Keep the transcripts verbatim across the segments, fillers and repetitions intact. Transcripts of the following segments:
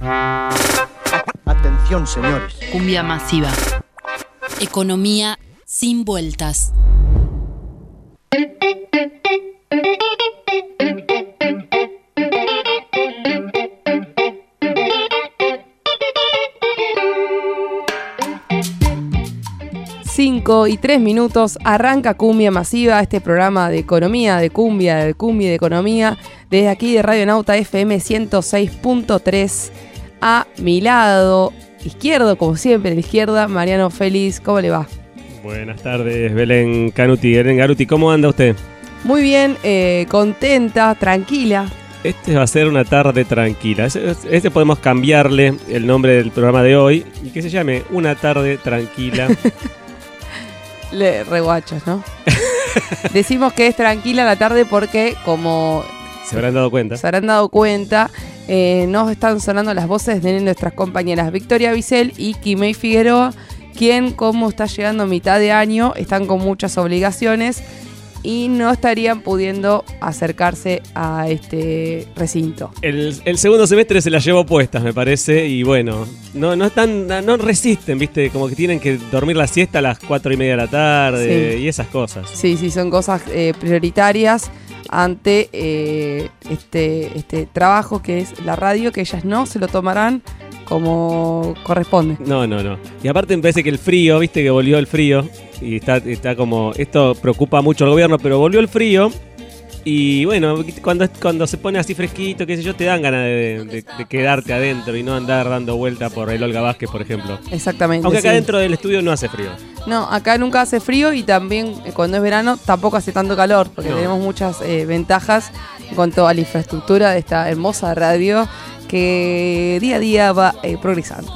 Atención, señores. Cumbia masiva. Economía sin vueltas. cinco y tres minutos, arranca Cumbia Masiva, este programa de economía, de cumbia, de cumbia y de economía, desde aquí de Radionauta F M ciento seis punto tres. A mi lado izquierdo, como siempre, a la izquierda, Mariano Félix. ¿Cómo le va? Buenas tardes, Belén Canuti. Belén Garuti, ¿cómo anda usted? Muy bien, eh, contenta, tranquila. Este va a ser una tarde tranquila. Este podemos cambiarle el nombre del programa de hoy y que se llame Una tarde tranquila. Le reguachos, ¿no? Decimos que es tranquila la tarde porque, como se habrán dado cuenta, se habrán dado cuenta, eh, nos están sonando las voces de nuestras compañeras Victoria Bisel y Kimei Figueroa, quien, como está llegando a mitad de año, están con muchas obligaciones y no estarían pudiendo acercarse a este recinto. El, el segundo semestre se las llevó puestas, me parece, y bueno, no, no están, no resisten, viste, como que tienen que dormir la siesta a las cuatro y media de la tarde, sí, y esas cosas. Sí, sí, son cosas eh, prioritarias ante eh, este, este trabajo que es la radio, que ellas no se lo tomarán como corresponde. No, no, no. Y aparte me parece que el frío, viste que volvió el frío y está, está como, esto preocupa mucho al gobierno, pero volvió el frío y bueno, cuando, cuando se pone así fresquito, qué sé yo, te dan ganas de, de, de quedarte adentro y no andar dando vuelta por el Olga Vázquez, por ejemplo. Exactamente. Aunque acá sí. dentro del estudio no hace frío. No, acá nunca hace frío y también eh, cuando es verano tampoco hace tanto calor, porque no. tenemos muchas eh, ventajas en cuanto a la infraestructura de esta hermosa radio que día a día va eh, progresando.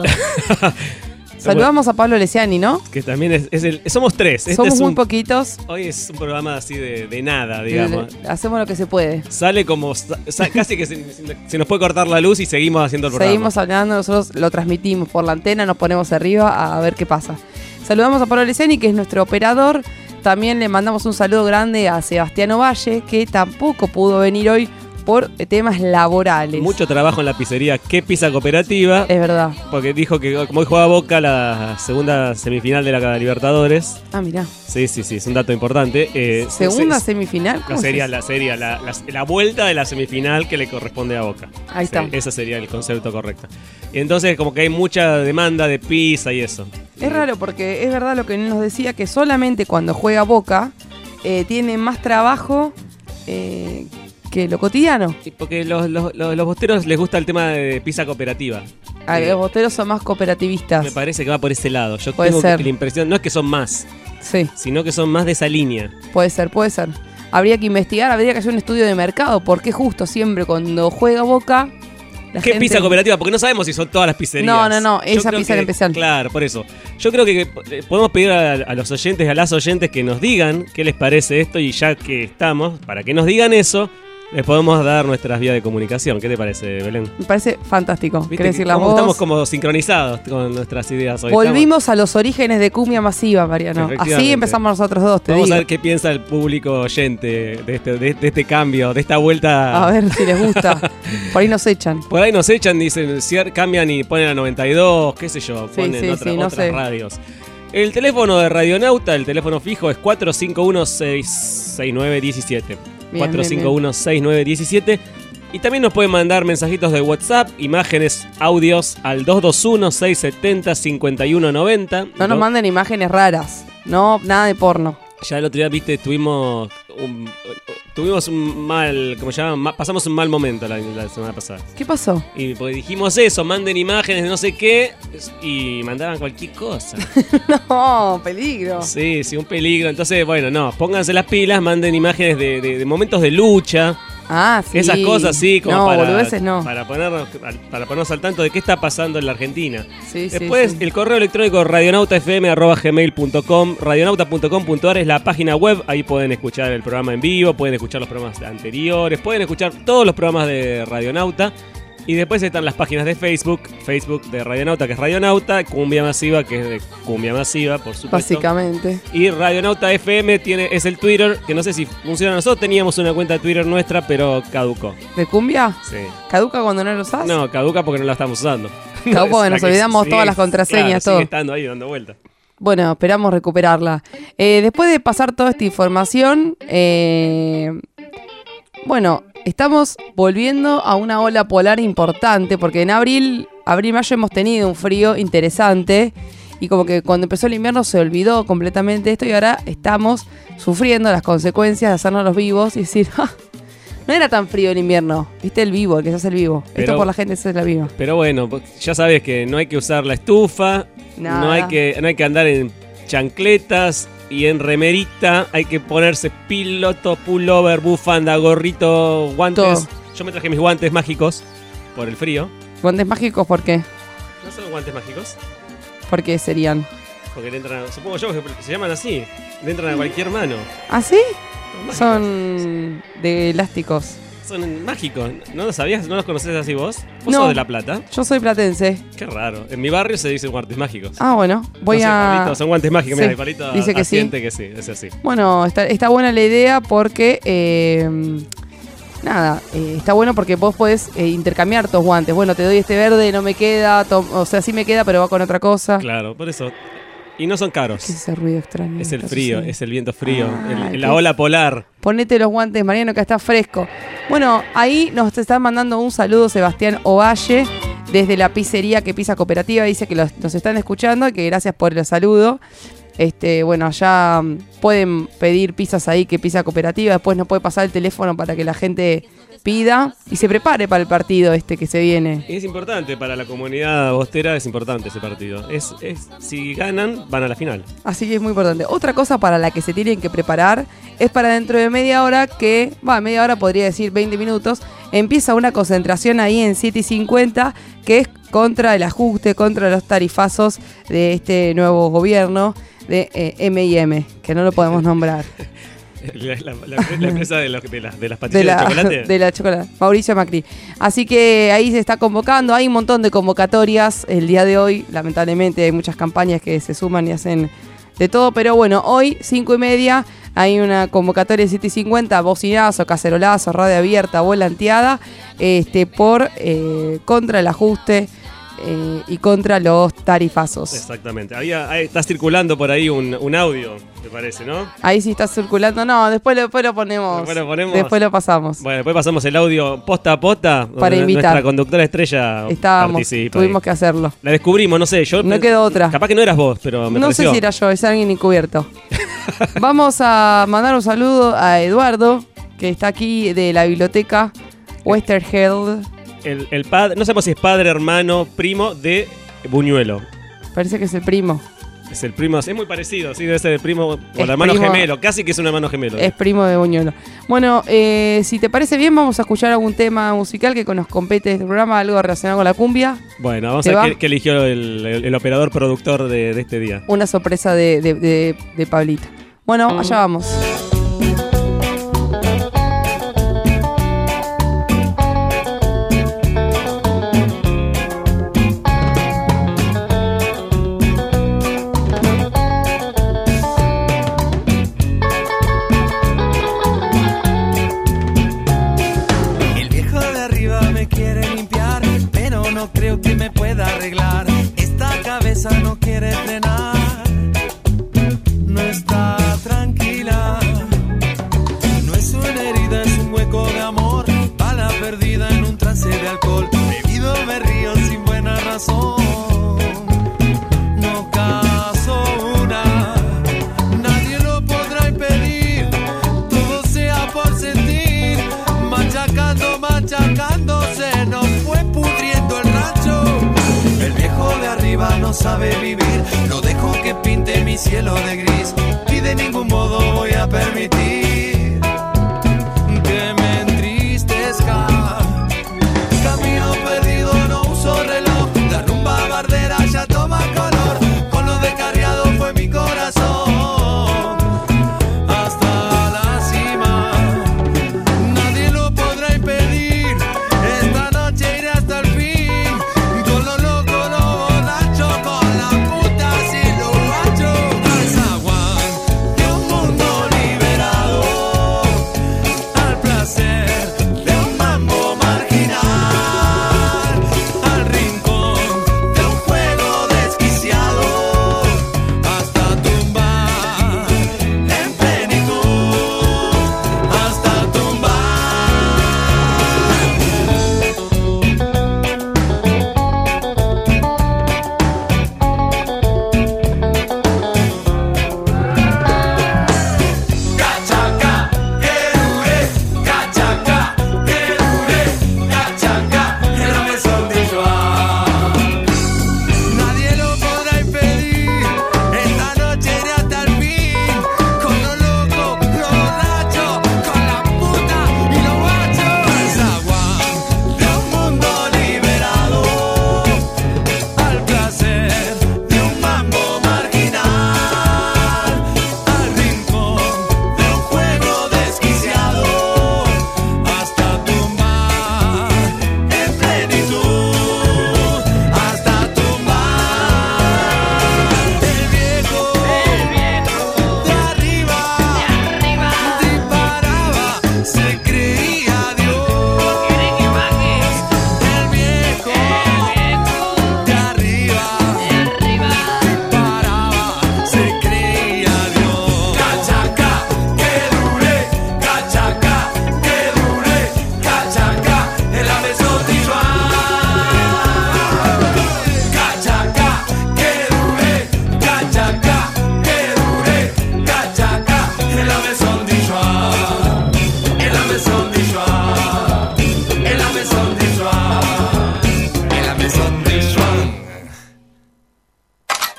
Saludamos a Pablo Lesiani, ¿no? Que también es, es el... Somos tres. Este Somos es muy un, poquitos. Hoy es un programa así de, de nada, digamos. De, de, hacemos lo que se puede. Sale como... Sa, casi que se, se nos puede cortar la luz y seguimos haciendo el programa. Seguimos hablando, nosotros lo transmitimos por la antena, nos ponemos arriba a ver qué pasa. Saludamos a Pablo Lesiani, que es nuestro operador. También le mandamos un saludo grande a Sebastián Ovalle, que tampoco pudo venir hoy por temas laborales. Mucho trabajo en la pizzería ¿Qué Pizza Cooperativa? Es verdad. Porque dijo que como hoy juega Boca la segunda semifinal de la Libertadores. Ah, mirá. Sí, sí, sí, es un dato importante. Eh, ¿Segunda se, semifinal? La sería, la, sería la, la, la vuelta de la semifinal que le corresponde a Boca. Ahí está. Sí, ese sería el concepto correcto. Y entonces como que hay mucha demanda de pizza y eso. Es raro porque es verdad lo que nos decía, que solamente cuando juega Boca eh, tiene más trabajo eh, que lo cotidiano. Porque los, los, los, los bosteros les gusta el tema de pizza cooperativa. Ah, eh, los bosteros son más cooperativistas. Me parece que va por ese lado. Yo puede tengo ser. la impresión, no es que son más, sí, sino que son más de esa línea. Puede ser, puede ser. Habría que investigar, habría que hacer un estudio de mercado, porque justo siempre cuando juega Boca... La ¿Qué gente... pizza cooperativa? Porque no sabemos si son todas las pizzerías. No, no, no, esa pizza en especial. Claro, por eso. Yo creo que podemos pedir a, a los oyentes, a las oyentes que nos digan qué les parece esto, y ya que estamos, para que nos digan eso, les podemos dar nuestras vías de comunicación. ¿Qué te parece, Belén? Me parece fantástico. ¿Querés decir la voz? voz? Estamos como sincronizados con nuestras ideas hoy. Volvimos estamos... a los orígenes de Cumbia Masiva, Mariano. Así empezamos nosotros dos, te Vamos digo. a ver qué piensa el público oyente de este, de, de este cambio, de esta vuelta. A ver si les gusta. Por ahí nos echan. Por ahí nos echan, dicen, cambian y ponen a noventa y dos, qué sé yo, sí, ponen sí, otra, sí, no otras sé. radios. El teléfono de Radionauta, el teléfono fijo es cuatro cinco uno, seis nueve uno siete. cuatro cinco uno, seis nueve uno siete. Y también nos pueden mandar mensajitos de WhatsApp, imágenes, audios al dos dos uno, seis siete cero, cinco uno nueve cero. No nos manden imágenes raras. No, nada de porno. Ya el otro día, viste, tuvimos un, tuvimos un mal, como se llama, pasamos un mal momento la, la semana pasada. ¿Qué pasó? Y pues dijimos eso, manden imágenes de no sé qué, y mandaban cualquier cosa. No, peligro. Sí, sí, un peligro. Entonces, bueno, no, pónganse las pilas, manden imágenes de, de, de momentos de lucha. Ah, sí. Esas cosas, sí, como no, para, boludeces no. para, ponernos, para ponernos al tanto de qué está pasando en la Argentina. Sí, Después, sí, sí. el correo electrónico radionautafm arroba gmail punto com, radionauta punto com punto a r es la página web. Ahí pueden escuchar el programa en vivo, pueden escuchar los programas anteriores, pueden escuchar todos los programas de Radionauta. Y después están las páginas de Facebook, Facebook de Radionauta, que es Radionauta, Cumbia Masiva, que es de Cumbia Masiva, por supuesto. Básicamente. Y Radionauta F M tiene, es el Twitter, que no sé si funciona. Nosotros teníamos una cuenta de Twitter nuestra, pero caducó. ¿De cumbia? Sí. ¿Caduca cuando no lo usás? No, caduca porque no la estamos usando. Caduca porque nos olvidamos sigue, todas las contraseñas, claro, todo. Sigue estando ahí dando vueltas. Bueno, esperamos recuperarla. Eh, después de pasar toda esta información, eh, bueno, estamos volviendo a una ola polar importante, porque en abril, abril, mayo hemos tenido un frío interesante y como que cuando empezó el invierno se olvidó completamente esto y ahora estamos sufriendo las consecuencias de hacernos los vivos y decir, ¡ah! No era tan frío el invierno, viste el vivo, el que se hace el vivo. Pero, esto por la gente se hace la viva. Pero bueno, ya sabes que no hay que usar la estufa, Nada. no hay que, no hay que andar en chancletas y en remerita, hay que ponerse piloto, pullover, bufanda, gorrito, guantes. Todo. Yo me traje mis guantes mágicos por el frío. ¿Guantes mágicos por qué? ¿No son guantes mágicos? ¿Por qué serían? Porque le entran, supongo yo que se llaman así, le entran a cualquier mano. ¿Ah, sí? Mágicos. Son de elásticos. Son mágicos, ¿no lo sabías? ¿No los conoces así vos? ¿Vos No. sos de La Plata? Yo soy platense. Qué raro. En mi barrio se dicen guantes mágicos. Ah, bueno, voy No sé, a... Pablito, son guantes mágicos, Sí, mira, el palito dice que sí. asiente que sí, es así. Bueno, está, está buena la idea porque... eh, nada, eh, está bueno porque vos podés eh, intercambiar tus guantes. Bueno, te doy este verde, no me queda, to- o sea, sí me queda, pero va con otra cosa. Claro, por eso. Y no son caros. ¿Qué es ese ruido extraño? Es el Está frío, sucediendo? es el viento frío, Ah, el- ¿qué la ola polar. Ponete los guantes, Mariano, que está fresco. Bueno, ahí nos está mandando un saludo Sebastián Ovalle desde la pizzería que Pizza Cooperativa. Dice que los- nos están escuchando y que gracias por el saludo. Este, bueno, ya mm, pueden pedir pizzas ahí que Pizza Cooperativa. Después nos puede pasar el teléfono para que la gente pida y se prepare para el partido este que se viene. Es importante para la comunidad bostera, es importante ese partido. Es, es, si ganan, van a la final. Así que es muy importante. Otra cosa para la que se tienen que preparar es para dentro de media hora que, va, media hora podría decir veinte minutos, empieza una concentración ahí en siete y cincuenta que es contra el ajuste, contra los tarifazos de este nuevo gobierno de eh, M y M, que no lo podemos nombrar. La, la- la- la empresa de, los- de las, de las De pastillas de, la, chocolate. de la chocolate. Mauricio Macri. Así que ahí se está convocando. Hay un montón de convocatorias el día de hoy. Lamentablemente hay muchas campañas que se suman y hacen de todo. Pero bueno, hoy, cinco y media, hay una convocatoria de siete y cincuenta, bocinazo, cacerolazo, radio abierta, volanteada, este, por eh, contra el ajuste eh, y contra los tarifazos. Exactamente. Había, ahí está circulando por ahí un, un audio, me parece, ¿no? Ahí sí está circulando. No, después lo, después lo ponemos. Después lo ponemos. Después lo pasamos. Bueno, después pasamos el audio posta a posta. donde Para invitar. Nuestra conductora estrella Estábamos, participa tuvimos ahí. que hacerlo. La descubrimos, no sé, yo... No quedó otra. Capaz que no eras vos, pero me No pareció. sé si era yo, es alguien encubierto. Vamos a mandar un saludo a Eduardo, que está aquí de la biblioteca Westerheld. El, el padre, no sabemos si es padre, hermano, primo de Buñuelo. Parece que es el primo. Es el primo, es muy parecido, sí, debe ser el primo o Es el hermano primo- gemelo, casi que es un hermano gemelo. Es primo de Buñuelo. Bueno, eh, si te parece bien, vamos a escuchar algún tema musical que nos compete este programa, algo relacionado con la cumbia. Bueno, vamos ¿Te a ver va? qué, qué eligió el, el- el operador productor de, de este día. Una sorpresa de, de, de, de Pablito. Bueno, allá vamos. El viejo de arriba me quiere limpiar, pero no creo que me pueda arreglar. Esta cabeza no quiere frenar, no está tranquila. No es una herida, es un hueco de amor, bala perdida en un trance de alcohol. Bebido me río sin buena razón, no caso una, nadie lo podrá impedir, todo sea por sentir. Machacando, machacándose, nos fue pudriendo el rancho. El viejo de arriba no sabe vivir, no dejo que pinte mi cielo de gris, y de ningún modo voy a permitir que me entristezca. Camino perdido, no uso reloj, la rumba bardera ya toma color, con lo descarriado fue mi corazón hasta la cima. Nadie lo podrá impedir, esta noche iré hasta el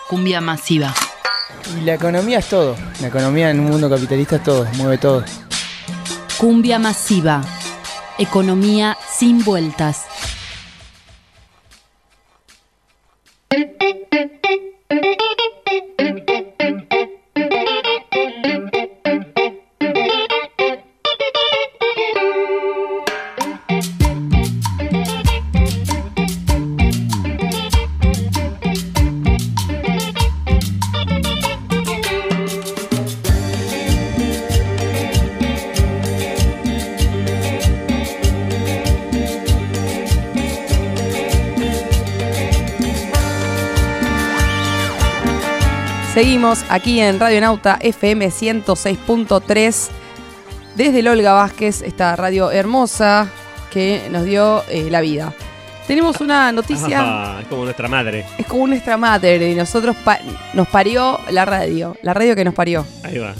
Cumbia masiva. Y la economía es todo. La economía en un mundo capitalista es todo, mueve todo. Cumbia masiva. Economía sin vueltas. Seguimos aquí en Radio Nauta F M ciento seis punto tres desde el Olga Vázquez, esta radio hermosa que nos dio eh, la vida. Tenemos una noticia. Ah, es como nuestra madre. Es como nuestra madre y nosotros pa- nos parió la radio, la radio que nos parió. Ahí va.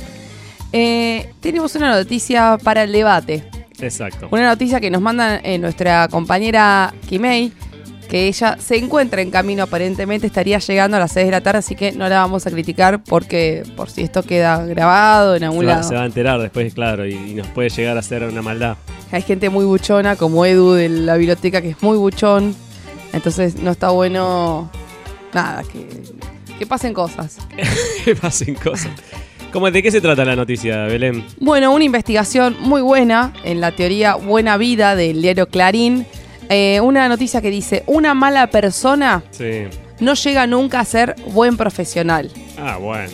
Eh, tenemos una noticia para el debate. Exacto. Una noticia que nos manda eh, nuestra compañera Kimei, que ella se encuentra en camino, aparentemente estaría llegando a las seis de la tarde, así que no la vamos a criticar porque por si esto queda grabado en algún Se va, lado. se va a enterar después, claro, y, y nos puede llegar a hacer una maldad. Hay gente muy buchona, como Edu de la biblioteca, que es muy buchón, entonces no está bueno, nada, que, que pasen cosas. Que pasen cosas. ¿Cómo, ¿De qué se trata la noticia, Belén? Bueno, una investigación muy buena en la teoría Buena Vida del diario Clarín. Eh, una noticia que dice, una mala persona Sí. no llega nunca a ser buen profesional. Ah, bueno.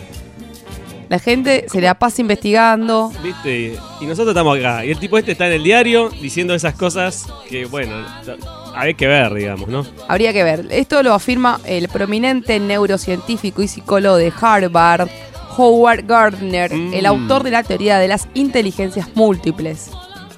La gente se la pasa investigando. ¿Viste? Y nosotros estamos acá. Y el tipo este está en el diario diciendo esas cosas que, bueno, hay que ver, digamos, ¿no? Habría que ver. Esto lo afirma el prominente neurocientífico y psicólogo de Harvard, Howard Gardner, Mm. el autor de la teoría de las inteligencias múltiples.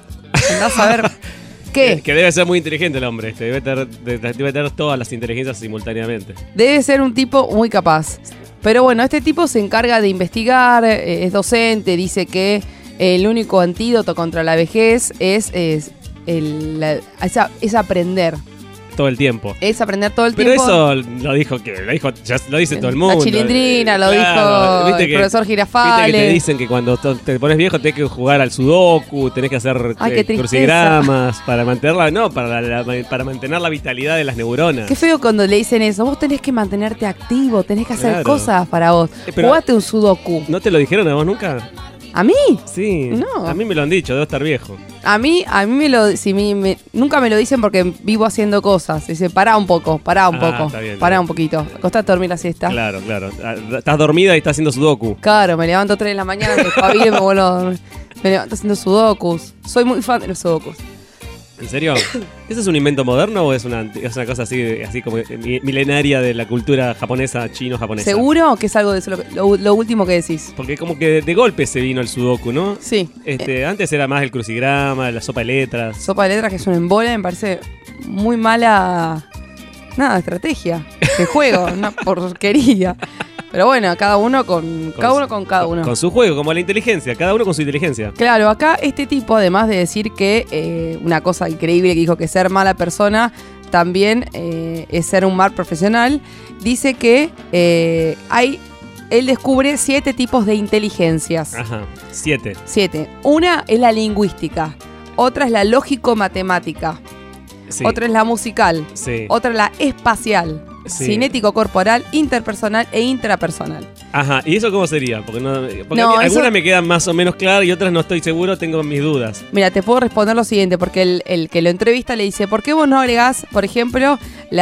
Andás a ver qué. Que, que debe ser muy inteligente el hombre este. Debe tener, debe tener todas las inteligencias simultáneamente. Debe ser un tipo muy capaz. Pero bueno, este tipo se encarga de investigar, eh, es docente, dice que el único antídoto contra la vejez es, es, el, la- es, a- es aprender. Todo el tiempo. Es aprender todo el Pero tiempo. eso lo dijo, que lo dijo, ya lo dice todo el mundo. La chilindrina, lo Claro, dijo viste el que- profesor Viste Girafales. que te dicen que cuando to- te pones viejo tenés que jugar al sudoku, tenés que hacer Ay, eh, qué tristeza. crucigramas para mantenerla, no, para, la- para mantener la vitalidad de las neuronas. Qué feo cuando le dicen eso. Vos tenés que mantenerte activo, tenés que hacer Claro. cosas para vos. Eh, pero- Jugate un sudoku. ¿No te lo dijeron a vos nunca? ¿A mí? Sí. No. A mí me lo han dicho, debo estar viejo. A mí, a mí me lo, si me, me- nunca me lo dicen porque vivo haciendo cosas. Dice, pará un poco, pará un Ah, poco, está bien, está pará bien. un poquito. Acostate a dormir la siesta. Claro, claro. Ah, Estás dormida y estás haciendo sudoku. Claro, me levanto tres de la mañana, me espabilo y me vuelvo a dormir. Me levanto haciendo sudokus. Soy muy fan de los sudokus. ¿En serio? ¿Eso es un invento moderno o es una, es una cosa así, de- así como mi- milenaria de la cultura japonesa, chino-japonesa? ¿Seguro que es algo de eso lo, lo- lo último que decís? Porque como que de, de golpe se vino el sudoku, ¿no? Sí. Este, antes era más el crucigrama, la sopa de letras. Sopa de letras que es un embole, me parece muy mala. Nada, estrategia de juego, una porquería. Pero bueno, cada uno con, cada uno con cada uno. Con su juego, como la inteligencia, cada uno con su inteligencia. Claro, acá este tipo, además de decir que eh, una cosa increíble que dijo que ser mala persona también eh, es ser un mal profesional, dice que eh, hay, él descubre siete tipos de inteligencias. Ajá, siete. Siete. Una es la lingüística, otra es la lógico-matemática, Sí. otra es la musical, Sí. otra es la espacial, Sí. cinético-corporal, interpersonal e intrapersonal. Ajá, ¿y eso cómo sería? Porque, no, porque No, a mí eso- algunas me quedan más o menos claras y otras no estoy seguro, tengo mis dudas. Mira, te puedo responder lo siguiente, porque el, el que lo entrevista le dice, ¿por qué vos no agregás, por ejemplo,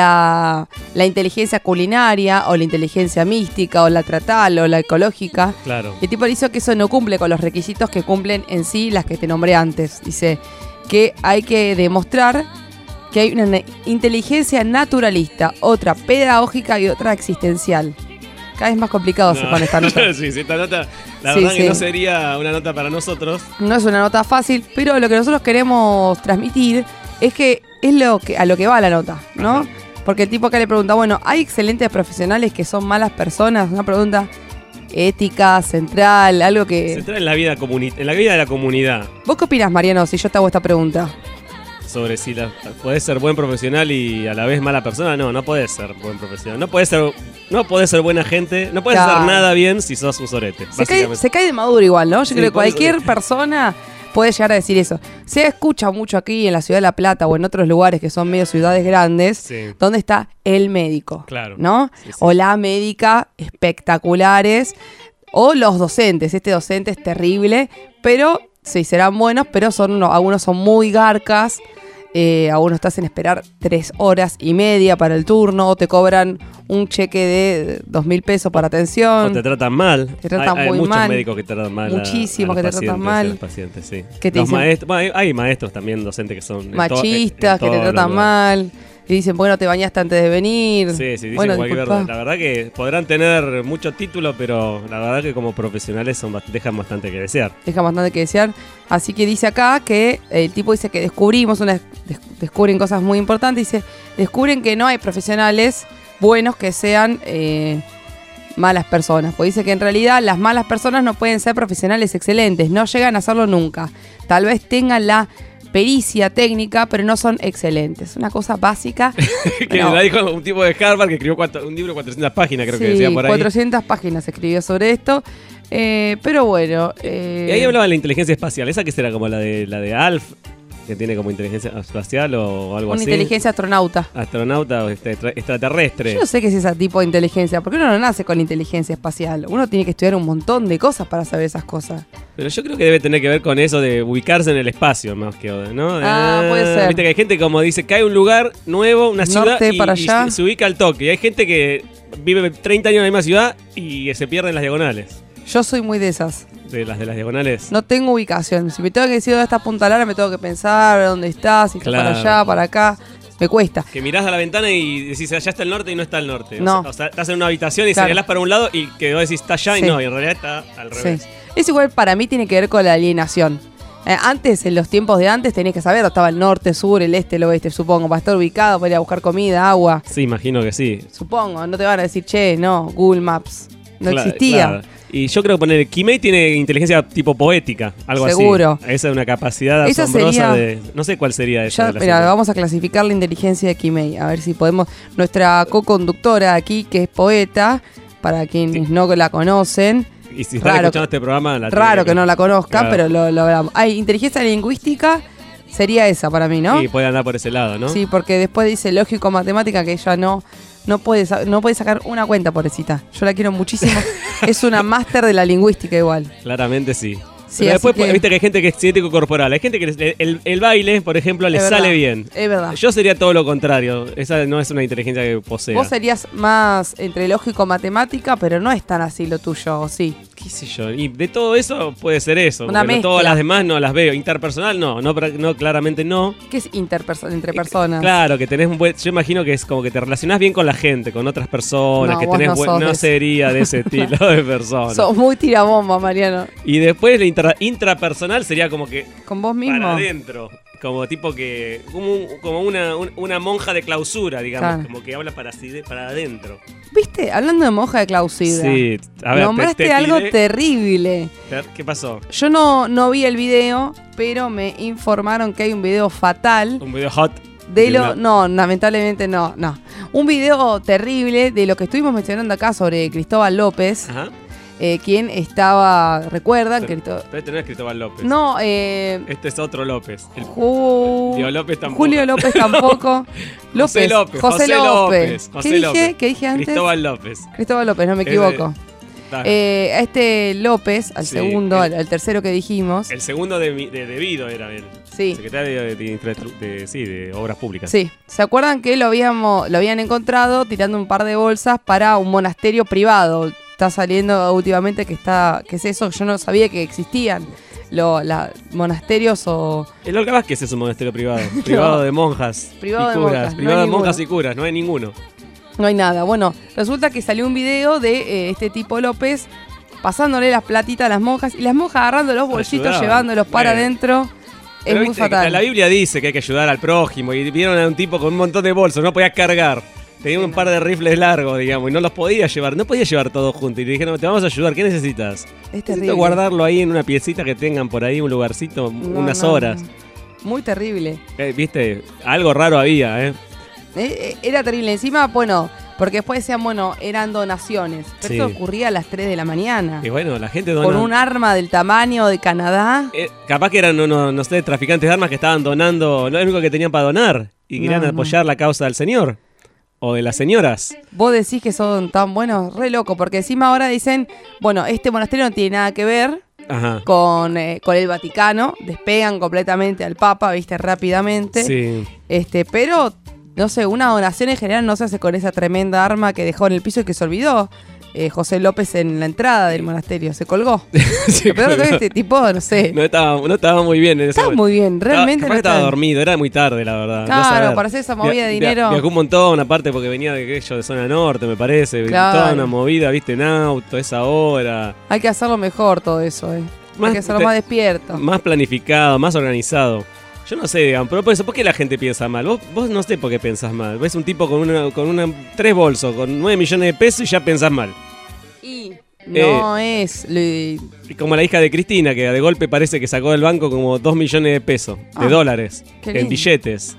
la, la inteligencia culinaria o la inteligencia mística o la tratal o la ecológica? Claro. Y el tipo le dice que eso no cumple con los requisitos que cumplen en sí las que te nombré antes. Dice que hay que demostrar que hay una ne- inteligencia naturalista, otra pedagógica y otra existencial. Cada vez más complicado se pone esta nota. sí, sí, esta nota, la Sí, verdad que sí. no sería una nota para nosotros. No es una nota fácil, pero lo que nosotros queremos transmitir es que es lo que a lo que va la nota, ¿no? Ajá. Porque el tipo acá le pregunta, bueno, ¿hay excelentes profesionales que son malas personas? Una pregunta ética, central, algo Se que... trae en la vida comuni- en la vida de la comunidad ¿Vos qué opinás, Mariano, si yo te hago esta pregunta? sobre si la, podés ser buen profesional y a la vez mala persona. No, no podés ser buen profesional. No podés ser no podés ser buena gente, no podés Claro. hacer nada bien si sos un sorete. Se cae, básicamente. se cae de maduro igual, ¿no? Yo Sí, creo que por eso cualquier que- persona puede llegar a decir eso. Se escucha mucho aquí en la ciudad de La Plata o en otros lugares que son medio ciudades grandes, Sí. donde está el médico, Claro. ¿no? Sí, sí. O la médica, espectaculares, o los docentes. Este docente es terrible, pero sí, serán buenos, pero son uno- algunos son muy garcas. Eh, algunos te hacen esperar tres horas y media para el turno, o te cobran un cheque de dos mil pesos para atención. O te tratan mal. Te tratan hay, hay muy muchos mal. médicos que tratan mal. a- Muchísimos a los que te tratan pacientes, mal. a los pacientes, sí. Que te los dicen- maestros, bueno, hay, hay maestros también, docentes que son en to- Machistas, en que te todos los tratan lugares. mal. Y dicen, bueno, te bañaste antes de venir. Sí, sí, dicen bueno, cualquier disculpa. verdad. La verdad que podrán tener mucho título, pero la verdad que como profesionales son, bast- dejan bastante que desear. Deja bastante que desear. Así que dice acá que el tipo dice que descubrimos, una, des- descubren cosas muy importantes. Dice, descubren que no hay profesionales buenos que sean eh, malas personas. Pues dice que en realidad las malas personas no pueden ser profesionales excelentes. No llegan a hacerlo nunca. Tal vez tengan la pericia técnica, pero no son excelentes. Una cosa básica. que Bueno, la dijo un tipo de Harvard que escribió cuatro- un libro de cuatrocientas páginas, creo que sí, decía por ahí. cuatrocientas páginas escribió sobre esto. Eh, pero bueno. eh, Y ahí hablaba de la inteligencia espacial. ¿Esa que será como la de la de Alf? Que tiene como inteligencia espacial o algo una así. inteligencia astronauta. Astronauta o este- extra- extraterrestre. Yo no sé qué es ese tipo de inteligencia, porque uno no nace con inteligencia espacial. Uno tiene que estudiar un montón de cosas para saber esas cosas. Pero yo creo que debe tener que ver con eso de ubicarse en el espacio más que, ¿no? Ah, puede ser. Viste que hay gente como dice que hay un lugar nuevo, una ciudad Norte y, para y allá. se- se ubica al toque. Y hay gente que vive treinta años en la misma ciudad y se pierde en las diagonales. Yo soy muy de esas. De las de las diagonales. No tengo ubicación. Si me tengo que decir dónde está Punta Lara, me tengo que pensar dónde está, si está Claro. para allá, para acá. Me cuesta. Que mirás a la ventana y decís, allá está el norte y no está el norte. No. O sea, o sea, estás en una habitación y Claro. señalás para un lado y que vos decís está allá Sí. y no, y en realidad está al revés. Sí. Es igual, para mí tiene que ver con la alienación. Eh, antes, en los tiempos de antes, tenías que saber dónde estaba el norte, sur, el este, el oeste, supongo, para estar ubicado, para ir a buscar comida, agua. Sí, imagino que sí. Supongo, no te van a decir, che, no, Google Maps. No Cla- existía. claro. Y yo creo que poner Kimei tiene inteligencia tipo poética, algo Seguro. así. Esa es una capacidad Esa asombrosa sería- de. No sé cuál sería esa. Ya, de la mira, serie. vamos a clasificar la inteligencia de Kimei. A ver si podemos. Nuestra co-conductora aquí, que es poeta, para quienes Sí. no la conocen. Y si están raro escuchando este programa, la Raro tiene que no la conozcan, Claro. pero lo, lo hablamos. Hay inteligencia lingüística, sería esa para mí, ¿no? Sí, puede andar por ese lado, ¿no? Sí, porque después dice lógico-matemática que ella no, no, puede, sa- no puede sacar una cuenta, pobrecita. Yo la quiero muchísimo. Es una máster de la lingüística igual. Claramente sí. Sí, Pero así después, que- viste que hay gente que es cinético corporal. Hay gente que les- el, el baile, por ejemplo, le Es sale verdad, bien. Es verdad. Yo sería todo lo contrario. Esa no es una inteligencia que posea. Vos serías más entre lógico-matemática, pero no es tan así lo tuyo, ¿o sí? ¿Qué sé yo? Y de todo eso puede ser eso. Una porque no- todas mezcla. las demás no las veo. Interpersonal no, no, pra- no claramente no. ¿Qué es interperso- entre Eh, personas? Claro, que tenés un buen. Yo imagino que es como que te relacionás bien con la gente, con otras personas, No, que vos tenés no buen- sos no de ese. sería de ese estilo de persona. Sos muy tirabomba, Mariano. Y después la intra- intrapersonal sería como que Con vos mismo. para adentro. Como tipo que. Como, un- como una, un- una monja de clausura, digamos. Claro. Como que habla para, así de- para adentro. ¿Viste? Hablando de monja de clausura. Sí, a ver, te- Nombraste te algo tiré- terrible. ¿Qué pasó? Yo no, no vi el video, pero me informaron que hay un video fatal Un video hot. de lo... una- No, lamentablemente no, no. Un video terrible de lo que estuvimos mencionando acá sobre Cristóbal López, Ajá. eh, quien estaba, ¿recuerdan? Pero, Cristó- pero este no es Cristóbal López. No, eh... Este es otro López. El Ju- Julio López tampoco. Julio López tampoco. José López, José José López. López, ¿Qué José dije? López. ¿Qué dije antes? Cristóbal López. Cristóbal López, no me Es equivoco. Dale. Eh, a este López, al Sí, segundo, el- al, al tercero que dijimos. El segundo de, mi- de Debido era él. Sí. Secretario de, de, infrastru- de- sí, de Obras Públicas. Sí, ¿se acuerdan que lo habíamos, lo habían encontrado tirando un par de bolsas para un monasterio privado? Está saliendo últimamente que está, que es eso, yo no sabía que existían los monasterios o El Olga Vázquez es un monasterio privado. Privado de monjas. Privado y de curas. monjas, no Privado hay de monjas ninguno. y curas, no hay ninguno. no hay nada. Bueno, resulta que salió un video de eh, este tipo López pasándole las platitas a las monjas y las monjas agarrando los bolsitos, Ayudaban. llevándolos para Bueno. adentro. Es Pero muy viste que fatal. La Biblia dice que hay que ayudar al prójimo y vieron a un tipo con un montón de bolsos, no podía cargar. Tenía un par de rifles largos, digamos, y no los podía llevar. No podía llevar todo junto. Y le dijeron, te vamos a ayudar, ¿qué necesitas? Es Necesito terrible. guardarlo ahí en una piecita que tengan por ahí, un lugarcito, No, unas no, horas. no. Muy terrible. Eh, Viste, algo raro había, ¿eh? Eh, eh, Era terrible. Encima, bueno, Porque después decían, bueno, eran donaciones. Pero Sí. esto ocurría a las tres de la mañana. Y bueno, la gente dona. Con un arma del tamaño de Canadá. Eh, capaz que eran, no, no, no sé, traficantes de armas que estaban donando, lo único que tenían para donar. Y querían No, no. apoyar la causa del señor. O de las señoras. Vos decís que son tan buenos, re loco, porque encima ahora dicen, bueno, este monasterio no tiene nada que ver Ajá. con, eh, con el Vaticano, despegan completamente al Papa, viste, rápidamente. Sí. Este, pero, no sé, una donación en general no se hace con esa tremenda arma que dejó en el piso y que se olvidó eh, José López en la entrada del monasterio, se colgó. Sí, Lo peor de todo es que este tipo, no sé, No estaba, no estaba muy bien en ese está momento. muy bien, realmente Estaba, capaz no que estaba está- dormido, era muy tarde, la verdad. Claro, Andá a saber. para hacer esa movida de Via- dinero. via- Viajó un montón, aparte porque venía de aquello de zona norte, me parece. Claro. Toda una movida, viste, en auto, esa hora. Hay que hacerlo mejor todo eso, eh. Más Hay que hacerlo te- más despierto. Más planificado, más organizado. Yo no sé, digamos, pero por eso, ¿por qué la gente piensa mal? Vos, vos no sé por qué pensás mal. Ves un tipo con una, con una, tres bolsos, con nueve millones de pesos y ya pensás mal. Y no es... lo- Y como la hija de Cristina, que de golpe parece que sacó del banco como dos millones de pesos, Ah, de dólares, qué en lindo. billetes.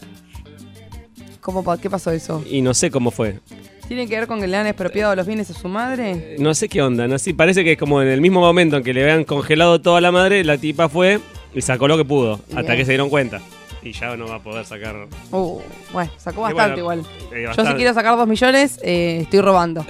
¿Cómo, pa- ¿Qué pasó eso? Y no sé cómo fue. ¿Tiene que ver con que le han expropiado los bienes a su madre? No sé qué onda, ¿no? Sí, parece que es como en el mismo momento en que le habían congelado toda la madre, la tipa fue y sacó lo que pudo, hasta Bien. que se dieron cuenta. Y ya no va a poder sacar. Uh, bueno, sacó Y bastante bueno, igual. eh, Yo bastante. si quiero sacar dos millones, eh, estoy robando.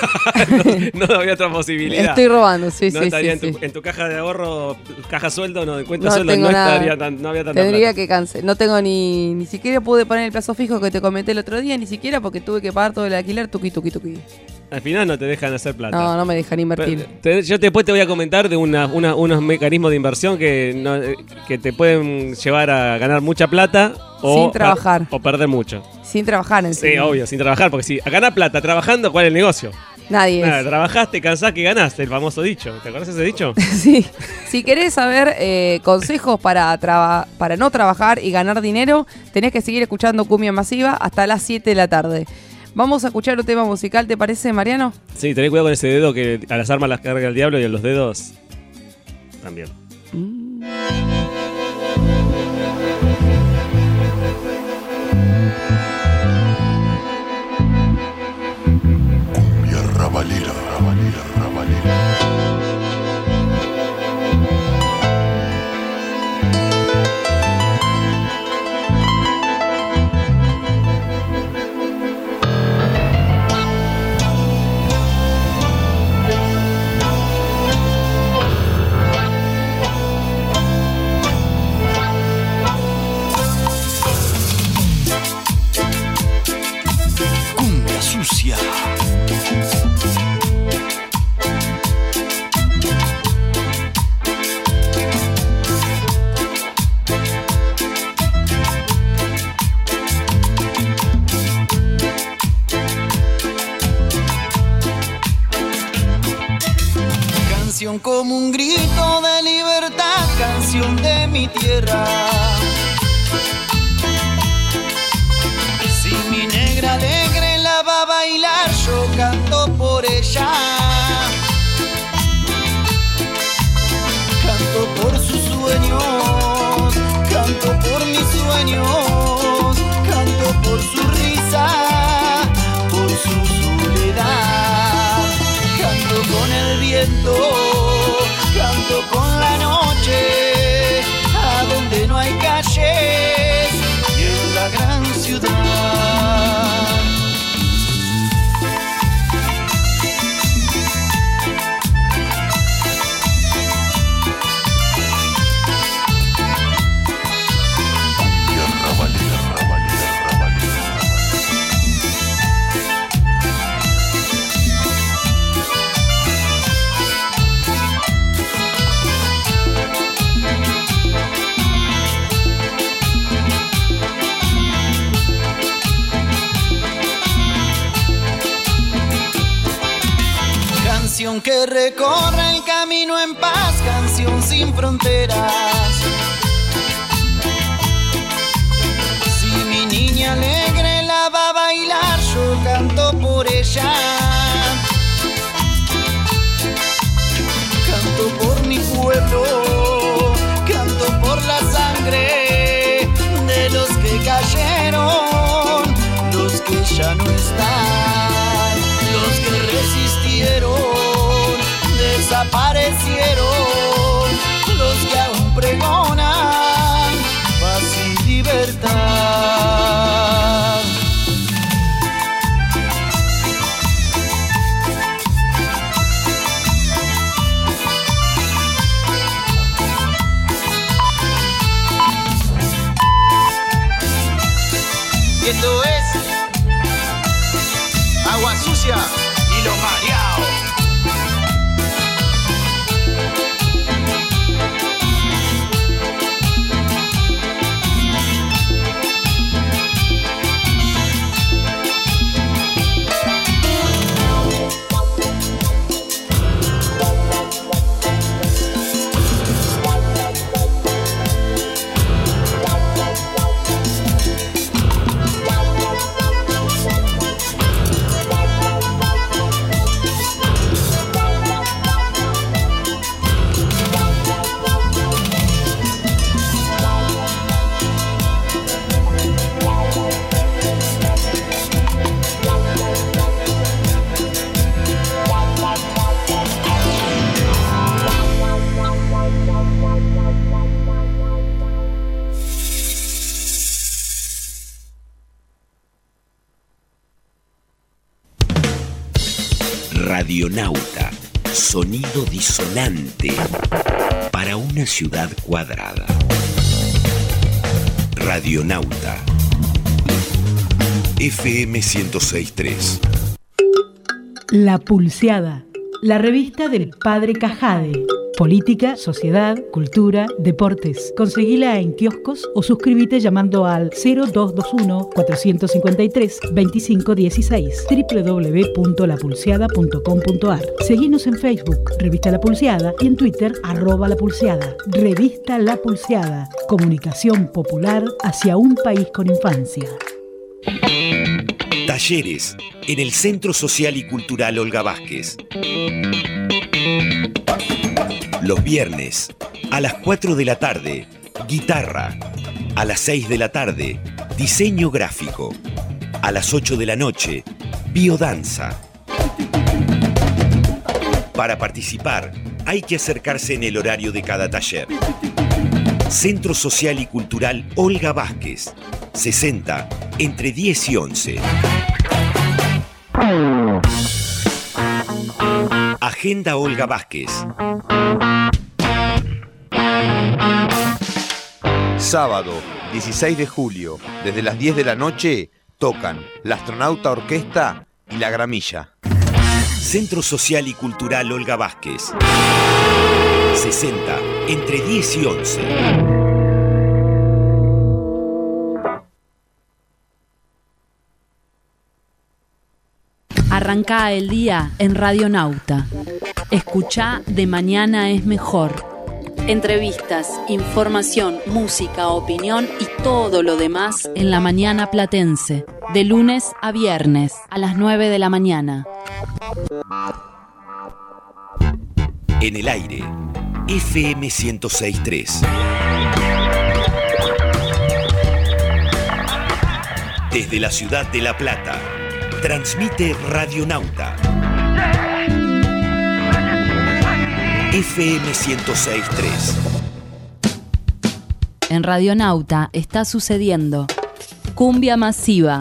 no, no había otra posibilidad. Estoy robando, sí, no sí, estaría sí, en, tu, sí. en tu caja de ahorro, caja sueldo, no, de cuenta No sueldo, tengo no nada. estaría tan, no había tanta Tendría plata. que cancelar. No tengo ni... Ni siquiera pude poner el plazo fijo que te comenté el otro día, ni siquiera porque tuve que pagar todo el alquiler, tuqui, tuqui, tuqui. Al final no te dejan hacer plata. No, no me dejan invertir. Pero, te- yo después te voy a comentar de una, una- unos mecanismos de inversión que, no- eh, que te pueden llevar a ganar mucha plata o, Sin trabajar. per- o perder mucho. Sin trabajar en Sí, obvio, sin trabajar, porque si a ganar plata trabajando, ¿cuál es el negocio? Nadie Nada, es. trabajaste, cansás que ganaste, el famoso dicho. ¿Te acuerdas ese dicho? Sí. Si querés saber eh, consejos para, traba- para no trabajar y ganar dinero, tenés que seguir escuchando Cumbia Masiva hasta las siete de la tarde. Vamos a escuchar un tema musical, ¿te parece, Mariano? Sí, tenés cuidado con ese dedo que a las armas las carga el diablo y a los dedos también. Cumbia rabalera, rabalera, rabalera. Cumbia sucia. Canción como un grito de libertad, canción de mi tierra. Si mi negra alegre la va a bailar, yo canto por ella. Canto por sus sueños, canto por mis sueños, canto por su risa, por su soledad. Canto con el viento, canto con la noche, a donde no hay calles y en la gran ciudad. Cumbia rabalera, rabalera, rabalera, rabalera. Canción que recorre el camino en paz, canción sin fronteras. Si mi niña alegre la va a bailar, yo canto por ella. Canto por mi pueblo, canto por la sangre de los que cayeron, los que ya no están. desaparecieron los que aún pregonan paz y libertad. Y esto es Agua Sucia y Los Mareados. Radionauta, sonido disonante para una ciudad cuadrada. Radionauta, F M ciento seis punto tres. La Pulseada, la revista del Padre Cajade. Política, sociedad, cultura, deportes. Conseguila en kioscos o suscríbete llamando al cero dos dos uno, cuatro cinco tres, dos cinco uno seis doble u doble u doble u punto la pulseada punto com punto a r. Seguinos en Facebook, Revista La Pulseada, y en Twitter, arroba La Pulseada. Revista La Pulseada, comunicación popular hacia un país con infancia. Talleres en el Centro Social y Cultural Olga Vázquez. Los viernes, a las cuatro de la tarde, guitarra. A las seis de la tarde, diseño gráfico. A las ocho de la noche, biodanza. Para participar, hay que acercarse en el horario de cada taller. Centro Social y Cultural Olga Vázquez, sesenta, entre diez y once. Agenda Olga Vázquez. Sábado, dieciséis de julio, desde las diez de la noche, tocan La Astronauta Orquesta y La Gramilla. Centro Social y Cultural Olga Vázquez, sesenta, entre diez y once. Arrancá el día en Radionauta. Escuchá De Mañana es Mejor. Entrevistas, información, música, opinión y todo lo demás en la mañana platense. De lunes a viernes, a las nueve de la mañana. En el aire, F M ciento seis punto tres. Desde la ciudad de La Plata, transmite Radionauta. F M ciento seis punto tres. En Radionauta está sucediendo Cumbia Masiva.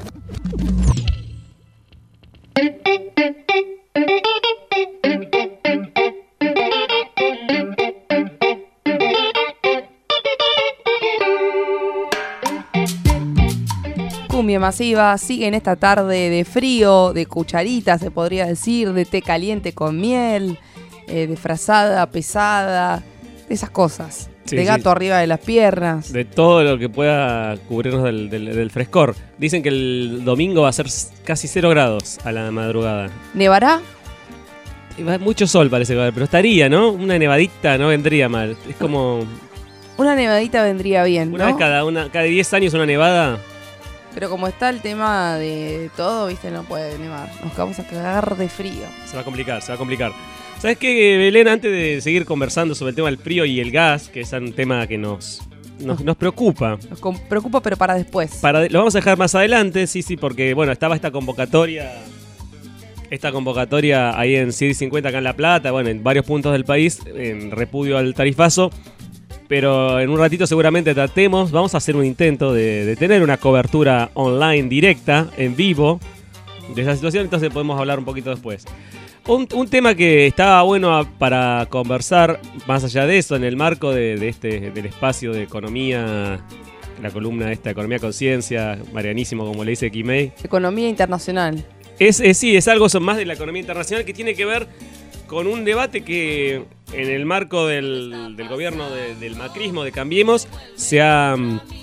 Cumbia Masiva sigue en esta tarde de frío, de cucharita se podría decir, de té caliente con miel, eh, de frazada pesada, de esas cosas. Sí, de gato sí. Arriba de las piernas. De todo lo que pueda cubrirnos del, del, del frescor. Dicen que el domingo va a ser casi cero grados a la madrugada. ¿Nevará? Mucho sol parece que va a haber, pero estaría, ¿no? Una nevadita no vendría mal. Es como... Una nevadita vendría bien, ¿no? Una vez cada, una, cada diez años una nevada... Pero como está el tema de todo, viste, no puede nevar. Nos vamos a cagar de frío. Se va a complicar, se va a complicar. ¿Sabes qué, Belén? Antes de seguir conversando sobre el tema del frío y el gas, que es un tema que nos, nos, nos preocupa. Nos preocupa, pero para después. Para, lo vamos a dejar más adelante, sí, sí, porque, bueno, estaba esta convocatoria esta convocatoria ahí en C I D cincuenta acá en La Plata, bueno, en varios puntos del país, en repudio al tarifazo. Pero en un ratito seguramente tratemos, vamos a hacer un intento de, de tener una cobertura online directa, en vivo, de esa situación, entonces podemos hablar un poquito después. Un, un tema que estaba bueno a, para conversar, más allá de eso, en el marco de, de este, del espacio de economía, la columna esta, Economía Conciencia, marianísimo como le dice Quimei. Economía internacional. Es, es, sí, es algo más de la economía internacional que tiene que ver con un debate que en el marco del, del gobierno de, del macrismo, de Cambiemos, se ha,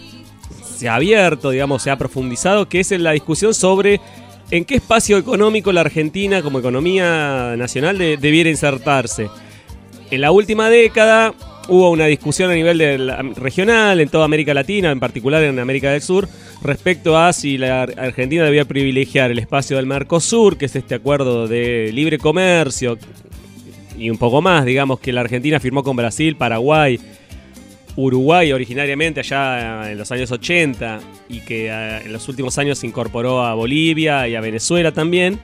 se ha abierto, digamos, se ha profundizado, que es en la discusión sobre en qué espacio económico la Argentina, como economía nacional, de, debiera insertarse. En la última década hubo una discusión a nivel del, regional, en toda América Latina, en particular en América del Sur, respecto a si la Argentina debía privilegiar el espacio del Mercosur, que es este acuerdo de libre comercio, y un poco más, digamos, que la Argentina firmó con Brasil, Paraguay, Uruguay originariamente allá en los años ochenta, y que en los últimos años se incorporó a Bolivia y a Venezuela también.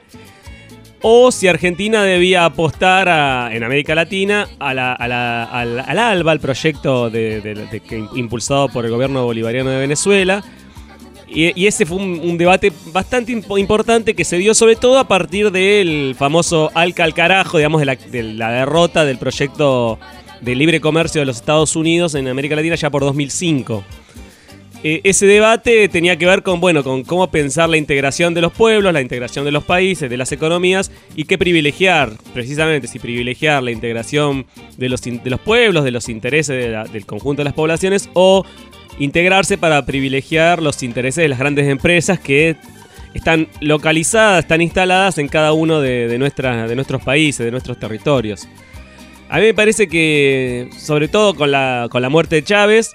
O si Argentina debía apostar a, en América Latina a la, a la, al, al ALBA, el proyecto de, de, de, de, impulsado por el gobierno bolivariano de Venezuela. Y, y ese fue un, un debate bastante imp- importante que se dio sobre todo a partir del famoso Alca al carajo, digamos, de la, de la derrota del proyecto de libre comercio de los Estados Unidos en América Latina ya por dos mil cinco. Eh, ese debate tenía que ver con, bueno, con cómo pensar la integración de los pueblos, la integración de los países, de las economías, y qué privilegiar, precisamente, si privilegiar la integración de los, de los pueblos, de los intereses de la, del conjunto de las poblaciones, o integrarse para privilegiar los intereses de las grandes empresas que están localizadas, están instaladas en cada uno de, de, nuestra, de nuestros países, de nuestros territorios. A mí me parece que, sobre todo con la, con la muerte de Chávez,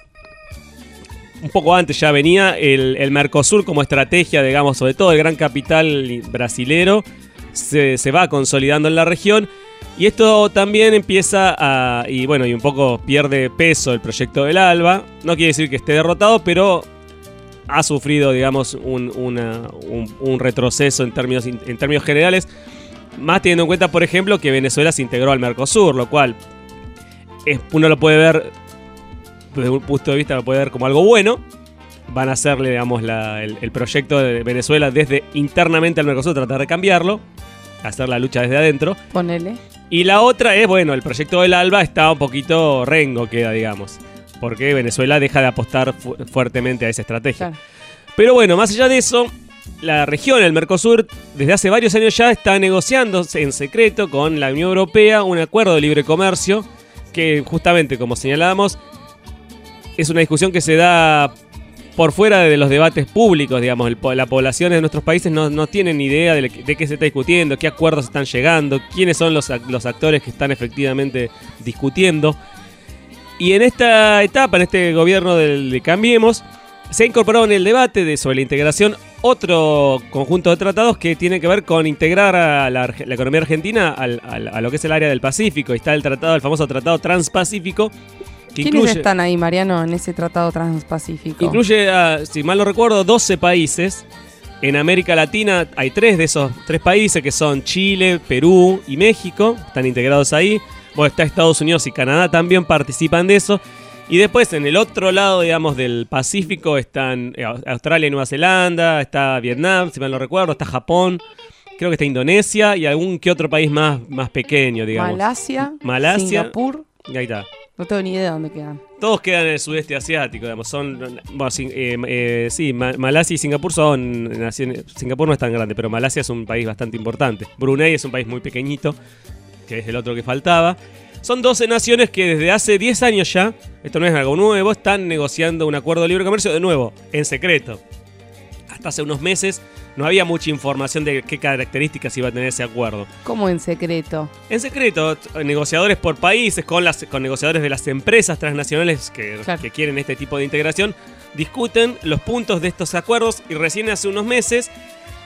un poco antes ya venía el, el Mercosur como estrategia, digamos, sobre todo el gran capital brasilero, se, se va consolidando en la región. Y esto también empieza a, y bueno, y un poco pierde peso el proyecto del ALBA. No quiere decir que esté derrotado, pero ha sufrido, digamos, un, una, un, un retroceso en términos, en términos generales. Más teniendo en cuenta, por ejemplo, que Venezuela se integró al Mercosur, lo cual es, uno lo puede ver, desde un punto de vista lo puede ver como algo bueno. Van a hacerle, digamos, la, el, el proyecto de Venezuela desde internamente al Mercosur, tratar de cambiarlo, hacer la lucha desde adentro. Ponele. Y la otra es, bueno, el proyecto del ALBA está un poquito rengo, queda, digamos, porque Venezuela deja de apostar fu- fuertemente a esa estrategia. Claro. Pero bueno, más allá de eso, la región, el Mercosur, desde hace varios años ya está negociando en secreto con la Unión Europea un acuerdo de libre comercio que justamente, como señalábamos, es una discusión que se da por fuera de los debates públicos, digamos. El, la población de nuestros países no, no tienen ni idea de, de qué se está discutiendo, qué acuerdos están llegando, quiénes son los, los actores que están efectivamente discutiendo. Y en esta etapa, en este gobierno del, de Cambiemos, se ha incorporado en el debate de, sobre la integración otro conjunto de tratados que tiene que ver con integrar a la, la economía argentina al, al, a lo que es el área del Pacífico. Y está el tratado, el famoso Tratado Transpacífico. Que ¿Quiénes incluye, están ahí, Mariano, en ese Tratado Transpacífico? Incluye, a, si mal no recuerdo, doce países. En América Latina hay tres de esos tres países que son Chile, Perú y México. Están integrados ahí. Bueno, está Estados Unidos y Canadá también participan de eso. Y después en el otro lado, digamos, del Pacífico están Australia y Nueva Zelanda, está Vietnam, si mal no recuerdo, está Japón, creo que está Indonesia y algún que otro país más, más pequeño, digamos. Malasia, Malasia, Singapur. Y ahí está. No tengo ni idea de dónde quedan. Todos quedan en el sudeste asiático, digamos. Son, bueno, sí, eh, eh, sí, Malasia y Singapur son naciones. Singapur no es tan grande, pero Malasia es un país bastante importante. Brunei es un país muy pequeñito, que es el otro que faltaba. Son doce naciones que desde hace diez años ya, esto no es algo nuevo, están negociando un acuerdo de libre comercio, de nuevo, en secreto. Hasta hace unos meses no había mucha información de qué características iba a tener ese acuerdo. ¿Cómo en secreto? En secreto, negociadores por países, con, las, con negociadores de las empresas transnacionales que, claro. que quieren este tipo de integración, discuten los puntos de estos acuerdos y recién hace unos meses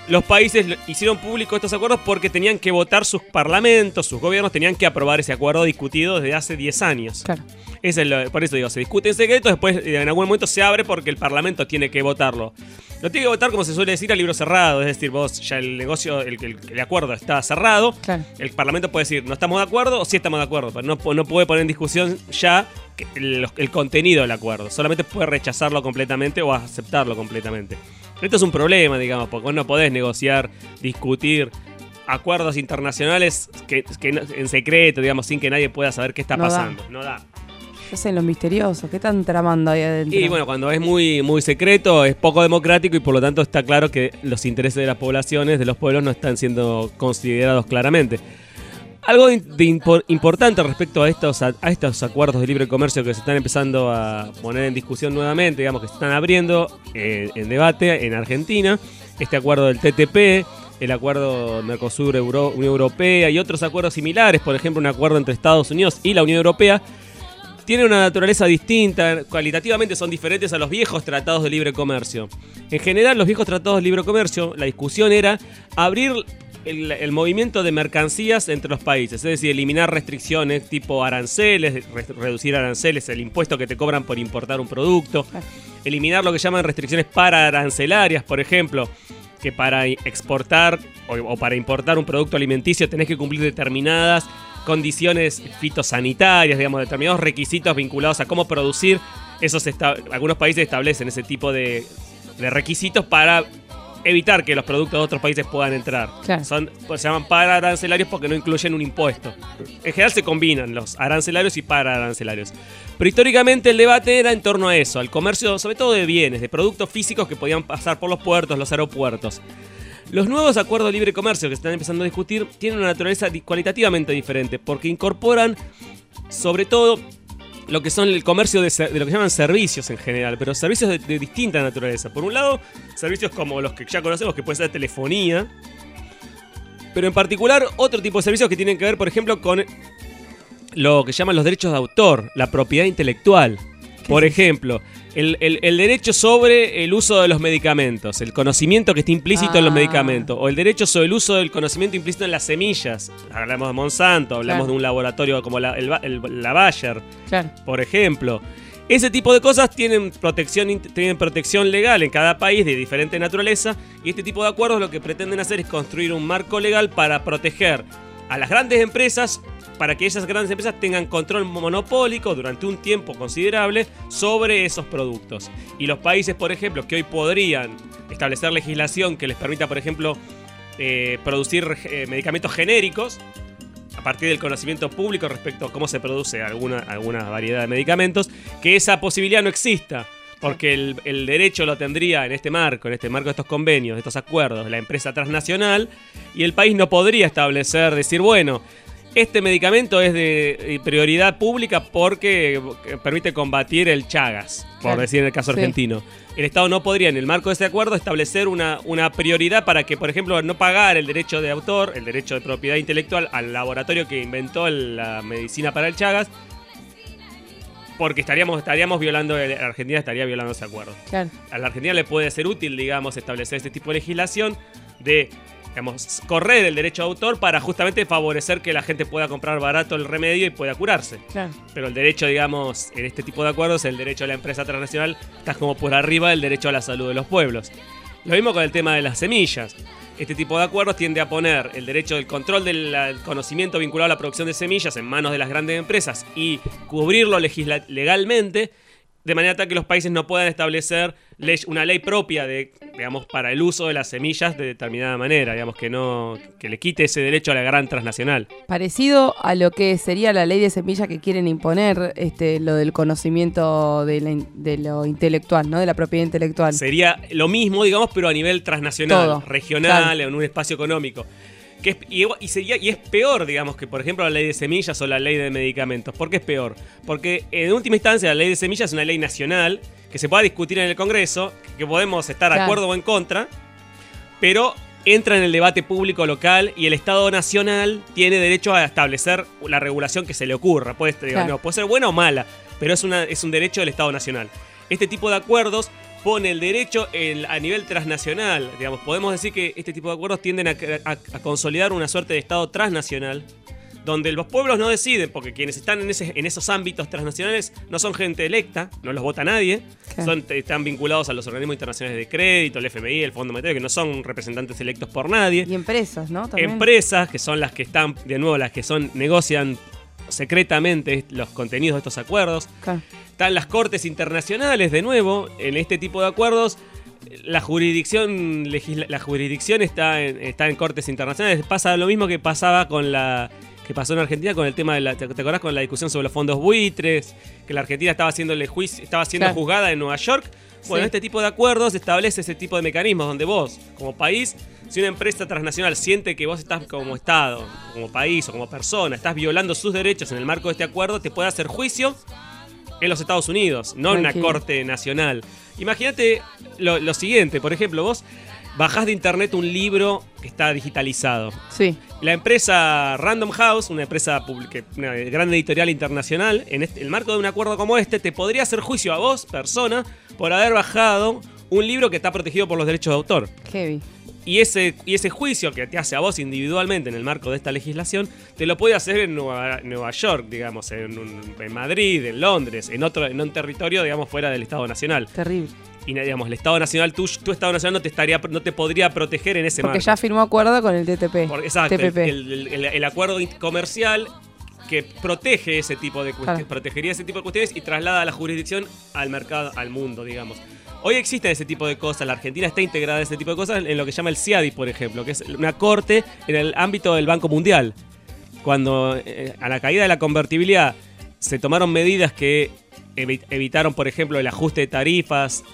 los países hicieron público estos acuerdos porque tenían que votar sus parlamentos, sus gobiernos tenían que aprobar ese acuerdo discutido desde hace diez años. Claro. Es el, por eso digo, se discute en secreto, después en algún momento se abre porque el parlamento tiene que votarlo. Lo tiene que votar, como se suele decir, a libro cerrado, es decir, vos ya el negocio, el, el, el acuerdo está cerrado, Claro. el parlamento puede decir no estamos de acuerdo o sí estamos de acuerdo, pero no, no puede poner en discusión ya el, el contenido del acuerdo, solamente puede rechazarlo completamente o aceptarlo completamente. Esto es un problema, digamos, porque vos no podés negociar, discutir acuerdos internacionales que, que en secreto, digamos, sin que nadie pueda saber qué está No da. pasando. No da. ¿Qué hacen los misteriosos? ¿Qué están tramando ahí adentro? Y bueno, cuando es muy, muy secreto, es poco democrático y por lo tanto está claro que los intereses de las poblaciones, de los pueblos, no están siendo considerados claramente. Algo de impo- importante respecto a estos, a, a estos acuerdos de libre comercio que se están empezando a poner en discusión nuevamente, digamos que se están abriendo eh, en debate en Argentina, este acuerdo del T T P, el acuerdo Mercosur, Euro, Unión Europea y otros acuerdos similares, por ejemplo un acuerdo entre Estados Unidos y la Unión Europea, tienen una naturaleza distinta, cualitativamente son diferentes a los viejos tratados de libre comercio. En general, los viejos tratados de libre comercio, la discusión era abrir el, el movimiento de mercancías entre los países, es decir, eliminar restricciones tipo aranceles, re- reducir aranceles, el impuesto que te cobran por importar un producto, eliminar lo que llaman restricciones pararancelarias, por ejemplo, que para exportar o, o para importar un producto alimenticio tenés que cumplir determinadas condiciones fitosanitarias, digamos, determinados requisitos vinculados a cómo producir. Esos esta- algunos países establecen ese tipo de, de requisitos para evitar que los productos de otros países puedan entrar. Claro. Son, pues, se llaman pararancelarios porque no incluyen un impuesto. En general se combinan los arancelarios y pararancelarios. Pero históricamente el debate era en torno a eso, al comercio sobre todo de bienes, de productos físicos que podían pasar por los puertos, los aeropuertos. Los nuevos acuerdos de libre comercio que se están empezando a discutir tienen una naturaleza di- cualitativamente diferente porque incorporan sobre todo lo que son el comercio de, ser- de lo que llaman servicios en general, pero servicios de, de distinta naturaleza. Por un lado, servicios como los que ya conocemos, que puede ser telefonía, pero en particular otro tipo de servicios que tienen que ver, por ejemplo, con lo que llaman los derechos de autor, la propiedad intelectual. Por ejemplo, el, el- el derecho sobre el uso de los medicamentos, el conocimiento que está implícito en los Ah. medicamentos, o el derecho sobre el uso del conocimiento implícito en las semillas. Hablamos de Monsanto, hablamos Claro. de un laboratorio como la, el, Ba- el- la Bayer, Claro. por ejemplo. Ese tipo de cosas tienen protección, int- tienen protección legal en cada país de diferente naturaleza, y este tipo de acuerdos lo que pretenden hacer es construir un marco legal para proteger a las grandes empresas, para que esas grandes empresas tengan control monopólico durante un tiempo considerable sobre esos productos. Y los países, por ejemplo, que hoy podrían establecer legislación que les permita, por ejemplo, eh, producir eh, medicamentos genéricos a partir del conocimiento público respecto a cómo se produce alguna, alguna variedad de medicamentos, que esa posibilidad no exista. Porque el, el derecho lo tendría en este marco, en este marco de estos convenios, de estos acuerdos, la empresa transnacional, y el país no podría establecer, decir, bueno, este medicamento es de prioridad pública porque permite combatir el Chagas, por Claro. decir en el caso Sí. argentino. El Estado no podría, en el marco de ese acuerdo, establecer una, una prioridad para que, por ejemplo, no pagar el derecho de autor, el derecho de propiedad intelectual al laboratorio que inventó la medicina para el Chagas, porque estaríamos, estaríamos violando, la Argentina estaría violando ese acuerdo. Claro. A la Argentina le puede ser útil, digamos, establecer este tipo de legislación de, digamos, correr el derecho de autor para justamente favorecer que la gente pueda comprar barato el remedio y pueda curarse. Claro. Pero el derecho, digamos, en este tipo de acuerdos, el derecho a la empresa transnacional está como por arriba del derecho a la salud de los pueblos. Lo mismo con el tema de las semillas. Este tipo de acuerdos tiende a poner el derecho del control del del conocimiento vinculado a la producción de semillas en manos de las grandes empresas y cubrirlo legisla- legalmente, de manera tal que los países no puedan establecer ley- una ley propia de, digamos, para el uso de las semillas de determinada manera, digamos, que no que le quite ese derecho a la gran transnacional. Parecido a lo que sería la ley de semilla que quieren imponer, este, lo del conocimiento de, la in- de lo intelectual, ¿no? De la propiedad intelectual. Sería lo mismo, digamos, pero a nivel transnacional, Todo, regional, claro. en un espacio económico. Que es, y, y sería, y es peor, digamos, que por ejemplo la ley de semillas o la ley de medicamentos. ¿Por qué es peor? Porque en última instancia la ley de semillas es una ley nacional que se pueda discutir en el Congreso, que podemos estar de Claro. acuerdo o en contra, pero entra en el debate público local y el Estado nacional tiene derecho a establecer la regulación que se le ocurra. Puede, Claro. no, puede ser buena o mala, pero es, una, es un derecho del Estado nacional. Este tipo de acuerdos pone el derecho el, a nivel transnacional. Digamos, podemos decir que este tipo de acuerdos tienden a, a, a consolidar una suerte de Estado transnacional, donde los pueblos no deciden, porque quienes están en, ese, en esos ámbitos transnacionales no son gente electa, no los vota nadie, Claro. son, están vinculados a los organismos internacionales de crédito, el F M I, el Fondo Monetario, que no son representantes electos por nadie. Y empresas, ¿no? También. Empresas, que son las que están, de nuevo, las que son negocian secretamente los contenidos de estos acuerdos. Claro. Están las cortes internacionales, de nuevo, en este tipo de acuerdos. La jurisdicción legisla- la jurisdicción está en, está en cortes internacionales. Pasa lo mismo que pasaba con la que pasó en Argentina con el tema de la, ¿te acordás con la discusión sobre los fondos buitres? Que la Argentina estaba haciéndole juicio, estaba siendo Claro. juzgada en Nueva York. Bueno, Sí. este tipo de acuerdos establece ese tipo de mecanismos donde vos, como país, si una empresa transnacional siente que vos estás como Estado, como país o como persona, estás violando sus derechos en el marco de este acuerdo, te puede hacer juicio en los Estados Unidos, no en una Tranquilo. corte nacional. Imagínate lo, lo siguiente, por ejemplo, vos bajás de internet un libro que está digitalizado. Sí. La empresa Random House, una empresa pública, una gran editorial internacional, en este- el marco de un acuerdo como este, te podría hacer juicio a vos, persona, por haber bajado un libro que está protegido por los derechos de autor. Heavy. Y ese, y ese juicio que te hace a vos individualmente en el marco de esta legislación, te lo puede hacer en Nueva, Nueva York, digamos, en, un- en Madrid, en Londres, en otro en un territorio, digamos, fuera del Estado Nacional. Terrible. Y digamos, el Estado Nacional, tu, tu Estado Nacional no te estaría, no te podría proteger en ese Porque marco. ya firmó acuerdo con el T T P. Por- exacto, T P P. el, el- el- el acuerdo in- comercial que protege ese tipo de cuestiones, Claro. protegería ese tipo de cuestiones y traslada la jurisdicción al mercado, al mundo, digamos. Hoy existen ese tipo de cosas, la Argentina está integrada en ese tipo de cosas en lo que se llama el C I A D I, por ejemplo, que es una corte en el ámbito del Banco Mundial. Cuando eh, a la caída de la convertibilidad se tomaron medidas que evi- evitaron, por ejemplo, el ajuste de tarifas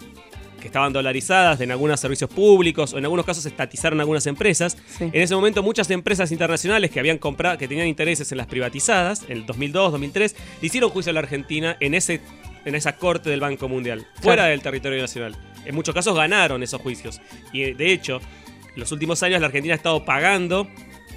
que estaban dolarizadas en algunos servicios públicos o en algunos casos estatizaron algunas empresas. Sí. En ese momento muchas empresas internacionales que habían comprado, que tenían intereses en las privatizadas, en el dos mil dos, dos mil tres, le hicieron juicio a la Argentina en ese en esa corte del Banco Mundial, fuera Claro. del territorio nacional. En muchos casos ganaron esos juicios. Y eh, de hecho, en los últimos años la Argentina ha estado pagando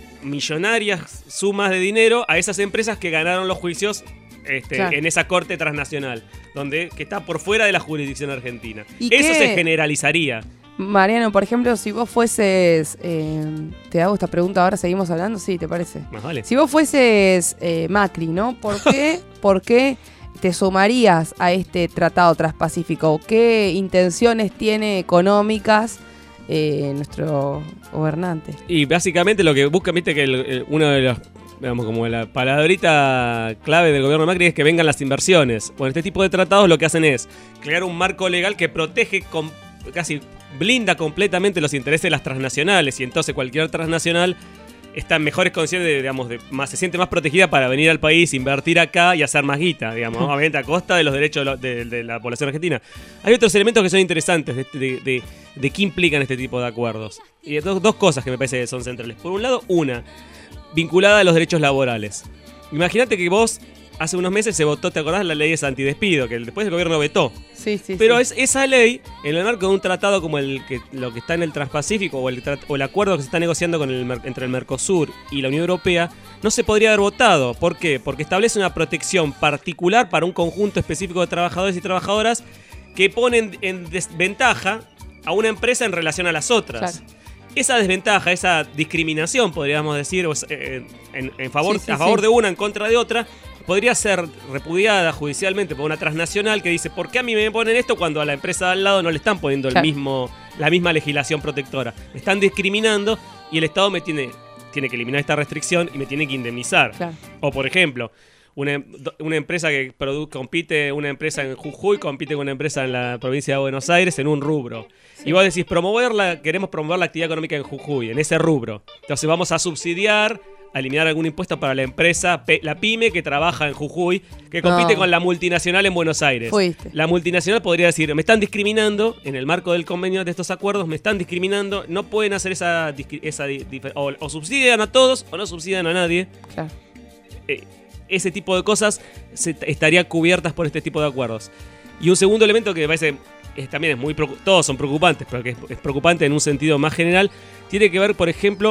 millonarias sumas de dinero a esas empresas que ganaron los juicios este, Claro. en esa corte transnacional, donde que está por fuera de la jurisdicción argentina. ¿Y Eso qué- se generalizaría. Mariano, por ejemplo, si vos fueses. eh, te hago esta pregunta ahora, seguimos hablando, sí, ¿te parece? Más vale. Si vos fueses eh, Macri, ¿no? ¿Por qué, ¿Por qué te sumarías a este tratado transpacífico? ¿Qué intenciones tiene económicas eh, nuestro gobernante? Y básicamente lo que busca, viste que el- el- uno de los, digamos, como la palabrita clave del gobierno de Macri es que vengan las inversiones. Bueno, este tipo de tratados lo que hacen es crear un marco legal que protege, com- casi blinda completamente los intereses de las transnacionales y entonces cualquier transnacional está en mejores condiciones, de, digamos, de, más, se siente más protegida para venir al país, invertir acá y hacer más guita, digamos, obviamente a costa de los derechos de, lo- de- de la población argentina. Hay otros elementos que son interesantes de, de, de- de qué implican este tipo de acuerdos. Y dos, dos cosas que me parece que son centrales. Por un lado, una, vinculada a los derechos laborales. Imagínate que vos, hace unos meses se votó, ¿te acordás? La ley de antidespido, que después el gobierno vetó. Sí, sí, Pero sí. es esa ley, en el marco de un tratado como el que lo que está en el Transpacífico o el, trat- o el acuerdo que se está negociando con el, mer- entre el Mercosur y la Unión Europea, no se podría haber votado. ¿Por qué? Porque establece una protección particular para un conjunto específico de trabajadores y trabajadoras que ponen en desventaja a una empresa en relación a las otras. Claro. Esa desventaja, esa discriminación, podríamos decir, o, eh, en, en favor, Sí, sí, a favor sí. de una en contra de otra, podría ser repudiada judicialmente por una transnacional que dice, ¿por qué a mí me ponen esto cuando a la empresa de al lado no le están poniendo el Claro. mismo, la misma legislación protectora? Me están discriminando y el Estado me tiene, tiene que eliminar esta restricción y me tiene que indemnizar. Claro. O por ejemplo, una, una empresa que produ- compite, una empresa en Jujuy compite con una empresa en la provincia de Buenos Aires en un rubro. Y vos decís, promoverla, queremos promover la actividad económica en Jujuy, en ese rubro. Entonces vamos a subsidiar, a eliminar algún impuesto para la empresa, pe- la pyme que trabaja en Jujuy, que compite No. con la multinacional en Buenos Aires. Fuiste. La multinacional podría decir, me están discriminando, en el marco del convenio de estos acuerdos, me están discriminando, no pueden hacer esa, discri- esa di- difer- o, o subsidian a todos o no subsidian a nadie. Claro. Eh, ese tipo de cosas se, estarían cubiertas por este tipo de acuerdos. Y un segundo elemento que me parece es, también es muy preocu- todos son preocupantes, pero que es, es preocupante en un sentido más general, tiene que ver, por ejemplo,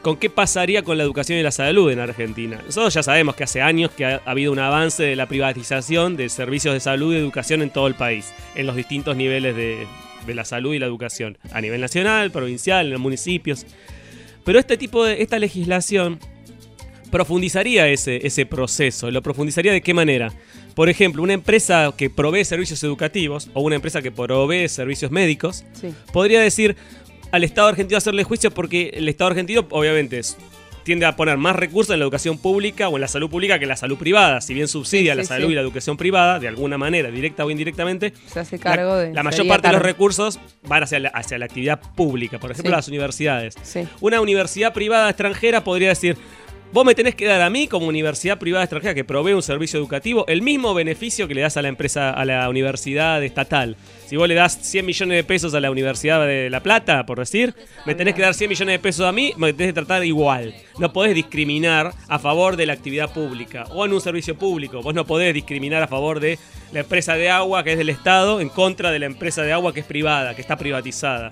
con qué pasaría con la educación y la salud en Argentina. Nosotros ya sabemos que hace años que ha, ha habido un avance de la privatización de servicios de salud y educación en todo el país, en los distintos niveles de, de la salud y la educación, a nivel nacional, provincial, en los municipios. Pero este tipo de, esta legislación profundizaría ese, ese proceso. ¿Lo profundizaría de qué manera? Por ejemplo, una empresa que provee servicios educativos o una empresa que provee servicios médicos Sí. podría decir al Estado argentino hacerle juicio porque el Estado argentino obviamente es, tiende a poner más recursos en la educación pública o en la salud pública que en la salud privada. Si bien subsidia Sí, la sí, salud sí. y la educación privada, de alguna manera, directa o indirectamente, Se hace cargo la, de... la mayor sería parte de los cargo. recursos van hacia la, hacia la actividad pública. Por ejemplo, Sí. las universidades. Sí. Una universidad privada extranjera podría decir: vos me tenés que dar a mí, como universidad privada extranjera que provee un servicio educativo, el mismo beneficio que le das a la empresa, a la universidad estatal. Si vos le das cien millones de pesos a la Universidad de La Plata, por decir, me tenés que dar cien millones de pesos a mí, me tenés que tratar igual. No podés discriminar a favor de la actividad pública o en un servicio público. Vos no podés discriminar a favor de la empresa de agua, que es del Estado, en contra de la empresa de agua que es privada, que está privatizada.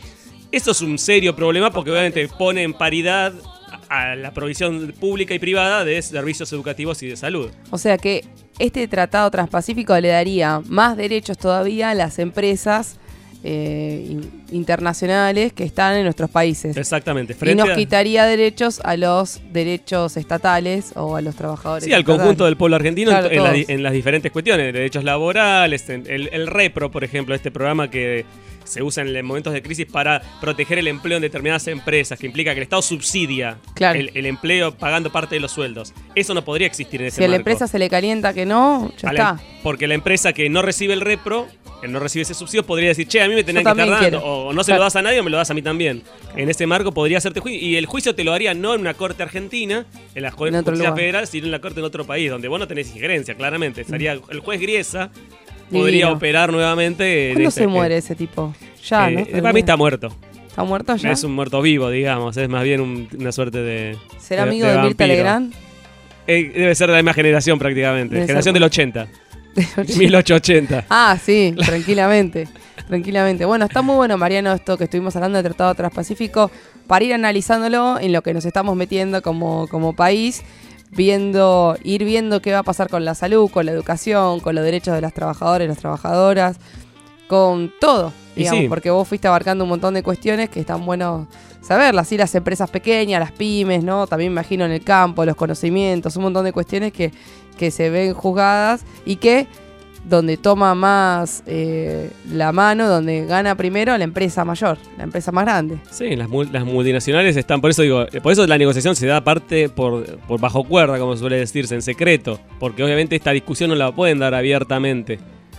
Eso es un serio problema porque obviamente pone en paridad a la provisión pública y privada de servicios educativos y de salud. O sea que este tratado transpacífico le daría más derechos todavía a las empresas eh, in- internacionales que están en nuestros países. Exactamente. Y Frente nos a- quitaría derechos a los derechos estatales o a los trabajadores. Sí, al estatales. conjunto del pueblo argentino Claro, en, en la- todos. en las diferentes cuestiones, derechos laborales, en el, el REPRO, por ejemplo, este programa que se usa en momentos de crisis para proteger el empleo en determinadas empresas, que implica que el Estado subsidia Claro. el, el empleo pagando parte de los sueldos. Eso no podría existir en ese Si a la marco. empresa se le calienta que no, ya A la- está. Porque la empresa que no recibe el REPRO, que no recibe ese subsidio, podría decir: che, a mí me tenés Yo que estar también dando, quiero. o no se Claro. lo das a nadie o me lo das a mí también. En ese marco podría hacerte juicio, y el juicio te lo haría no en una corte argentina, en la En Justicia otro lugar. Federal, sino en la corte en otro país, donde vos no tenés injerencia, claramente. Estaría el juez Griesa, podría Divino. operar nuevamente. en ¿Cuándo este- se muere ese tipo? Ya, eh, ¿no? Para mí está muerto. ¿Está muerto ya? No es un muerto vivo, digamos. Es más bien un- una suerte de. ¿Será amigo de, Mirta vampiro. Legrand? Eh, debe ser de la misma generación prácticamente. Debe Generación ser. del ochenta. mil ochocientos ochenta. Ah, sí, tranquilamente. Tranquilamente. Bueno, está muy bueno, Mariano, esto que estuvimos hablando del Tratado Transpacífico, para ir analizándolo en lo que nos estamos metiendo como, como país, viendo, ir viendo qué va a pasar con la salud, con la educación, con los derechos de las trabajadoras y las trabajadoras, con todo, Y digamos, sí. porque vos fuiste abarcando un montón de cuestiones que están buenos saberlas, y las empresas pequeñas, las pymes, ¿no? También me imagino en el campo, los conocimientos, un montón de cuestiones que, que se ven juzgadas y que donde toma más eh, la mano, donde gana primero la empresa mayor, la empresa más grande. Sí, las, mul- las multinacionales están, por eso digo, eh, por eso la negociación se da aparte por, por bajo cuerda, como suele decirse, en secreto, porque obviamente esta discusión no la pueden dar abiertamente.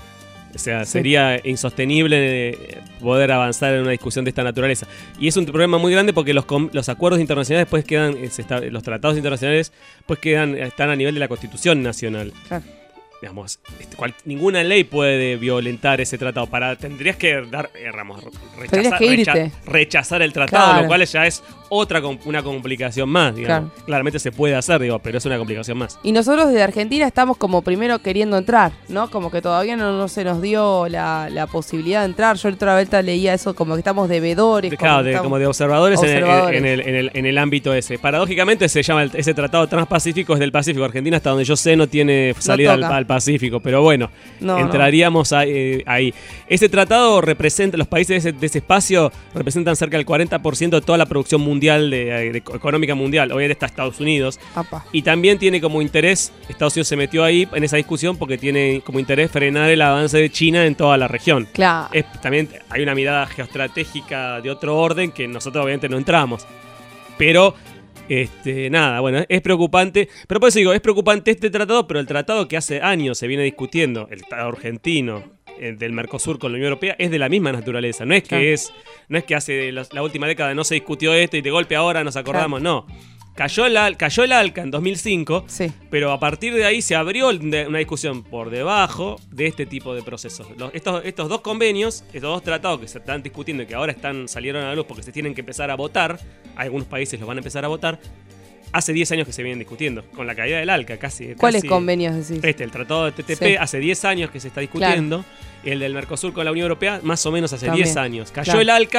O sea, Sí. sería insostenible eh, poder avanzar en una discusión de esta naturaleza. Y es un problema muy grande porque los, com- los acuerdos internacionales pues quedan, eh, se esta- los tratados internacionales pues quedan, están a nivel de la Constitución Nacional. Claro. Digamos, este, cual- ninguna ley puede violentar ese tratado. Para, tendrías que dar, eh, Ramos, Tendrías rechazar, que recha- irte. rechazar el tratado, Claro. lo cual ya es otra com- una complicación más, digamos. Claro. Claramente se puede hacer, digo, pero es una complicación más. Y nosotros desde Argentina estamos como primero queriendo entrar, ¿no? Como que todavía no, no se nos dio la, la posibilidad de entrar. Yo otra vez leía eso como que estamos devedores. De- claro, como, que de- estamos- como de observadores, en el- observadores. En, el, en, el, en el ámbito ese. Paradójicamente se llama el- ese tratado transpacífico, es del Pacífico. Argentina, hasta donde yo sé, no tiene salida al, toca. al Pacífico, pero bueno, No, entraríamos ahí, eh, ahí. Ese tratado representa, los países de ese, de ese espacio representan cerca del cuarenta por ciento de toda la producción mundial, de, de- económica mundial. Obviamente está Estados Unidos. no. Apa. Y también tiene como interés, Estados Unidos se metió ahí en esa discusión porque tiene como interés frenar el avance de China en toda la región. Claro. Es- también hay una mirada geoestratégica de otro orden que nosotros obviamente no entramos. Pero, este, nada, bueno, es preocupante. Pero por eso digo, es preocupante este tratado, pero el tratado que hace años se viene discutiendo, el tratado argentino eh, del Mercosur con la Unión Europea, es de la misma naturaleza. No es que Claro. es, no es que hace la, la última década no se discutió esto y de golpe ahora nos acordamos, no. Cayó el, al- cayó el ALCA en dos mil cinco, Sí. pero a partir de ahí se abrió de- una discusión por debajo de este tipo de procesos. Los- estos, estos dos convenios, estos dos tratados que se están discutiendo y que ahora están salieron a la luz porque se tienen que empezar a votar, algunos países los van a empezar a votar, hace diez años que se vienen discutiendo, con la caída del ALCA casi. ¿Cuáles casi- convenios decís? Este, el tratado de T T P, Sí. hace diez años que se está discutiendo, y el del Mercosur con la Unión Europea más o menos hace También, diez años. Cayó claro. el ALCA,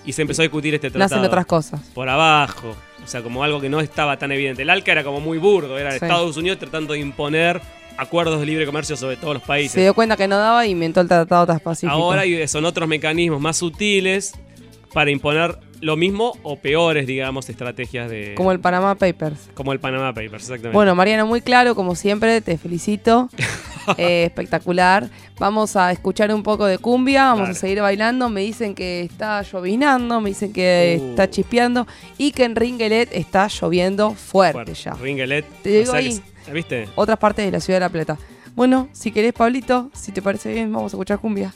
y se empezó a discutir este tratado. Nacen otras cosas. Por abajo. O sea, como algo que no estaba tan evidente. El ALCA era como muy burdo, era Sí. Estados Unidos tratando de imponer acuerdos de libre comercio sobre todos los países. Se dio cuenta que no daba y inventó el Tratado Transpacífico. Ahora hay- son otros mecanismos más sutiles para imponer lo mismo o peores, digamos, estrategias de... Como el Panama Papers. Como el Panama Papers, exactamente. Bueno, Mariano, muy claro, como siempre, te felicito. Eh, espectacular. Vamos a escuchar un poco de cumbia, vamos Dale. a seguir bailando. Me dicen que está llovinando, me dicen que Uh. está chispeando y que en Ringelet está lloviendo fuerte, Fuerte. ya. Ringelet. Te digo o sea, ahí. que- ¿Viste? Otras partes de la ciudad de La Plata. Bueno, si querés, Pablito, si te parece bien, vamos a escuchar cumbia.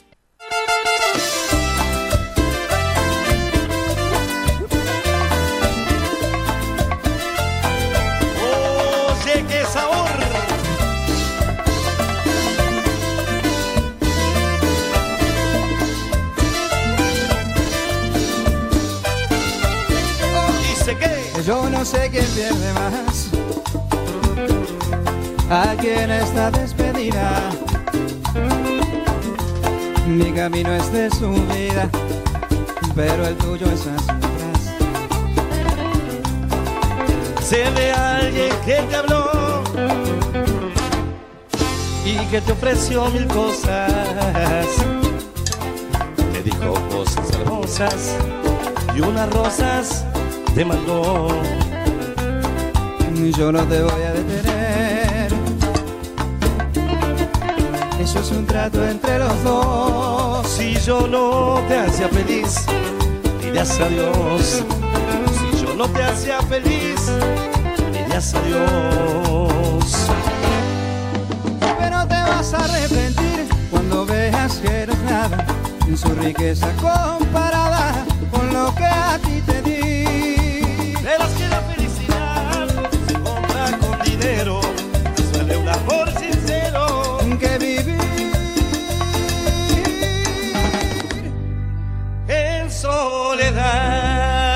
Oye, qué sabor. Dice que Yo no sé quién pierde más aquí en esta despedida. Mi camino es de subida, pero el tuyo es hacia atrás. sé de alguien que te habló y que te ofreció mil cosas. Te dijo cosas hermosas y unas rosas te mandó. Yo no te voy a detener, eso es un trato entre los dos. Si yo no te hacía feliz, dirías adiós. Si yo no te hacía feliz, dirías adiós. Pero te vas a arrepentir cuando veas que eres nada en su riqueza comparada con lo que a ti te di. Verás que la felicidad se compra con dinero, suele un amor sincero Que vivir en soledad.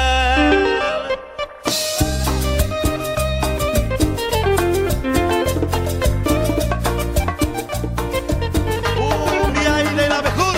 Cumbia y de la mejor.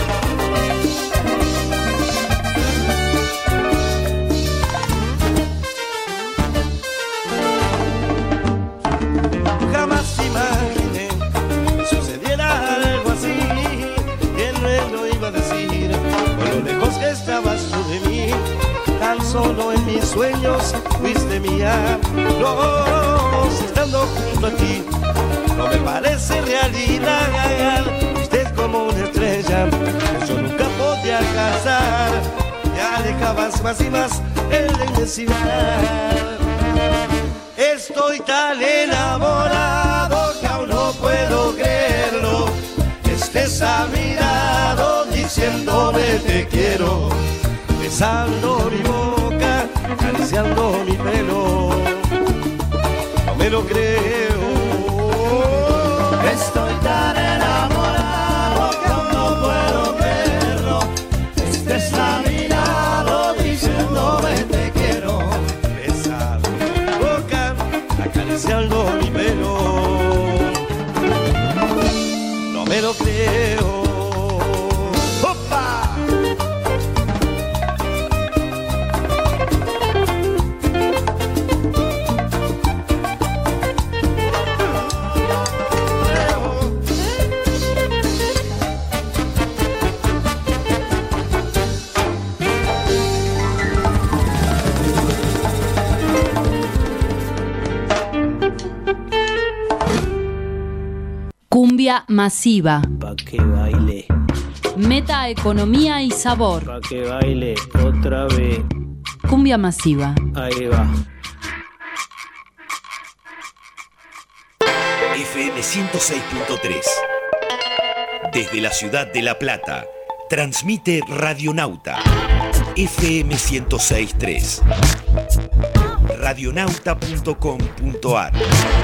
Jamás imaginé sucediera algo así. ¿Quién me lo iba a decir? Por lo lejos que estabas tú de mí, tan solo en mis sueños fuiste mía. No, si estando junto a ti, no me parece realidad. Usted como una estrella, que yo nunca podía alcanzar. Te alejabas más y más en la inmensidad. Estoy tan enamorado que aún no puedo creerlo. Estés a mi lado diciéndome te quiero, besando mi boca, acariciando mi pelo. No me lo creo. Estoy tan enamorado que aún no puedo creerlo. Estés a mi lado diciéndome te quiero, besando mi boca, acariciando mi pelo. No me lo creo. ¡Opa! Cumbia masiva. Pa' que baile, Meta economía y sabor. pa' que baile otra vez. Cumbia masiva. Ahí va. F M ciento seis punto tres. Desde la ciudad de La Plata, transmite Radionauta. F M ciento seis punto tres. radionauta punto com punto ar.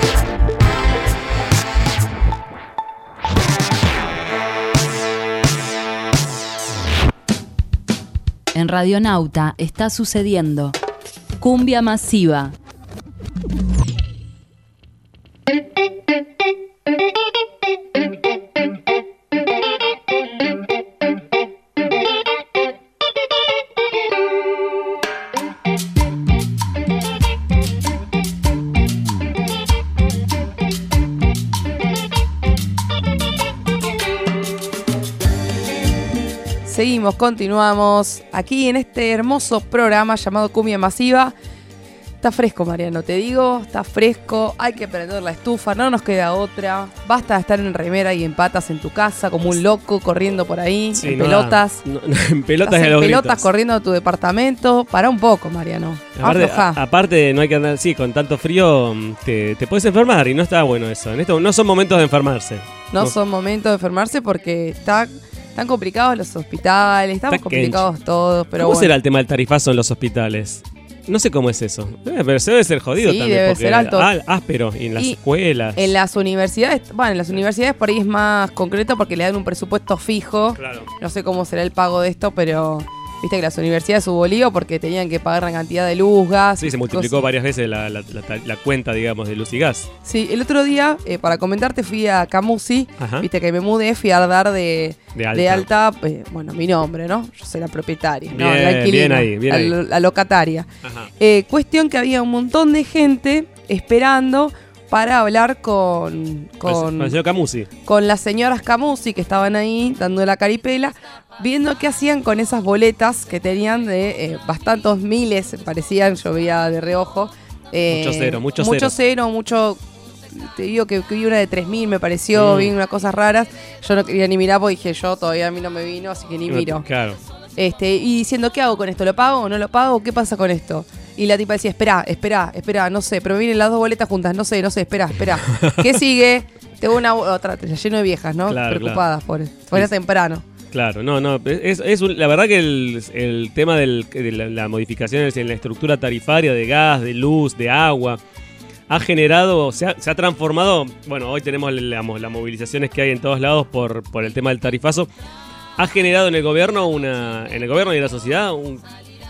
En Radionauta está sucediendo Cumbia masiva. seguimos, continuamos aquí en este hermoso programa llamado Cumbia Masiva. Está fresco, Mariano, te digo, está fresco, hay que prender la estufa, no nos queda otra. Basta de estar en remera y en patas en tu casa, como un loco, corriendo por ahí, Sí, en no pelotas. da- no, no, en pelotas Estás y a en los pelotas gritos. corriendo a tu departamento. Pará un poco, Mariano. Aparte, Aflojá. a- aparte, no hay que andar así, con tanto frío mm, te, te puedes enfermar y no está bueno eso. En esto no son momentos de enfermarse. No son momentos de enfermarse porque está, están complicados los hospitales, estamos Está complicados todos, pero ¿Cómo bueno. será el tema del tarifazo en los hospitales? No sé cómo es eso. Eh, pero se debe ser jodido Sí, también. debe porque ser alto. ah, áspero. Y en las Y escuelas. En las universidades, bueno, en las universidades por ahí es más concreto porque le dan un presupuesto fijo. Claro. No sé cómo será el pago de esto, pero viste que las universidades hubo lío porque tenían que pagar una cantidad de luz, gas. Sí, se multiplicó cosas. varias veces la, la- la- la cuenta, digamos, de luz y gas. Sí, el otro día, eh, para comentarte, fui a Camusi. Ajá. Viste que me mudé, fui a dar de, De alta. de alta, eh, bueno, mi nombre, ¿no? Yo soy la propietaria, ¿no? Bien, La inquilina, bien ahí, bien la, ahí. la locataria. Ajá. Eh, cuestión que había un montón de gente esperando para hablar con, Con con, el señor Camusi. con las señoras Camusi que estaban ahí dando la caripela, viendo qué hacían con esas boletas que tenían de eh, bastantes miles, parecían, yo veía de reojo. eh, Mucho cero, mucho Mucho cero. cero, mucho... Te digo que, que vi una de tres mil, me pareció, Mm. vi unas cosas raras. Yo no quería ni mirar porque dije, yo todavía a mí no me vino, así que ni miro. Claro. Este, y diciendo, ¿qué hago con esto? ¿Lo pago o no lo pago? ¿Qué pasa con esto? Y la tipa decía, espera, espera, espera, no sé, pero me vienen las dos boletas juntas, no sé, no sé, espera, espera. ¿Qué sigue? Tengo una otra, lleno de viejas, ¿no? Claro, Preocupadas por fuera Sí. temprano. Claro, no, no. Es, es un- la verdad que el, el tema del- de la, la modificación en la estructura tarifaria de gas, de luz, de agua, ha generado, se ha, se ha transformado. Bueno, hoy tenemos la- las movilizaciones que hay en todos lados por, por el tema del tarifazo. Ha generado en el gobierno una, en el gobierno y en la sociedad un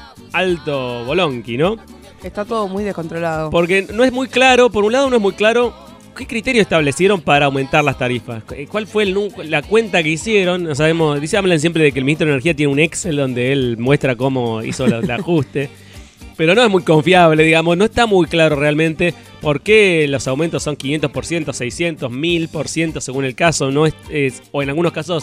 alto bolonqui, ¿no? Está todo muy descontrolado. Porque no es muy claro, por un lado no es muy claro qué criterio establecieron para aumentar las tarifas. ¿Cuál fue el, nu- la cuenta que hicieron? No sabemos, dice, hablan siempre de que el ministro de Energía tiene un Excel donde él muestra cómo hizo la- el ajuste. Pero no es muy confiable, digamos, no está muy claro realmente por qué los aumentos son quinientos por ciento, seiscientos por ciento, mil por ciento según el caso, no es, es- o en algunos casos,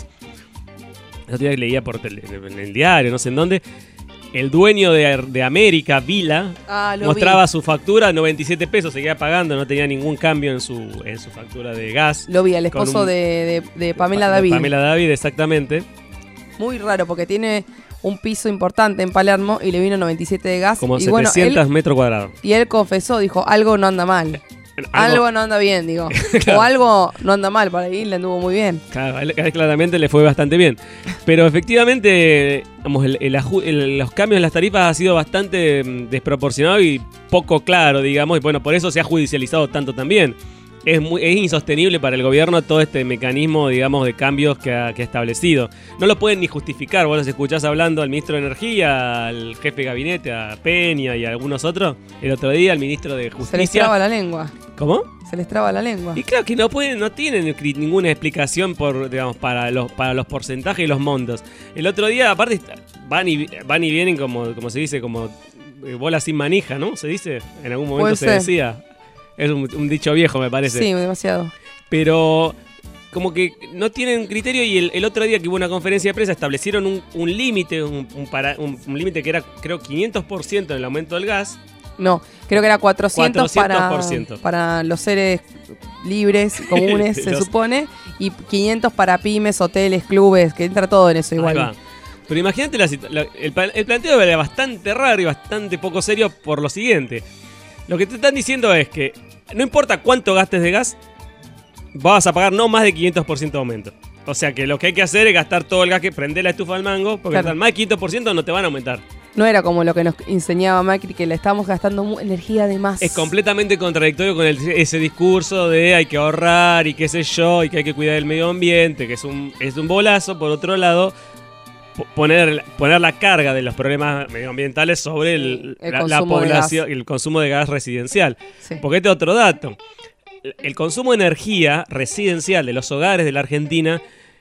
el otro día leía por tele- en el diario, no sé en dónde, el dueño de, de América, Vila, Ah, lo mostraba vi. su factura, noventa y siete pesos, seguía pagando, no tenía ningún cambio en su, en su factura de gas. Lo vi, al Con esposo un- de, de- de Pamela de David. Pamela David, exactamente. Muy raro porque tiene un piso importante en Palermo y le vino noventa y siete de gas. Como y bueno, setecientos él, metros cuadrados. y él confesó, dijo, algo no anda mal. Algo, no anda bien, digo. Claro. O algo no anda mal, para ahí le anduvo muy bien. Claro, a él- a él claramente le fue bastante bien. Pero efectivamente, vamos, el- el aju- el- los cambios en las tarifas ha sido bastante mm, desproporcionado y poco claro, digamos, y bueno, por eso se ha judicializado tanto también. Es, muy, es insostenible para el gobierno todo este mecanismo, digamos, de cambios que ha, que ha establecido. No lo pueden ni justificar. Vos los escuchás hablando al ministro de Energía, al jefe de gabinete, a Peña y a algunos otros. El otro día, al ministro de Se les Justicia. traba la lengua. ¿Cómo? Se les traba la lengua. Y claro que no pueden, no tienen cri- ninguna explicación por, digamos, para los, para los porcentajes y los montos. El otro día, aparte, van y, van y vienen como, como se dice, como eh, bola sin manija, ¿no? Se dice, en algún momento Puede se ser. decía. Es un, un dicho viejo, me parece. Sí, demasiado. Pero como que no tienen criterio y el, el otro día que hubo una conferencia de prensa establecieron un, un límite, un, un, para- un- un límite que era creo quinientos por ciento en el aumento del gas. No, creo que era cuatrocientos, cuatrocientos por ciento. para, para los seres libres, comunes, se Los- supone, y quinientos para pymes, hoteles, clubes, que entra todo en eso Ahí igual. va. Pero imagínate, la situ- la- el, pa- el planteo era bastante raro y bastante poco serio por lo siguiente. Lo que te están diciendo es que no importa cuánto gastes de gas, vas a pagar no más de quinientos por ciento de aumento. O sea que lo que hay que hacer es gastar todo el gas que prende la estufa al mango, porque Claro. al más de quinientos por ciento no te van a aumentar. No era como lo que nos enseñaba Macri, que le estábamos gastando mu- energía de más. Es completamente contradictorio con el- ese discurso de hay que ahorrar y qué sé yo, y que hay que cuidar el medio ambiente, que es un, es un bolazo. Por otro lado, po- poner, poner la carga de los problemas medioambientales sobre el, el la, la consumo de población, gas. el consumo de gas residencial. Sí. Porque este es otro dato. El consumo de energía residencial de los hogares de la Argentina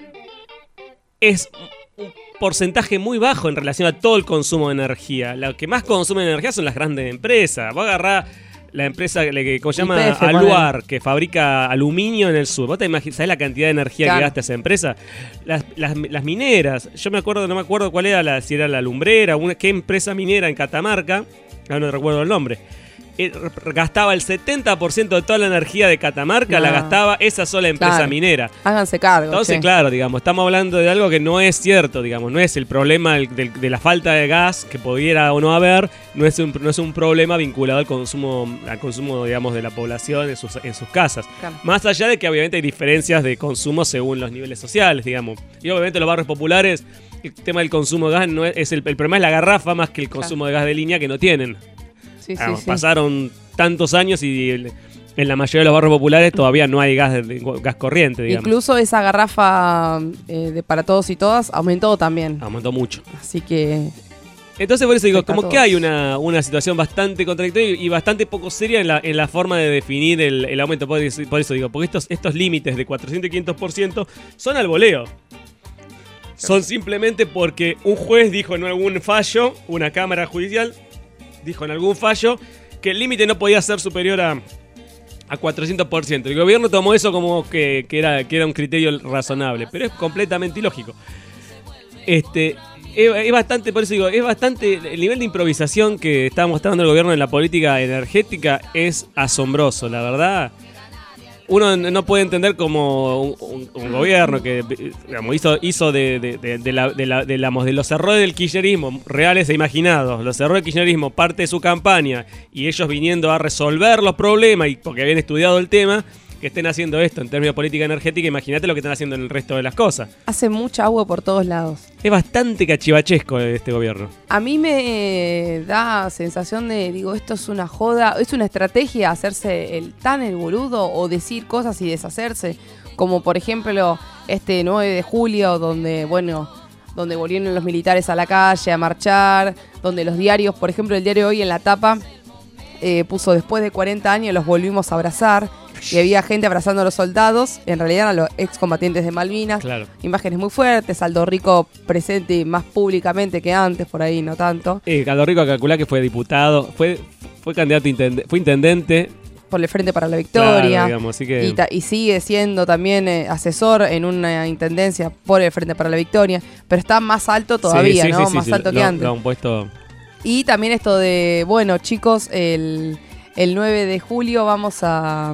es un porcentaje muy bajo en relación a todo el consumo de energía. Lo que más consume energía son las grandes empresas. Vos agarrás la empresa que ¿cómo se llama? Y P F, Aluar, que fabrica aluminio en el sur. ¿Vos te imaginas, sabés la cantidad de energía Claro. que gasta esa empresa? Las, las, las mineras, yo me acuerdo, no me acuerdo cuál era, la, si era la lumbrera, una, qué empresa minera en Catamarca, ahora no recuerdo el nombre. Eh, gastaba el setenta por ciento de toda la energía de Catamarca, No. la gastaba esa sola empresa Claro. minera. Háganse cargo. Entonces, che. claro, digamos, estamos hablando de algo que no es cierto, digamos, no es el problema del- del- de la falta de gas que pudiera o no haber, no es un, no es un problema vinculado al consumo, al consumo, digamos, de la población en sus, en sus casas. Claro. Más allá de que obviamente hay diferencias de consumo según los niveles sociales, digamos. Y obviamente los barrios populares, el tema del consumo de gas no es, es el, el problema es la garrafa más que el consumo de gas de línea que no tienen. Sí, sí, Digamos, sí. pasaron tantos años y el- en la mayoría de los barrios populares todavía no hay gas, de- de- gas corriente, digamos. Incluso esa garrafa eh, de para todos y todas aumentó también. Aumentó mucho. Así que Entonces por eso digo, Afecta a como que todos. hay una, una situación bastante contradictoria y bastante poco seria en la, en la forma de definir el, el aumento. Por eso, por eso digo, porque estos, estos límites de cuatrocientos y quinientos por ciento son al voleo. Son simplemente porque un juez dijo en algún fallo, una cámara judicial dijo en algún fallo que el límite no podía ser superior a, a cuatrocientos por ciento. El gobierno tomó eso como que, que, era, que era un criterio razonable, pero es completamente ilógico. Este, es, es bastante, por eso digo, es bastante, el nivel de improvisación que está mostrando el gobierno en la política energética es asombroso, la verdad. Uno no puede entender como un, un- un gobierno que digamos, hizo, hizo de, de- de- de la- de la- de la- de los errores del kirchnerismo, reales e imaginados, los errores del kirchnerismo, parte de su campaña, y ellos viniendo a resolver los problemas, y porque habían estudiado el tema, que estén haciendo esto en términos de política energética, imagínate lo que están haciendo en el resto de las cosas. hace mucha agua por todos lados. Es bastante cachivachesco este gobierno. A mí me da sensación de, digo, esto es una joda, es una estrategia hacerse el tan el boludo o decir cosas y deshacerse, como por ejemplo este nueve de julio donde, bueno, donde volvieron los militares a la calle a marchar, donde los diarios, por ejemplo el diario Hoy en la tapa eh, puso después de cuarenta años los volvimos a abrazar y había gente abrazando a los soldados, en realidad a los excombatientes de Malvinas. Claro. Imágenes muy fuertes, Aldo Rico presente más públicamente que antes, por ahí no tanto. Eh, Aldo Rico calculá que fue diputado, fue, fue candidato a intende- fue intendente. Por el Frente para la Victoria. Claro, digamos, así que- y, ta- y sigue siendo también eh, asesor en una intendencia por el Frente para la Victoria. Pero está más alto todavía, Sí, sí, ¿no? sí, sí, más sí, alto lo- que antes. lo han puesto. Y también esto de, bueno, chicos, el, el nueve de julio vamos a,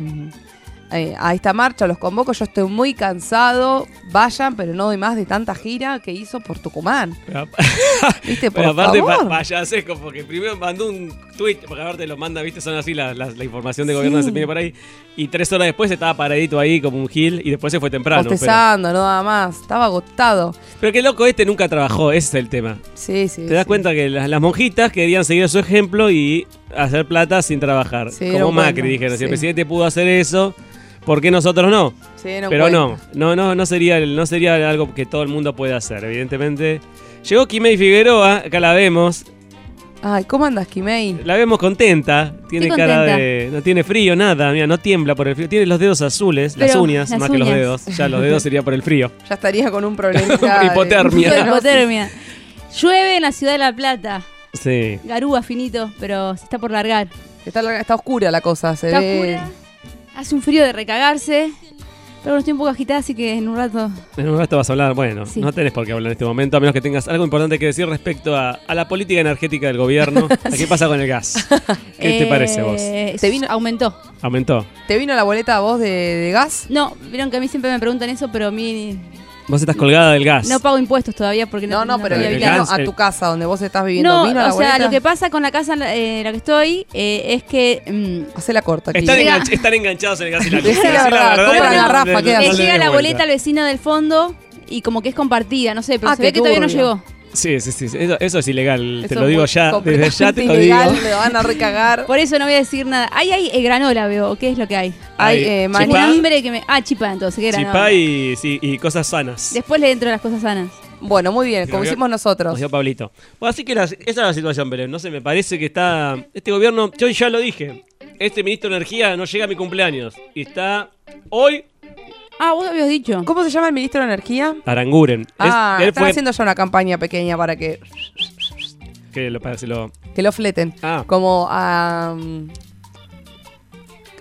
eh, a esta marcha, los convoco. Yo estoy muy cansado. Vayan, pero no doy más de tanta gira que hizo por Tucumán. Pero, ¿Viste? Por pero aparte, favor. pa- payasesco, porque primero mandó un tweet, porque aparte lo manda, viste, son así la, la- la información de gobierno Sí. que se viene por ahí. Y tres horas después estaba paradito ahí como un gil y después se fue temprano. Pero, Bostezando, nada más. Estaba agotado. pero qué loco, este nunca trabajó, ese es el tema. Sí, sí. Te das sí. cuenta que las, las monjitas querían seguir su ejemplo y hacer plata sin trabajar. Sí, como no Macri, cuenta, dijeron. Si sí. el presidente pudo hacer eso, ¿por qué nosotros no? Sí, no Pero cuenta. no, no, no, no sería, no sería algo que todo el mundo pueda hacer, evidentemente. Llegó Quimei Figueroa, acá la vemos, Ay, ¿cómo andas, Kimei? la vemos contenta, tiene Estoy cara contenta. de, no tiene frío, nada, mira, no tiembla por el frío, tiene los dedos azules, las Pero uñas, las más que los uñas. dedos, ya los dedos sería por el frío. Ya estaría con un problema. Hipotermia. Hipotermia. Llueve en la ciudad de La Plata. Sí. Garúa finito, pero se está por largar. Está, larga- está oscura la cosa, se Está ve. oscura. Hace un frío de recagarse. Pero bueno, estoy un poco agitada, así que en un rato. En un rato vas a hablar, bueno, Sí. no tenés por qué hablar en este momento, a menos que tengas algo importante que decir respecto a, a la política energética del gobierno. ¿A qué pasa con el gas? ¿Qué te eh, parece a vos? Te vino- Aumentó. ¿Aumentó? ¿Te vino la boleta a vos de, de gas? No, vieron que a mí siempre me preguntan eso, pero a mí Vos estás colgada del gas. no pago impuestos todavía porque no No, no, pero estoy el el habilitada. vino gas, a el- tu casa donde vos estás viviendo. No, ¿Vino la o sea, boleta? lo que pasa con la casa eh, en la que estoy eh, es que mm, Hacé la corta aquí. Están, Llega- enganch- están enganchados en el gas y la luz. Decí la Decí verdad, compra y la no- garrafa, no- ¿qué no haces? le le llega des la vuelta. boleta al vecino del fondo y como que es compartida, no sé, pero Ah, se ve qué que todavía no turbio. llegó. Sí, sí, sí. Eso, eso es ilegal. te Eso lo digo es ya. Desde ya te lo digo. ilegal, me van a recagar. Por eso no voy a decir nada. Ahí hay eh, granola, veo. ¿Qué es lo que hay? Hay Hay eh, chipá. Tengo un maní. hambre que me. Ah, chipá, entonces, ¿qué granola? Chipá y, sí, y cosas sanas. Después le entro las cosas sanas. Bueno, muy bien, Sí, como nos dio- hicimos nosotros. Nos dio Pablito. Bueno, así que la- esa es la situación, Belén. No sé, me parece que está. Este gobierno, yo ya lo dije. Este ministro de Energía no llega a mi cumpleaños. Y está hoy Ah, vos habías dicho. ¿Cómo se llama el ministro de Energía? Aranguren. Es- Ah, él están fue. haciendo ya una campaña pequeña para que, Que lo, para que se lo- que lo fleten. Ah. Como a...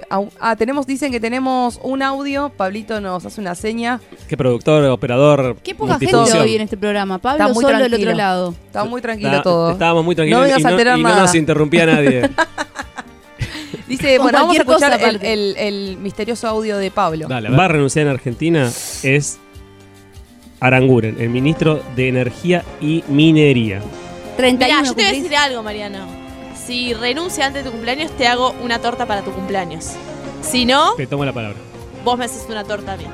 Ah, tenemos, dicen que tenemos un audio. Pablito nos hace una seña. Qué productor, operador. Qué poca gente multifunción. hoy en este programa. Pablo Está muy solo del tranquilo. otro lado. Está muy tranquilo Está- todo. Estábamos muy tranquilos No vengas y, a no, alterar y no nada. nos interrumpía nadie. Dice, Con bueno, vamos a cualquier cosa escuchar el, aparte. el- el misterioso audio de Pablo. Dale, va a renunciar en Argentina es Aranguren, el ministro de Energía y Minería. treinta y Mirá, uno yo te voy a cumplís. decir algo, Mariano. Si renuncia antes de tu cumpleaños, te hago una torta para tu cumpleaños. Si no, Te tomo la palabra. vos me haces una torta a mí.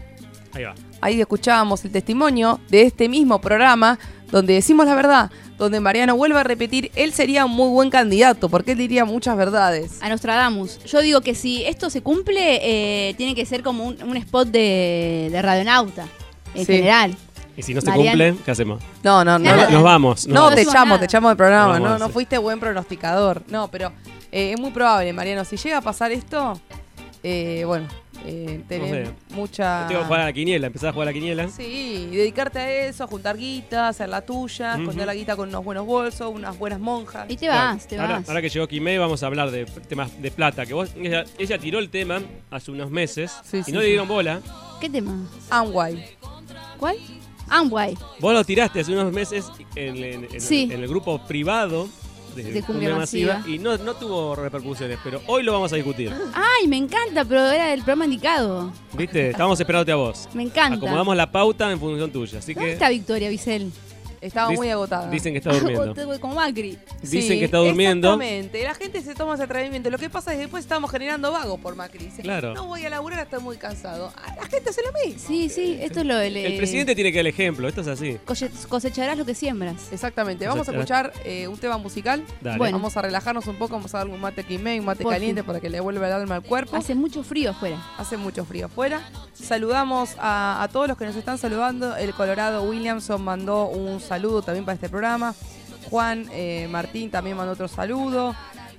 Ahí va. Ahí escuchábamos el testimonio de este mismo programa donde decimos la verdad, donde Mariano vuelve a repetir, él sería un muy buen candidato porque él diría muchas verdades. A Nostradamus. Yo digo que si esto se cumple, eh, tiene que ser como un, un spot de, de Radionauta, en Sí. general. Y si no se Mariano. cumple, ¿qué hacemos? No, no, no. Nos, nos vamos. nos No, vamos. te hacemos echamos, nada. te echamos del programa. No, No, vamos no a fuiste buen pronosticador. No, pero eh, es muy probable, Mariano. Si llega a pasar esto, eh, bueno, eh, tenés sé. mucha... Tengo que jugar a la quiniela, empezar a jugar a la quiniela. Sí, dedicarte a eso, a juntar guita, hacer la tuya, Ujú. esconder la guita con unos buenos bolsos, unas buenas monjas. Y te Claro. vas, te ahora, vas. ahora que llegó Quimé, vamos a hablar de temas de plata. Que vos, ella, ella tiró el tema hace unos meses Sí, y sí, no sí. le dieron bola. ¿Qué tema? Amway. ¿Cuál? Amway. Vos lo tiraste hace unos meses en, en- en- Sí. en el grupo privado de, De Cumbia Masiva. y no, no tuvo repercusiones, pero hoy lo vamos a discutir. Ay, me encanta, pero era el programa indicado. ¿Viste? Estábamos esperándote a vos. Me encanta. Acomodamos la pauta en función tuya, así ¿Dónde que está Victoria Vicel? Estaba Dic- muy agotada. dicen que está durmiendo. Como Macri. Dicen Sí, que está durmiendo. Exactamente. La gente se toma ese atrevimiento. Lo que pasa es que después estamos generando vagos por Macri. Dice, Claro. no voy a laburar, estoy muy cansado. Ah, la gente se lo mismo. Sí, sí, esto es lo del... El presidente tiene que dar el ejemplo, esto es así. Cose- Cosecharás lo que siembras. Exactamente. Vamos a escuchar eh, un tema musical. Dale. Bueno. Vamos a relajarnos un poco. Vamos a darle un mate quimé, un mate Por caliente fin. para que le vuelva el alma al cuerpo. Hace mucho frío afuera. Hace mucho frío afuera. Saludamos a, a todos los que nos están saludando. El Colorado Williamson mandó un saludo también para este programa. Juan eh, Martín también mandó otro saludo.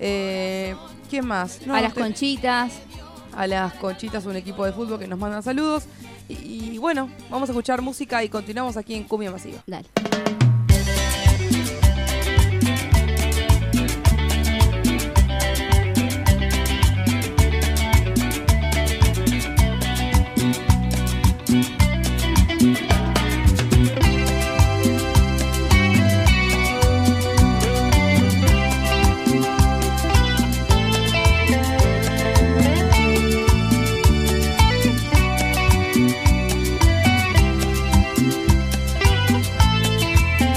Eh, ¿Quién más? No, a las te- conchitas. a las Conchitas, un equipo de fútbol que nos mandan saludos. Y, y bueno, vamos a escuchar música y continuamos aquí en Cumbia Masiva. Dale. Thank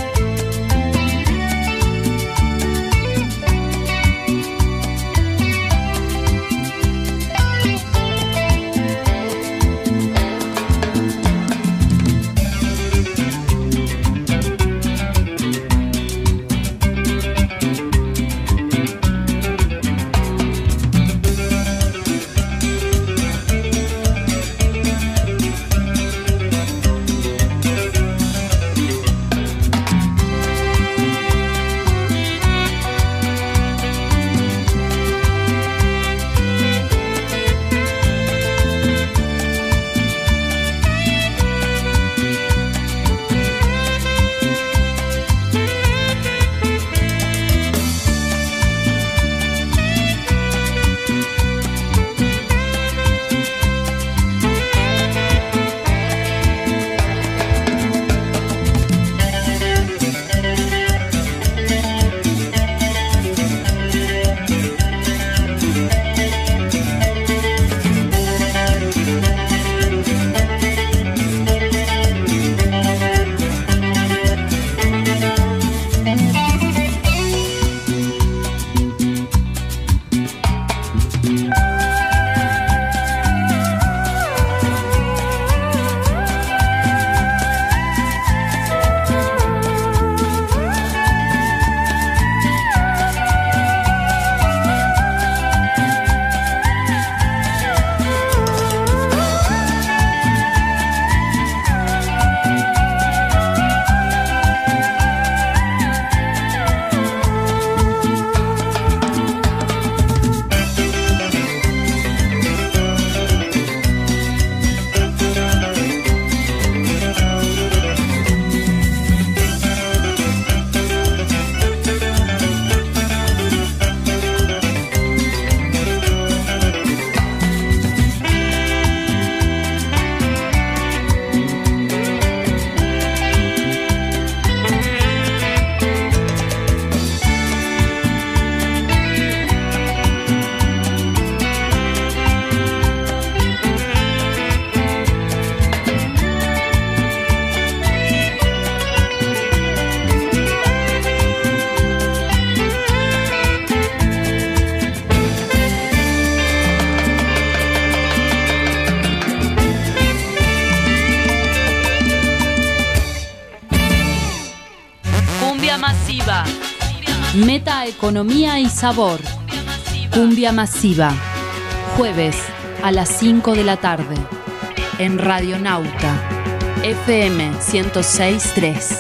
Meta Economía y Sabor. Cumbia Masiva. Jueves a las cinco de la tarde. En Radionauta. F M ciento seis punto tres.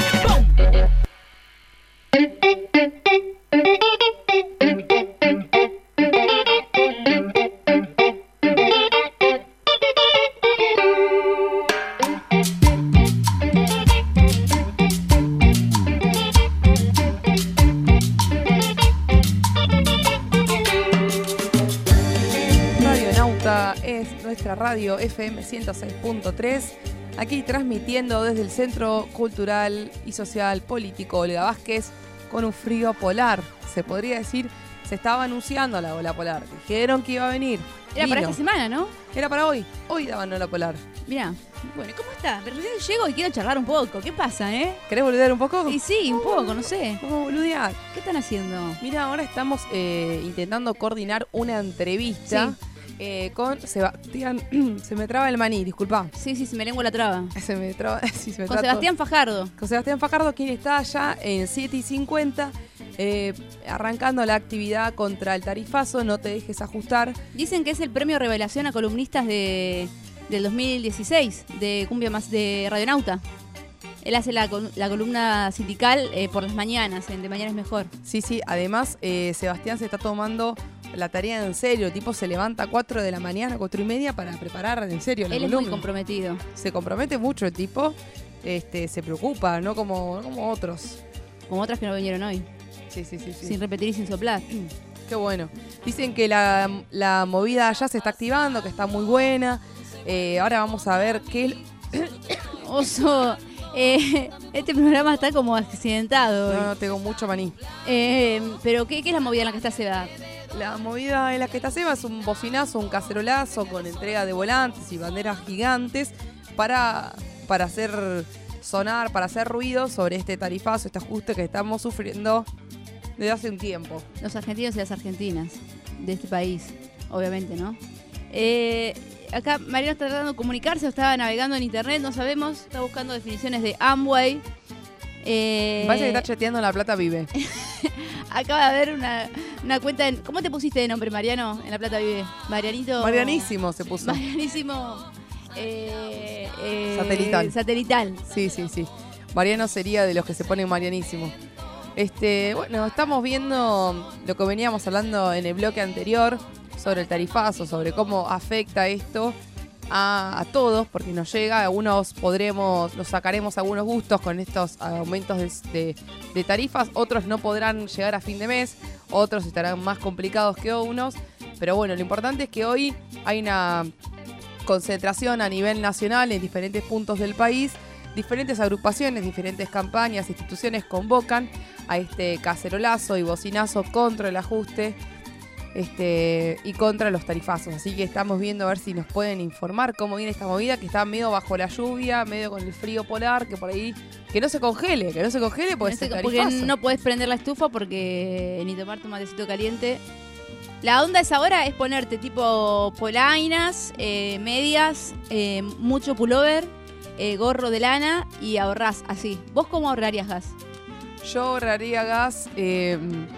Nuestra radio F M ciento seis punto tres, aquí transmitiendo desde el Centro Cultural y Social Político Olga Vázquez con un frío polar. Se podría decir, se estaba anunciando la ola polar. Dijeron que iba a venir. Era Vino. para esta semana, ¿no? Era para hoy. Hoy daban ola polar. Mirá, bueno, ¿cómo está? Pero recién llego y quiero charlar un poco. ¿Qué pasa, eh? ¿Querés boludear un poco? Y sí, un poco, no sé. ¿Cómo boludear? ¿Qué están haciendo? Mira, ahora estamos eh, intentando coordinar una entrevista. Sí. Eh, con Sebastián. Se me traba el maní, disculpa. Sí, sí, se me lengua la traba. Se me traba. Sí, se me Con traba Sebastián todo. Fajardo. Con Sebastián Fajardo, quien está allá en siete y cincuenta, eh, arrancando la actividad contra el tarifazo. No te dejes ajustar. Dicen que es el premio revelación a columnistas de del dos mil dieciséis de Cumbia Más de Radionauta. Él hace la, la columna sindical eh, por las mañanas, en De Mañana es Mejor. Sí, sí, además eh, Sebastián se está tomando la tarea en serio. El tipo se levanta a cuatro de la mañana, cuatro y media para preparar en serio la Él columna. es muy comprometido. Se compromete mucho el tipo, este, se preocupa, no como, no como otros. Como otras que no vinieron hoy. Sí, sí, sí, sí. Sin repetir y sin soplar. Qué bueno. Dicen que la, la movida ya se está activando, que está muy buena. Eh, ahora vamos a ver qué... Oso... Eh, este programa está como accidentado. No, no, tengo mucho maní. Eh, pero ¿qué, ¿qué es la movida en la que está Seba? La movida en la que está Seba es un bocinazo, un cacerolazo con entrega de volantes y banderas gigantes para, para hacer sonar, para hacer ruido sobre este tarifazo, este ajuste que estamos sufriendo desde hace un tiempo. Los argentinos y las argentinas de este país, obviamente, ¿no? Eh... Acá Mariano está tratando de comunicarse, o estaba navegando en internet, no sabemos. Está buscando definiciones de Amway. Eh, Me parece que está chateando en La Plata Vive. Acaba de haber una, una cuenta en... ¿Cómo te pusiste de nombre, Mariano, en La Plata Vive? Marianito... Marianísimo se puso. Marianísimo... Eh, eh, satelital. Satelital. Sí, sí, sí. Mariano sería de los que se ponen marianísimo. Este, bueno, estamos viendo lo que veníamos hablando en el bloque anterior sobre el tarifazo, sobre cómo afecta esto a, a todos, porque nos llega, algunos podremos, nos sacaremos algunos gustos con estos aumentos de, de, de tarifas, otros no podrán llegar a fin de mes, otros estarán más complicados que unos, pero bueno, lo importante es que hoy hay una concentración a nivel nacional en diferentes puntos del país. Diferentes agrupaciones, diferentes campañas, instituciones convocan a este cacerolazo y bocinazo contra el ajuste este, y contra los tarifazos. Así que estamos viendo a ver si nos pueden informar cómo viene esta movida, que está medio bajo la lluvia, medio con el frío polar, que por ahí, que no se congele, que no se congele porque, no es el porque tarifazo. no puedes prender la estufa porque ni tomarte un matecito caliente. La onda es ahora es ponerte tipo polainas, eh, medias, eh, mucho pullover, Eh, gorro de lana y ahorrás así. ¿Vos cómo ahorrarías gas? Yo ahorraría gas eh,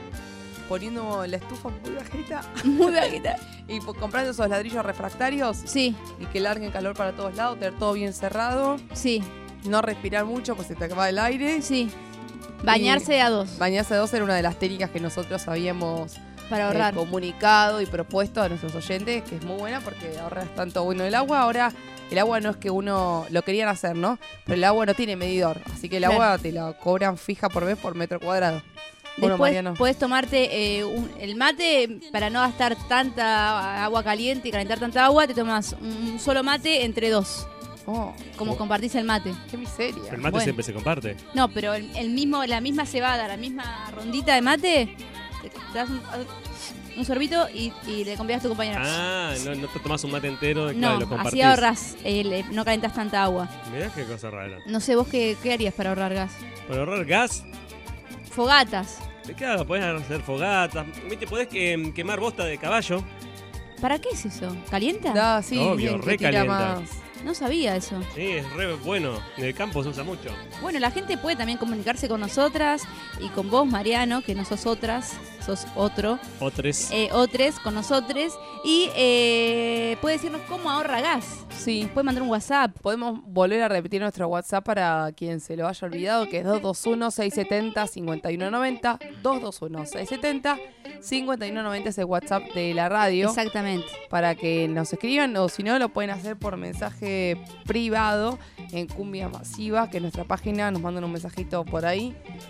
poniendo la estufa muy bajita. Muy bajita. Y comprando esos ladrillos refractarios. Sí. Y que larguen calor para todos lados, tener todo bien cerrado. Sí. No respirar mucho pues se te acaba el aire. Sí. Bañarse y a dos. Bañarse a dos era una de las técnicas que nosotros habíamos para ahorrar. Eh, comunicado y propuesto a nuestros oyentes, que es muy buena porque ahorras tanto. Bueno, el agua ahora... El agua no es que uno lo querían hacer, ¿no? Pero el agua no tiene medidor. Así que el claro. agua te la cobran fija por mes por metro cuadrado. Bueno, Después Mariano. Puedes tomarte eh, un, el mate para no gastar tanta agua caliente y calentar tanta agua. Te tomas un solo mate entre dos. Oh, como oh. compartís el mate. Qué miseria. El mate bueno. siempre se comparte. No, pero el, el mismo, la misma cebada, la misma rondita de mate, te, te das un, un sorbito y, y le convidas a tu compañero. Ah, no, no te tomás un mate entero, no, claro, lo compartís. así ahorras, eh, le, no calentas tanta agua. Mirá qué cosa rara. No sé, ¿vos qué, qué harías para ahorrar gas? ¿Para ahorrar gas? Fogatas. Claro, podés hacer fogatas. Viste, podés que, quemar bosta de caballo. ¿Para qué es eso? ¿Calienta? No, sí, Obvio, bien, que re tira calienta. más. No sabía eso. Sí, es re bueno. En el campo se usa mucho. Bueno, la gente puede también comunicarse con nosotras y con vos, Mariano, que no sos otras, sos otro. Otres. Eh, otres, con nosotros. Y eh, puede decirnos cómo ahorra gas. Sí. Puede mandar un WhatsApp. Podemos volver a repetir nuestro WhatsApp para quien se lo haya olvidado, que es dos dos uno, seis siete cero, cinco uno nueve cero. dos dos uno, seis siete cero, cinco uno nueve cero es el WhatsApp de la radio. Exactamente. Para que nos escriban, o si no, lo pueden hacer por mensaje privado en Cumbia Masiva, que es nuestra página, nos mandan un mensajito por ahí.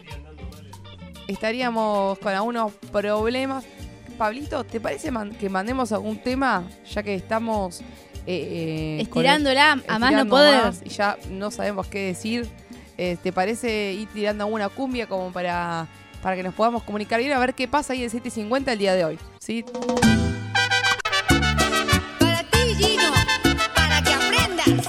Estaríamos con algunos problemas. Pablito, ¿te parece man- que mandemos algún tema, ya que estamos eh, eh, Estirándola con el- a más no estirando poder. más y ya no sabemos qué decir? Eh, ¿Te parece ir tirando alguna cumbia como para, para que nos podamos comunicar bien? A ver qué pasa ahí en siete cincuenta el día de hoy, ¿sí? Para ti, Gino, para que aprendas.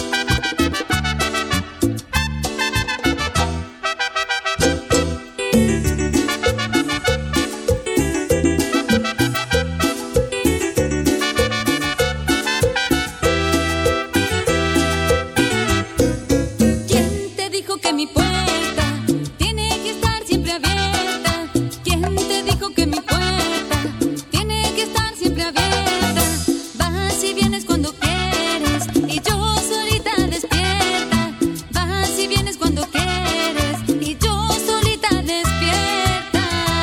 ¿Quién te dijo que mi puerta tiene que estar siempre abierta? ¿Quién te dijo que mi puerta tiene que estar siempre abierta? Vas y vienes cuando quieres y yo solita despierta. Vas y vienes cuando quieres y yo solita despierta.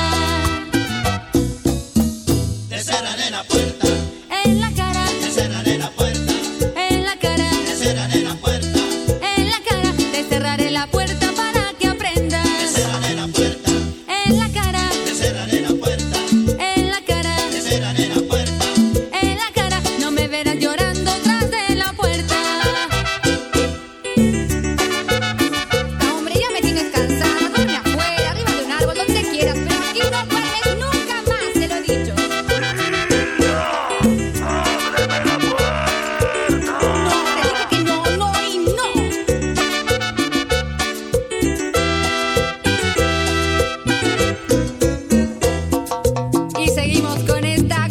Te cerraré la puerta, En la cara, te cerraré la puerta, en la cara, te cerraré la puerta, en la cara, te cerraré la puerta para que te aprendas. cerraré la puerta, En la cara, te cerraré la puerta, en la cara, te cerraré la puerta. en la cara, no me verás llorando tras de la puerta. Ah, hombre, ya me tienes cansada. Duerme afuera, arriba de un árbol, donde quieras, pero aquí no duermes nunca más, te lo he dicho. No, te dije que no, no y no. Y seguimos con esta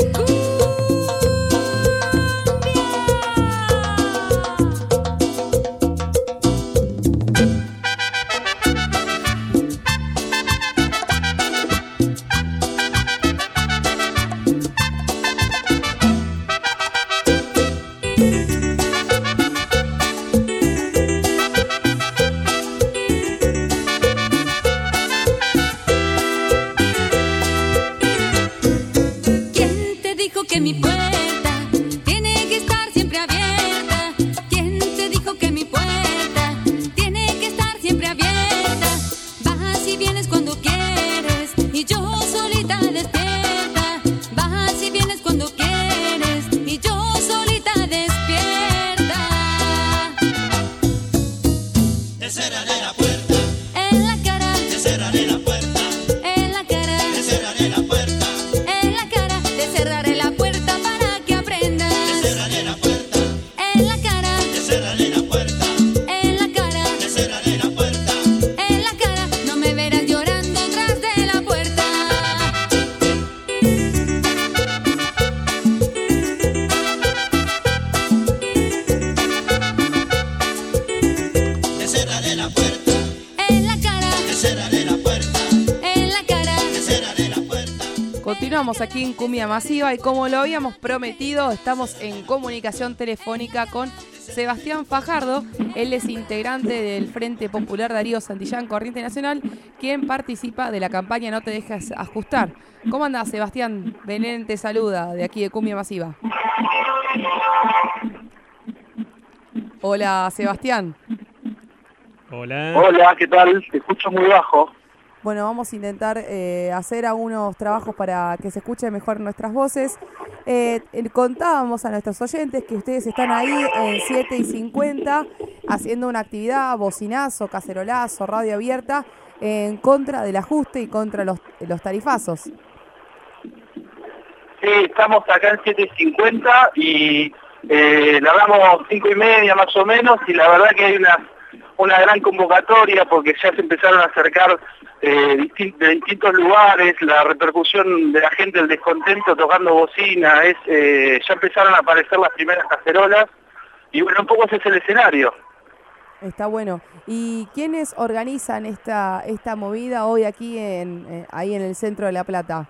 ¿Quién te dijo que mi puerta tiene que estar siempre abierta? ¿Quién te dijo que mi puerta tiene que estar siempre abierta? Vas y vienes cuando quieres y yo solita despierta. Vas y vienes cuando quieres y yo solita despierta. Te cerraré la puerta, En la cara, te cerraré la puerta, en la cara, te cerraré la puerta, en la cara, te cerraré la puerta para que aprendas. te cerraré la puerta, En la cara, te cerraré la puerta, en la cara, te cerraré la puerta. en la cara, no me verás llorando tras de la puerta. Te cerraré la puerta, En la cara, te cerraré la puerta, en la cara, te cerraré la puerta. Continuamos aquí en Cumbia Masiva y como lo habíamos prometido, estamos en comunicación telefónica con Sebastián Fajardo. Él es integrante del Frente Popular Darío Santillán Corriente Nacional, quien participa de la campaña No te dejes ajustar. ¿Cómo andás, Sebastián? Belén te saluda de aquí de Cumbia Masiva. Hola, Sebastián. Hola. Hola, ¿qué tal? Te escucho muy bajo. Bueno, vamos a intentar eh, hacer algunos trabajos para que se escuchen mejor nuestras voces. Eh, eh, contábamos a nuestros oyentes que ustedes están ahí en siete y cincuenta haciendo una actividad, bocinazo, cacerolazo, radio abierta, en contra del ajuste y contra los, los tarifazos. Sí, estamos acá en siete y cincuenta y eh, largamos cinco y media más o menos y la verdad que hay una, una gran convocatoria porque ya se empezaron a acercar eh, distin- de distintos lugares, la repercusión de la gente, el descontento tocando bocina, es, eh, ya empezaron a aparecer las primeras cacerolas, y bueno, un poco ese es el escenario. Está bueno. ¿Y quiénes organizan esta esta movida hoy aquí en eh, ahí en el centro de La Plata?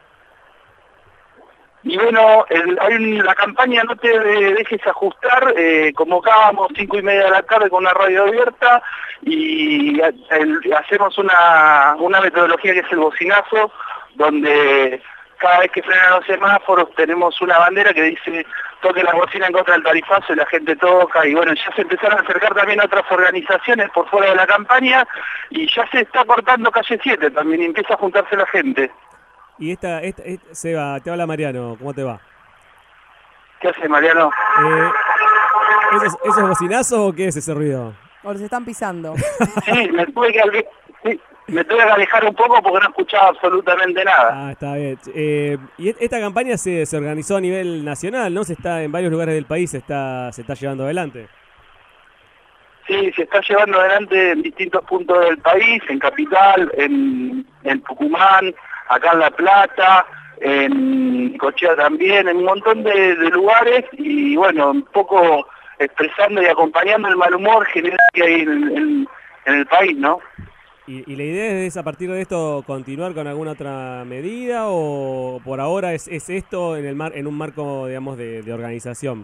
Y bueno, el- hay un- la campaña No te de- dejes ajustar, eh, convocábamos cinco y media de la tarde con una radio abierta y a- el- hacemos una, una metodología que es el bocinazo, donde cada vez que frenan los semáforos tenemos una bandera que dice toque la bocina en contra del tarifazo y la gente toca, y bueno, ya se empezaron a acercar también otras organizaciones por fuera de la campaña y ya se está cortando calle siete también y empieza a juntarse la gente. Y esta, esta, esta- Seba, te habla Mariano, ¿cómo te va? ¿Qué hace Mariano? Eh, ¿esos, ¿Esos bocinazos o qué es ese ruido? O los están pisando. Sí, me tuve que, ale- sí, me tuve que alejar un poco porque no escuchaba absolutamente nada. Ah, está bien. Eh, y et- esta campaña se, se organizó a nivel nacional, ¿no? Se está en varios lugares del país, se está, se está llevando adelante. Sí, se está llevando adelante en distintos puntos del país, en Capital, en, en Tucumán, acá en La Plata, en Cochea también, en un montón de, de lugares y bueno, un poco expresando y acompañando el mal humor general que hay en, en- en el país, ¿no? ¿Y, y la idea es a partir de esto continuar con alguna otra medida o por ahora es, es esto en el mar, en un marco, digamos, de, de organización?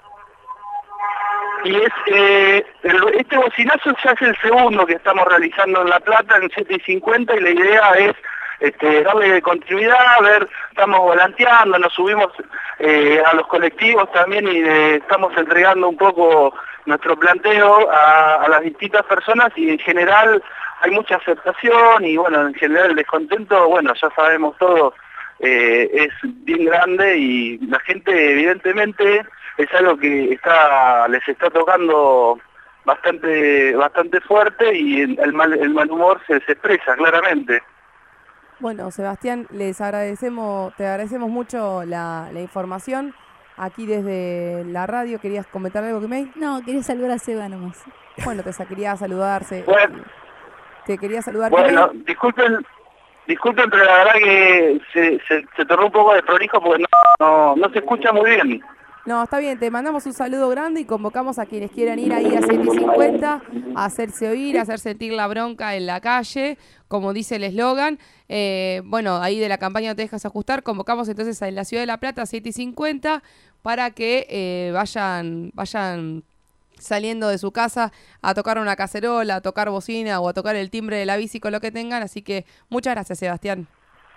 Y es eh, el- este bocinazo ya es el segundo que estamos realizando en La Plata en siete y cincuenta y la idea es este, darle continuidad, a ver, estamos volanteando, nos subimos eh, a los colectivos también y eh, estamos entregando un poco nuestro planteo a, a las distintas personas y en general hay mucha aceptación y bueno, en general el descontento, bueno, ya sabemos todo, eh, es bien grande y la gente evidentemente es algo que está les está tocando bastante bastante fuerte y el mal, el mal humor se, se expresa claramente. Bueno, Sebastián, les agradecemos, te agradecemos mucho la, la información. Aquí desde la radio, ¿querías comentar algo, Kimei? No, quería saludar a Seba nomás. Bueno, te sa- quería saludarse. Bueno, Te quería saludar, bueno, Kimei. disculpen, disculpen, pero la verdad que se, se, se tornó un poco de prolijo porque no, no, no se escucha muy bien. No, está bien, te mandamos un saludo grande y convocamos a quienes quieran ir ahí a siete y cincuenta, a hacerse oír, a hacer sentir la bronca en la calle, como dice el eslogan. Eh, bueno, ahí de la campaña No te dejas ajustar, convocamos entonces en la ciudad de La Plata, siete y cincuenta, para que eh, vayan, vayan saliendo de su casa a tocar una cacerola, a tocar bocina o a tocar el timbre de la bici con lo que tengan. Así que muchas gracias, Sebastián.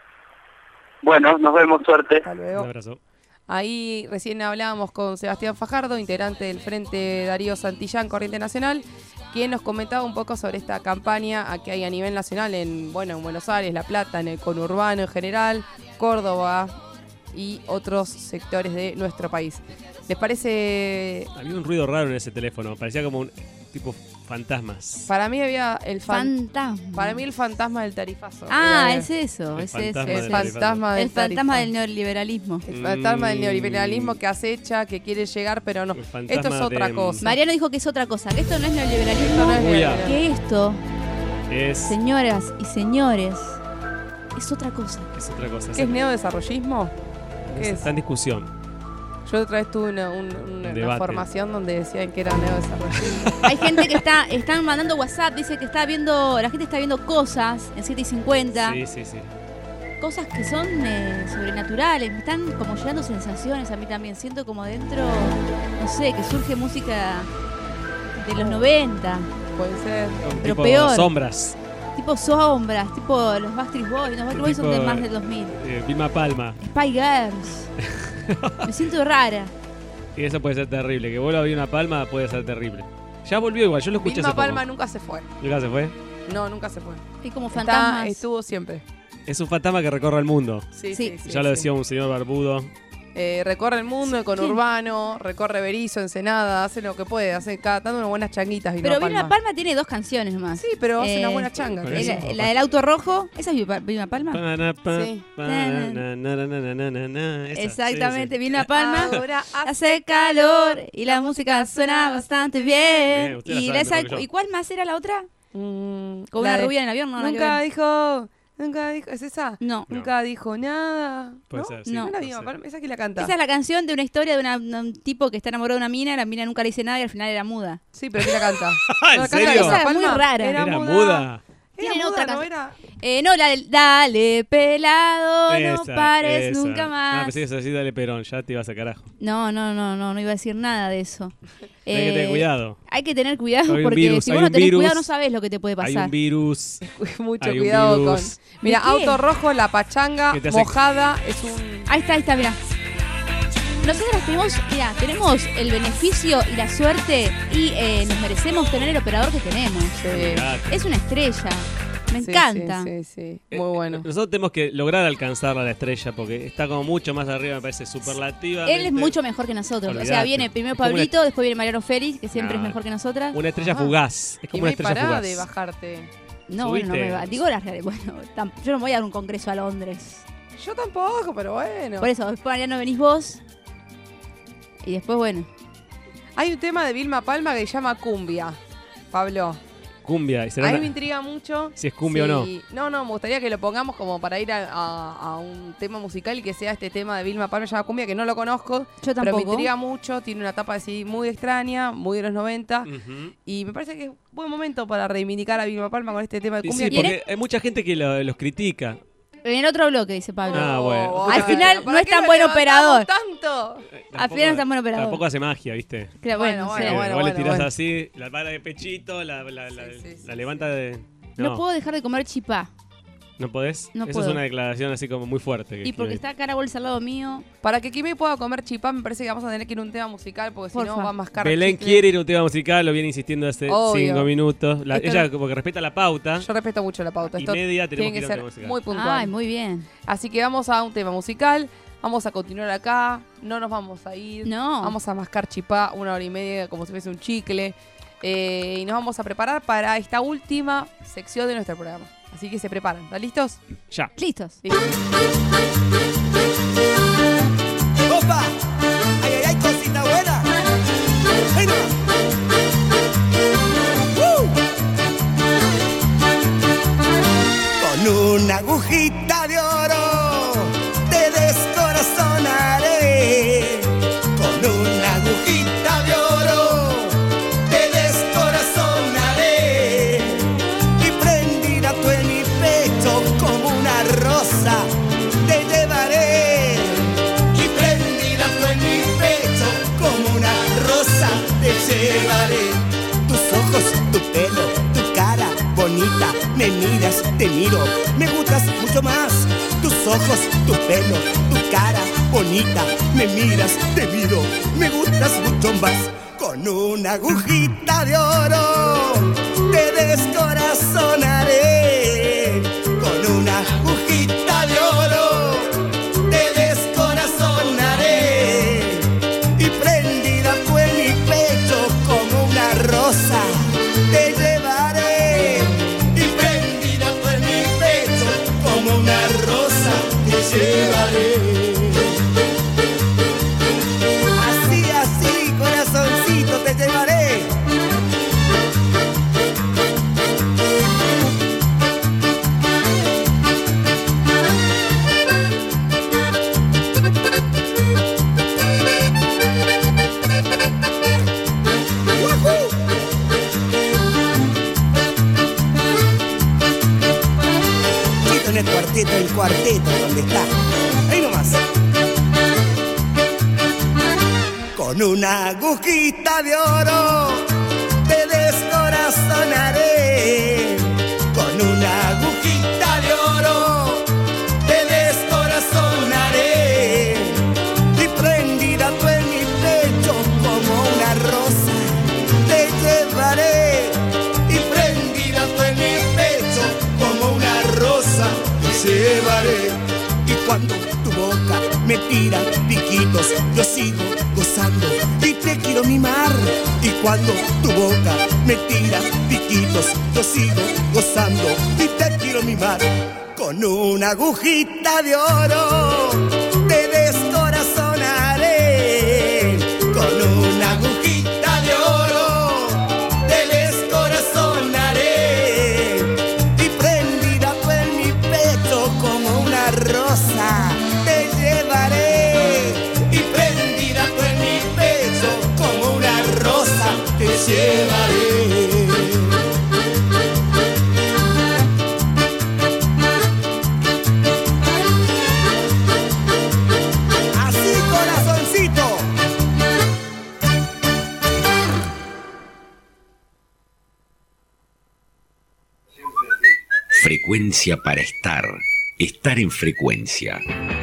Bueno, nos vemos, suerte. Hasta luego. Un abrazo. Ahí recién hablábamos con Sebastián Fajardo, integrante del Frente Darío Santillán Corriente Nacional, quien nos comentaba un poco sobre esta campaña que hay a nivel nacional en, bueno, en Buenos Aires, La Plata, en el conurbano en general, Córdoba y otros sectores de nuestro país. ¿Les parece? Había un ruido raro en ese teléfono, parecía como un tipo fantasmas. Para mí había el fan- Fantasma. Para mí el fantasma del tarifazo. Ah, Era es eso, El es fantasma eso. del el tarifazo. fantasma del El fantasma tarifa- del neoliberalismo. El fantasma del Mm. neoliberalismo que acecha, que quiere llegar, pero no. El fantasma Esto es otra de- cosa. Mariano dijo que es otra cosa, que esto no es neoliberalismo, Esto no es Uy, ya. neoliberalismo. que esto, Es, señoras y señores, es otra cosa. es otra cosa. ¿Qué es neodesarrollismo? ¿Qué es? Está en discusión. Yo otra vez tuve una, un- una- una Debate. formación donde decían que era neodesarrollismo. Hay gente que está, están mandando WhatsApp, dice que está viendo, la gente está viendo cosas en siete y cincuenta, Sí, sí, sí. cosas que son eh, sobrenaturales, me están como llegando sensaciones a mí también, siento como adentro, no sé, que surge música de los noventa, Puede ser. Con Pero tipo peor. sombras. tipo sombras, tipo los Backstreet Boys, los Backstreet Boys son de Tipo, más del dos mil, Eh, Vilma Palma. Spy Girls, me siento rara. Y eso puede ser terrible. Que vuelva a Vilma Palma puede ser terrible. Ya volvió igual, yo lo escuché Vilma hace poco. Palma nunca se fue. ¿Nunca se fue? No, nunca se fue. Es como Está- fantasmas. estuvo siempre. Es un fantasma que recorre el mundo. Sí, Sí. sí, sí. ya lo sí. decía un señor barbudo. Eh, recorre el mundo, el conurbano, recorre Berizo, Ensenada, hace lo que puede, hace cada tanto unas buenas changuitas. Vilma Pero Palma. Vilma Palma tiene dos canciones nomás. Sí, pero hace Eh, una buena changa. Por Eh, eso. La, la del auto rojo, ¿esa es Vilma- Vilma Palma? Pana, pa, Sí. pa, na, na, na, na, na, na, na, na, esa. Exactamente, Sí, sí. Vilma Palma. Ahora Hace calor y la música suena bastante bien. Bien, usted la y, sabe esa- mejor que yo. ¿Y cuál más era la otra? Mm, Con la una de- rubia en el avión, no, nada que Nunca ver. dijo Nunca dijo, ¿es esa? No. Nunca dijo nada. Puede ¿No? ser, sí, No, la puede Vilma ser. Palma, esa que la canta. Esa es la canción de una historia de, una, de un tipo que está enamorado de una mina, la mina nunca le dice nada y al final era muda. Sí, pero ¿quién la canta? ¿En ¿No la canta serio? Vilma Esa es muy Palma? rara. Era, Era muda. muda. Era Tienen muda, otra ¿no canción. era? Eh, no, la del Dale pelado, no Esa, pares esa. nunca Ah, más. pensé que se decía dale Perón, ya te ibas a carajo. No, no, no, no, no iba a decir nada de eso. Hay que tener Eh, cuidado. Hay que tener cuidado Hay un porque virus, si hay vos no un tenés virus. cuidado no sabés lo que te puede Hay pasar. un virus. Mucho Hay un cuidado con... virus. Mira, ¿De qué? auto rojo, la pachanga, ¿Qué te hace- mojada, es un... Ahí está, ahí está, mira. Nosotros tenemos, mira, tenemos el beneficio y la suerte y eh, nos merecemos tener el operador que tenemos. Claro. Es una estrella. Me Sí, encanta. Sí, sí, sí. Eh, Muy bueno. Nosotros tenemos que lograr alcanzarla a la estrella porque está como mucho más arriba, me parece superlativa. Él es mucho mejor que nosotros. O sea, Olvidate. viene primero Es como Pablito, después viene Mariano Félix, que siempre Nah. es mejor que nosotras. Una estrella Ajá. fugaz. Es como una Y me estrella pará fugaz. de bajarte. No, bueno, no Subite. me va. Digo las reales. Bueno, tam- yo no voy a dar un congreso a Londres. Yo tampoco, pero bueno. Por eso, después Mariano venís vos. Y después, bueno. Hay un tema de Vilma Palma que se llama Cumbia, Pablo. Cumbia. ¿Y será A mí una- me intriga mucho. si es cumbia o no? No, no, me gustaría que lo pongamos como para ir a, a- a un tema musical y que sea este tema de Vilma Palma, se llama Cumbia, que no lo conozco. Yo Pero me tampoco. intriga mucho, tiene una etapa así muy extraña, muy de los noventa. Ujú. Y me parece que es un buen momento para reivindicar a Vilma Palma con este tema de Y cumbia. sí, que- porque hay mucha gente que lo- los critica. En el otro bloque, dice Pablo. Ah, bueno. Oh, Al bueno, final no ¿para es qué tan lo buen levantamos operador. tanto? Al final no es tan buen operador. Tampoco hace magia, ¿viste? Claro, bueno, Bueno, sí. bueno, bueno. Igual le tirás así, la para de pechito, la, la, la, Sí, sí, sí, la sí. levanta de... No. No, puedo dejar de comer chipá. ¿no podés? No Eso puedo. es una declaración así como muy fuerte. que Y porque quiere- está cara bolsa al lado mío. Para que Kimi pueda comer chipá, me parece que vamos a tener que ir a un tema musical, porque si no Porfa. va a mascar Belén chicle. quiere ir a un tema musical, lo viene insistiendo hace Obvio. cinco minutos. La- Esto ella no- como que respeta la pauta. Yo respeto mucho la pauta. Y Esto media tenemos tiene que ir que a un ser tema musical. muy puntual. Ay, muy bien. Así que vamos a un tema musical. Vamos a continuar acá. No nos vamos a ir. No. Vamos a mascar chipá una hora y media como si fuese un chicle. Eh, y nos vamos a preparar para esta última sección de nuestro programa. Así que se preparan. ¿Están listos? Ya. Listos. Listos. ¡Opa! ¡Ay, ay, ay, cosita buena! ¡Ay, no! ¡Uh! Con una agujita de oro te descorazonaré. Con una agujita de oro te descorazonaré. Y prendida tú en mi pecho como una rosa te llevaré. Y prendida tú en mi pecho como una rosa te llevaré. Tus ojos, tu pelo, tu cara bonita, me miras, te miro, me gustas mucho más. Tus ojos, tu pelo, tu cara bonita, me miras, te miro, me gustas mucho más. Con una agujita de oro te descorazonaré. Con una agujita de oro te descorazonaré. Y prendida tú en mi pecho como una rosa te llevaré. Y prendida tú en mi pecho como una rosa te llevaré. Así, así, corazoncito, te llevaré. ¡Wahoo! Chito en el cuarteto, el cuarteto, ¿dónde está? Ahí nomás. Con una agujita de oro te descorazonaré. Con una agujita de oro te descorazonaré. Y prendida tú en mi pecho como una rosa te llevaré. Y prendida tú en mi pecho como una rosa te llevaré. Y cuando tu boca me tira piquitos, yo sigo gozando y te quiero mimar. Y cuando tu boca me tira piquitos, yo sigo gozando y te quiero mimar. Con una agujita de oro te descorazonaré. Con una agujita de oro te descorazonaré. Y prendida tú en mi pecho Frecuencia para estar. Estar en frecuencia.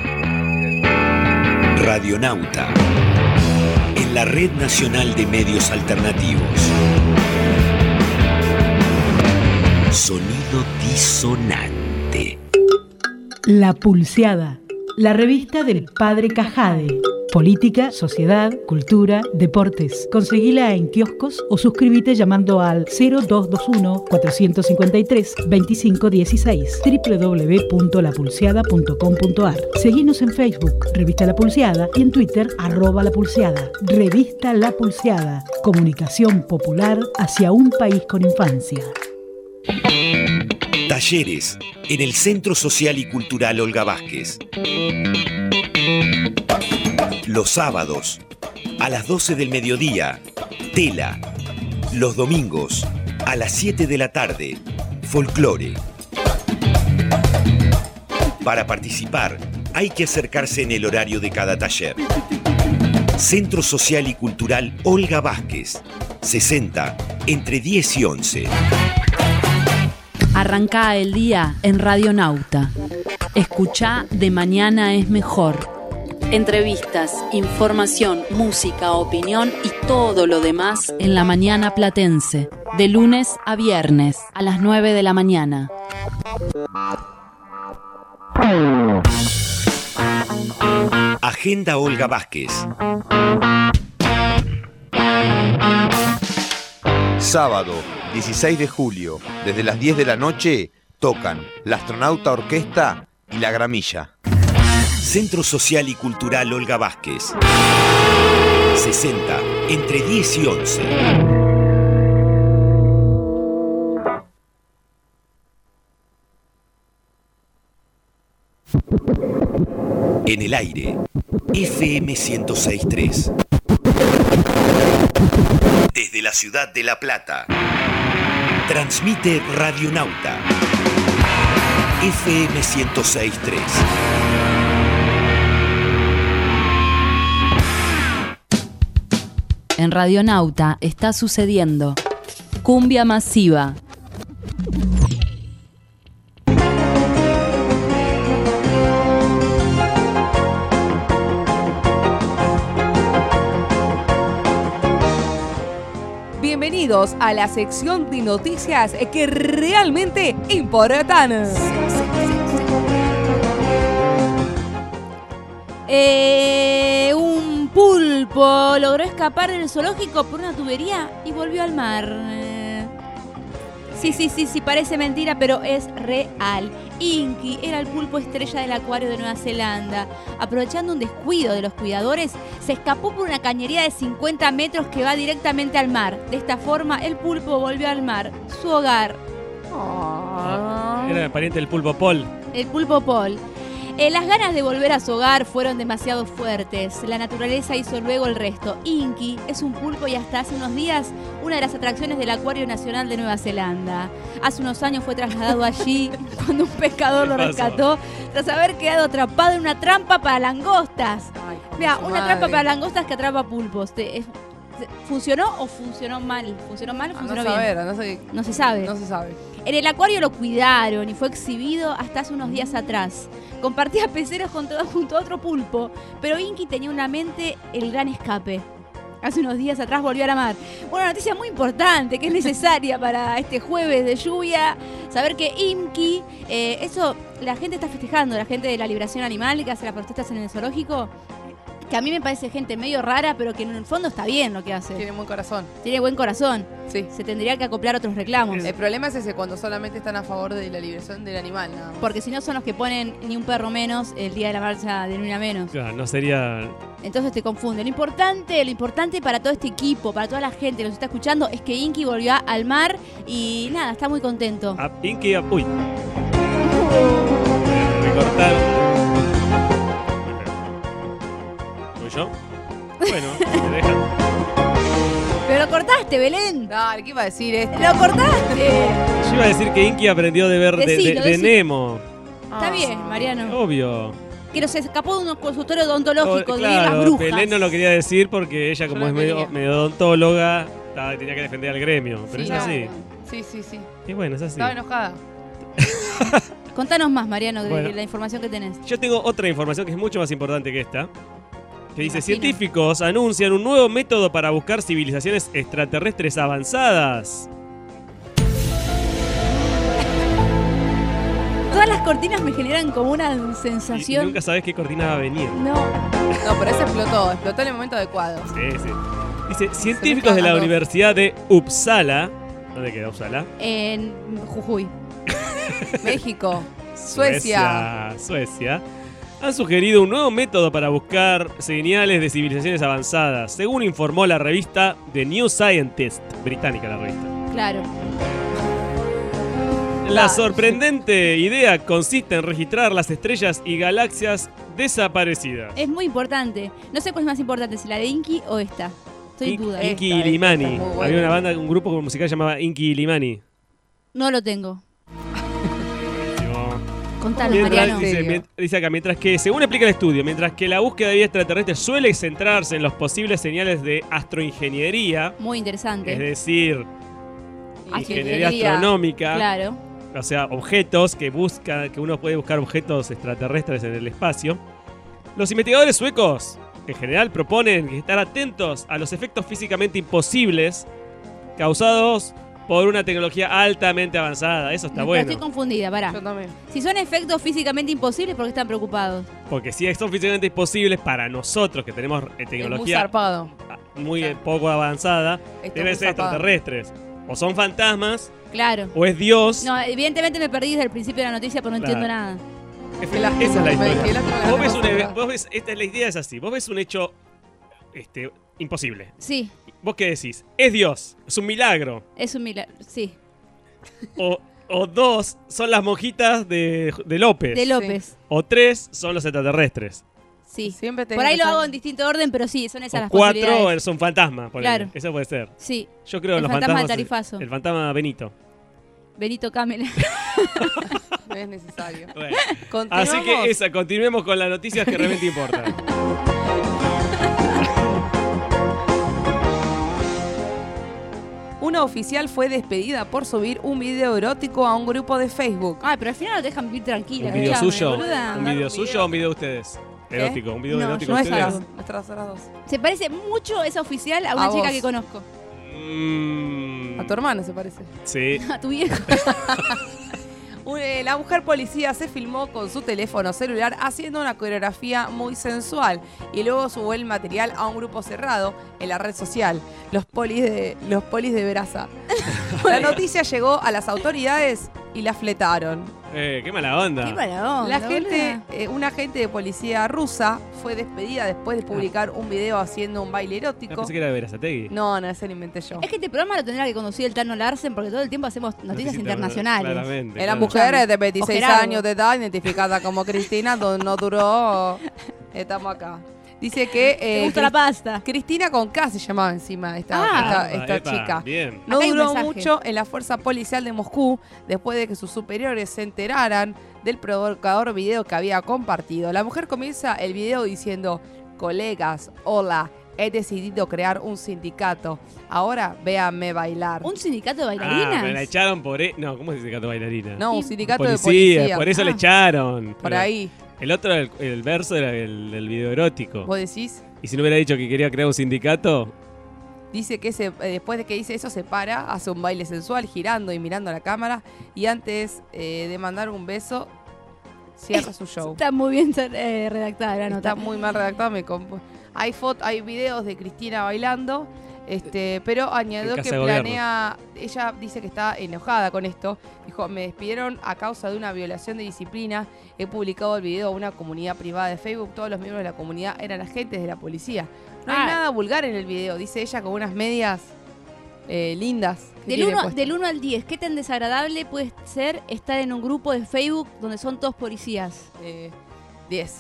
Radionauta. En la Red Nacional de Medios Alternativos. Sonido disonante. La Pulseada, la revista del Padre Cajade. Política, sociedad, cultura, deportes. Conseguila en kioscos o suscríbete llamando al cero dos dos uno, cuatro cinco tres, dos cinco uno seis doble u doble u doble u punto la pulseada punto com punto a r. Seguinos en Facebook, Revista La Pulseada, y en Twitter, arroba La Pulseada. Revista La Pulseada, comunicación popular hacia un país con infancia. Talleres en el Centro Social y Cultural Olga Vázquez. Los sábados, a las doce del mediodía, tela. Los domingos, a las siete de la tarde, folclore. Para participar, hay que acercarse en el horario de cada taller. Centro Social y Cultural Olga Vázquez, sesenta, entre diez y once. Arrancá el día en Radionauta. Escuchá De Mañana es Mejor. Entrevistas, información, música, opinión y todo lo demás en la mañana platense. De lunes a viernes, a las nueve de la mañana. Agenda Olga Vázquez. Sábado, dieciséis de julio, desde las diez de la noche, tocan La Astronauta Orquesta y La Gramilla. Centro Social y Cultural Olga Vázquez, sesenta, entre diez y once. En el aire, F M ciento seis punto tres. Desde la ciudad de La Plata, transmite Radionauta, F M ciento seis punto tres. En Radionauta está sucediendo Cumbia Masiva. Bienvenidos a la sección de noticias que realmente importan. Eh, un pulpo logró escapar del zoológico por una tubería y volvió al mar. Eh, sí, sí, sí, sí, parece mentira, pero es real. Inky era el pulpo estrella del acuario de Nueva Zelanda. Aprovechando un descuido de los cuidadores, se escapó por una cañería de cincuenta metros que va directamente al mar. De esta forma, el pulpo volvió al mar, su hogar. Oh. Era pariente del pulpo Paul. El pulpo Paul. Eh, las ganas de volver a su hogar fueron demasiado fuertes. La naturaleza hizo luego el resto. Inky es un pulpo y hasta hace unos días una de las atracciones del Acuario Nacional de Nueva Zelanda. Hace unos años fue trasladado allí cuando un pescador lo rescató tras haber quedado atrapado en una trampa para langostas. Mira, una madre. trampa para langostas que atrapa pulpos. Te- es- ¿Funcionó o funcionó mal? ¿Funcionó mal o Ah, funcionó no bien? saber, no sé- No se sabe. No se sabe. En el acuario lo cuidaron y fue exhibido hasta hace unos días atrás. Compartía peceros junto, junto a otro pulpo, pero Inky tenía una mente el gran escape. Hace unos días atrás volvió a la mar. Una noticia muy importante que es necesaria para este jueves de lluvia. Saber que Inky, eh, eso la gente está festejando, la gente de la liberación animal que hace las protestas en el zoológico. Que a mí me parece gente medio rara, pero que en el fondo está bien lo que hace. Tiene buen corazón. Tiene buen corazón. Sí. Se tendría que acoplar a otros reclamos. El problema es ese, cuando solamente están a favor de la liberación del animal. Nada más. Porque si no son los que ponen ni un perro menos el día de la marcha de Ni Una Menos. Claro, no sería. Entonces te confunde. Lo importante, lo importante para todo este equipo, para toda la gente que nos está escuchando, es que Inky volvió al mar y nada, está muy contento. A Inky. A... Uy. Recortar. ¿Soy yo? Bueno, me dejan. Pero lo cortaste, Belén. Dale, ¿qué iba a decir esto? Lo cortaste. Yo iba a decir que Inky aprendió de ver de, de- Decilo, de decilo. Nemo. Está bien, Mariano. Obvio. Que nos escapó de un consultorio odontológico Oh, de ir las claro, brujas. Belén no lo quería decir porque ella, como lo es medio, quería. medio odontóloga, estaba- tenía que defender al gremio. Pero Sí, es claro. así. Sí, sí, sí. Y bueno, es así. Estaba enojada. Contanos más, Mariano, de Bueno. la información que tenés. Yo tengo otra información que es mucho más importante que esta. Que dice, Imagino. científicos anuncian un nuevo método para buscar civilizaciones extraterrestres avanzadas. Todas las cortinas me generan como una Y, y sensación. nunca sabes qué cortina va a venir. No. No, pero ese explotó, explotó en el momento adecuado. Sí, sí. Dice, científicos de la mezclan las dos. Universidad de Uppsala. ¿Dónde queda Uppsala? En Jujuy. México, Suecia. Suecia. Suecia. Han sugerido un nuevo método para buscar señales de civilizaciones avanzadas, según informó la revista The New Scientist, británica la revista. Claro. La sorprendente idea consiste en registrar las estrellas y galaxias desaparecidas. Es muy importante. No sé cuál es más importante, si la de Inky o esta. Estoy en In- duda. Inky Esta, y Limani. esta es muy buena. Había una banda, un grupo musical llamado Inky y Limani. No lo tengo. Buenísimo. Contanos, Mientras- Mariano. dice, mien- dice acá, mientras que, según explica el estudio, mientras que la búsqueda de vida extraterrestre suele centrarse en los posibles señales de astroingeniería, Muy interesante. es decir, ingeniería Ingeniería. astronómica, Claro. o sea, objetos que busca, que uno puede buscar objetos extraterrestres en el espacio, los investigadores suecos en general proponen estar atentos a los efectos físicamente imposibles causados por una tecnología altamente avanzada. Eso está Pero bueno. Estoy confundida, pará. Yo también. Si son efectos físicamente imposibles, ¿por qué están preocupados? Porque si son físicamente imposibles para nosotros que tenemos eh, Es muy tecnología zarpado. muy eh, poco avanzada, Esto deben es ser muy zarpado. extraterrestres. O son fantasmas, Claro. o es Dios. No, evidentemente me perdí desde el principio de la noticia, pero no Claro. entiendo nada. Es- Qué lástima, esa es la me- historia. qué lástima que Vos no ves te un pasa eve- nada. vos ves- esta, la idea es así. Vos ves un hecho este, imposible. Sí, ¿Vos qué decís? Es Dios, es un milagro. es un milagro. Sí, O, o dos, son las monjitas de, de López. de López. O tres, son los extraterrestres. Sí. Siempre tenés Por ahí que lo ser- hago en distinto orden, pero sí, son esas O las cuatro, posibilidades. son fantasmas. ponele. Claro. Eso puede ser. Sí, Yo creo en El los fantasma fantasmas. del Tarifazo. El fantasma Benito. Benito Camela. No es necesario. Bueno. Continuamos. Así que esa, continuemos con las noticias que realmente importan. Una oficial fue despedida por subir un video erótico a un grupo de Facebook. Ay, pero al final lo dejan vivir tranquila. ¿Un video escuchame, suyo? boluda. ¿Un video suyo o un video de ustedes? Erótico, un video No, erótico No de es ustedes. las nuestras otras dos. Se parece mucho esa oficial a una A chica vos. que conozco. Mm, A tu hermano se parece. sí. A tu viejo. Un- eh, La mujer policía se filmó con su teléfono celular haciendo una coreografía muy sensual y luego subió el material a un grupo cerrado en la red social, los polis de, los polis de Veraza. La noticia llegó a las autoridades y la fletaron. Eh, qué mala onda. Qué mala onda, La gente, boluda. eh, una agente de policía rusa fue despedida después de publicar un video haciendo un baile Ah, erótico. pensé que era de Verazategui. No, no, ese lo inventé yo. Es que este programa lo tendrá que conducir el Tano Larsen porque todo el tiempo hacemos noticias internacionales. Claramente. Era claro. mujer de veintiséis Gerardo. años de edad, identificada como Cristina, do- no duró. Estamos acá. Dice que. Me eh, gusta la Cris- pasta. Cristina con K se llamaba encima esta, Ah. esta, Ah, esta epa, chica. Bien. No Acá hay un duró mensaje. mucho en la fuerza policial de Moscú después de que sus superiores se enteraran del provocador video que había compartido. La mujer comienza el video diciendo: colegas, hola, he decidido crear un sindicato. Ahora véanme bailar. ¿Un sindicato de Ah, bailarinas? me la echaron por... e- No, ¿cómo es ese sindicato bailarina? No, un Sí, sindicato policía, de policía. por eso le Ah. echaron. Por Pero ahí, El otro, el, el verso era el del video erótico. vos decís. Y si no hubiera dicho que quería crear un sindicato, Dice que se, eh, después de que dice eso se para, hace un baile sensual girando y mirando a la cámara y antes eh, de mandar un beso cierra su show. Está muy bien eh, redactada la nota. Está muy mal redactado. Me comp- hay foto, hay videos de Cristina bailando, este, pero añadió En que Casa de Gobierno. planea. Ella dice que está enojada con esto. Dijo: me despidieron a causa de una violación de disciplina. He publicado el video a una comunidad privada de Facebook. Todos los miembros de la comunidad eran agentes de la policía. No hay Ah. nada vulgar en el video, dice ella con unas medias eh, lindas. que Del tiene uno, puestas. del uno al diez, ¿qué tan desagradable puede ser estar en un grupo de Facebook donde son todos policías? Eh, diez.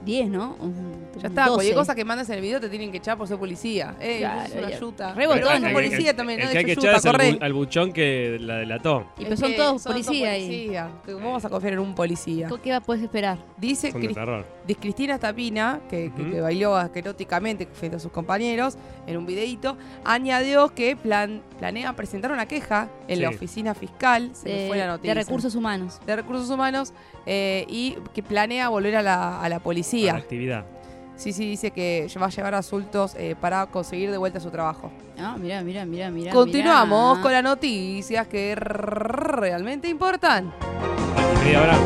diez, ¿no? Un- Ya está, doce. cualquier cosa que mandes en el video te tienen que echar por ser policía. Eh, Claro, es una ya. yuta. Re botón. Pero es El- policía el- también, el ¿no? que hay De que hecho, echar es yuta, al, corre. bu- al buchón que la delató. Y pero Es son que todos son policías ahí. policía. ¿Cómo vas a confiar en un policía? ¿Qué va- puedes esperar? Dice Son de Cris- terror. Dice Cristina Tapina, que, que- Ujú. que bailó asqueróticamente frente a sus compañeros en un videíto, añadió que plan, planea presentar una queja en la Sí. oficina fiscal, se me De, fue la de noticia, recursos humanos. de recursos humanos, eh, y que planea volver a la, a la Para policía. la actividad. Sí, sí, dice que va a llevar asuntos eh, para conseguir de vuelta su trabajo. Ah, mira, mira, mira, mira. Continuamos con las noticias que r- realmente importan. Media hora.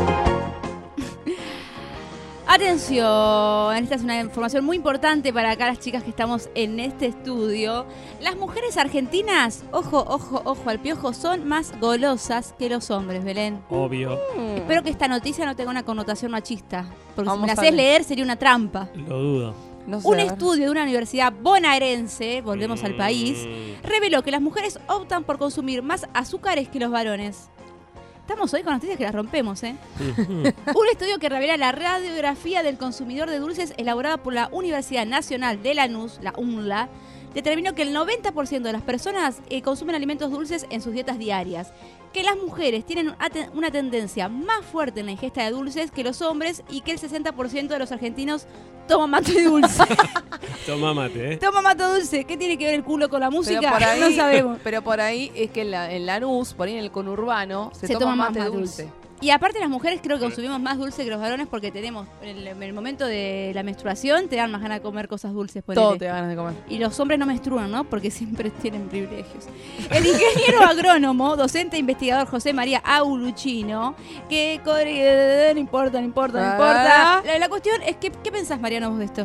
Atención, esta es una información muy importante para acá las chicas que estamos en este estudio. Las mujeres argentinas, ojo, ojo, ojo al piojo, son más golosas que los hombres, Belén. Obvio. Espero que esta noticia no tenga una connotación machista, porque Vamos si me la a haces ver. leer sería una trampa. Lo dudo. No sé, Un a ver. estudio de una universidad bonaerense, volvemos al país, Mm. reveló que las mujeres optan por consumir más azúcares que los varones. Estamos hoy con noticias que las rompemos, ¿eh? Un estudio que revela la radiografía del consumidor de dulces elaborada por la Universidad Nacional de Lanús, la U N L A, determinó que el noventa por ciento de las personas eh, consumen alimentos dulces en sus dietas diarias, que las mujeres tienen una te- una tendencia más fuerte en la ingesta de dulces que los hombres y que el sesenta por ciento de los argentinos toman mate dulce. Toma mate, ¿eh? Toma mate dulce. ¿Qué tiene que ver el culo con la música? Pero por ahí, no sabemos. Pero por ahí es que en, la, en Lanús, por ahí en el conurbano, se, Se toma, toma más mate mate dulce. dulce. Y aparte las mujeres creo que consumimos más dulce que los varones porque tenemos, en el, en el momento de la menstruación, te dan más ganas de comer cosas dulces. ponele. Todo te da ganas de comer. Y los hombres no menstruan, ¿no? Porque siempre tienen privilegios. El ingeniero agrónomo, docente e investigador José María Auluchino, que co- eh, no importa, no importa, no Ah. importa. La, la cuestión es que, ¿qué pensás, Mariano, vos de esto?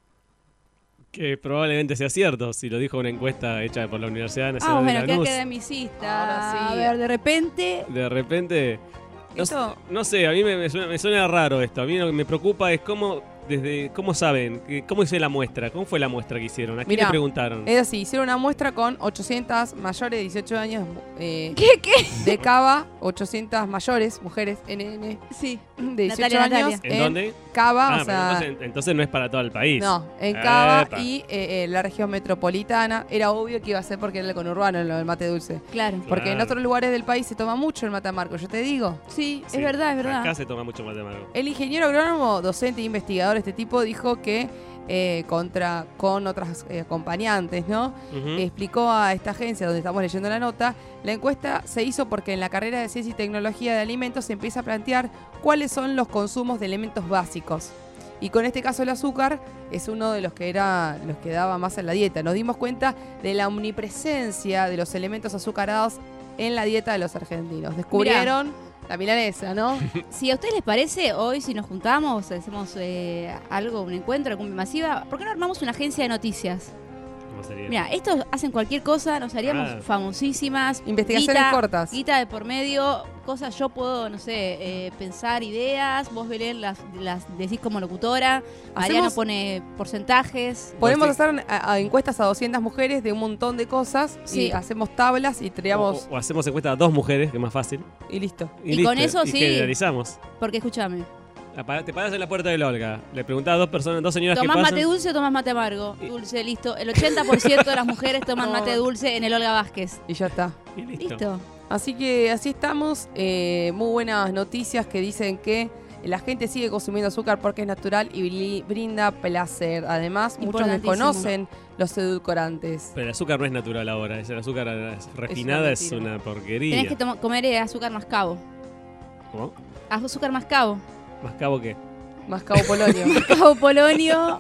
Que probablemente sea cierto, si lo dijo una encuesta hecha por la Universidad Ah, Nacional bueno, de que Lanús. academicista. Ahora sí. A ver, de repente... De repente... No, Esto- no sé, a mí me, me suena, me suena raro esto. A mí lo que me preocupa es cómo, desde, cómo saben, que- cómo hizo la muestra, cómo fue la muestra que hicieron, a quién Mirá, le preguntaron. Es así, hicieron una muestra con ochocientas mayores de dieciocho años eh, ¿Qué, qué? de Cava, ochocientas mayores, mujeres, N N, Sí. de dieciocho Natalia, años. Natalia. ¿En dónde? Cava, Ah, o pero sea... entonces, entonces no es para todo el país. No, en Cava Epa. y eh, eh, la región metropolitana. Era obvio que iba a ser porque era el conurbano, lo del mate dulce. Claro. Porque en Claro. otros lugares del país se toma mucho el mate amargo, yo te digo. Sí, Sí, es verdad, es verdad. Acá se toma mucho más de amargo. El ingeniero agrónomo, docente e investigador, este tipo, dijo que eh, contra con otras eh, acompañantes, ¿no? Ujú. Explicó a esta agencia donde estamos leyendo la nota, la encuesta se hizo porque en la carrera de Ciencia y Tecnología de Alimentos se empieza a plantear cuáles son los consumos de elementos básicos. Y con este caso el azúcar es uno de los que era los que daba más en la dieta. Nos dimos cuenta de la omnipresencia de los elementos azucarados en la dieta de los argentinos. Descubrieron la milanesa, ¿no? Si a ustedes les parece, hoy si nos juntamos, hacemos eh, algo, un encuentro, cumbia masiva, ¿por qué no armamos una agencia de noticias? ¿Cómo sería? Mira, estos hacen cualquier cosa, nos haríamos Ah. famosísimas. Investigaciones guita, cortas. Guita de por medio, cosas yo puedo, no sé, eh, pensar ideas, vos Belén las, las decís como locutora, Mariano Hacemos- pone porcentajes. Podemos Pues sí. hacer a- a encuestas a doscientas mujeres de un montón de cosas Sí. y hacemos tablas y O, traíamos o hacemos encuesta a dos mujeres, que es más fácil. y listo. Y con eso y sí. generalizamos. Porque escúchame, Apa- Te paras en la puerta del Olga. Le preguntás a dos personas, dos señoras que ¿tomás pasan. mate dulce o tomás mate amargo? Dulce, listo. El ochenta por ciento de las mujeres toman mate dulce en el Olga Vázquez. Y ya está. Y listo. Listo. Así que así estamos. Eh, muy buenas noticias que dicen que la gente sigue consumiendo azúcar porque es natural y bri- brinda placer. Además, muchos Importantísimo. desconocen los edulcorantes. Pero el azúcar no es natural ahora. Es el azúcar refinada es mentira. una, porquería. Tenés que toma- comer eh, azúcar mascabo. ¿Cómo? Azúcar mascabo. ¿Más cabo qué? Más Cabo Polonio. Mascabo polonio.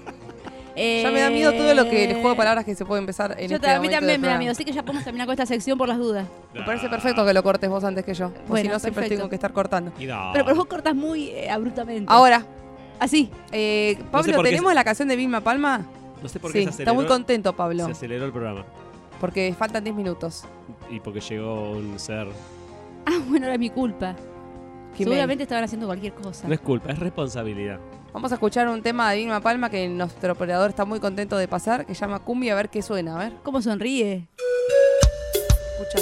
Ya me da miedo todo lo que el juego de palabras que se puede empezar en Yo este ta- a mí momento también del me da programa. miedo. Así que ya podemos terminar con esta sección por las dudas. Me parece perfecto que lo cortes vos antes que yo. Porque Bueno, si no, siempre perfecto. tengo que estar cortando. Y no. Pero, pero vos cortas muy eh, abruptamente. Ahora, Así. eh, No sé Pablo, por qué ¿tenemos se- la canción de Vilma Palma? No sé por qué Sí, se está aceleró. muy contento Pablo. Se aceleró el programa. Porque faltan diez minutos. Y porque llegó un ser. Ah, bueno, era mi culpa. Jimena. Seguramente estaban haciendo cualquier cosa. No es culpa, es responsabilidad. Vamos a escuchar un tema de Vilma Palma que nuestro operador está muy contento de pasar, que se llama Cumbia, a ver qué suena, a ver. ¿Cómo sonríe? Escucha.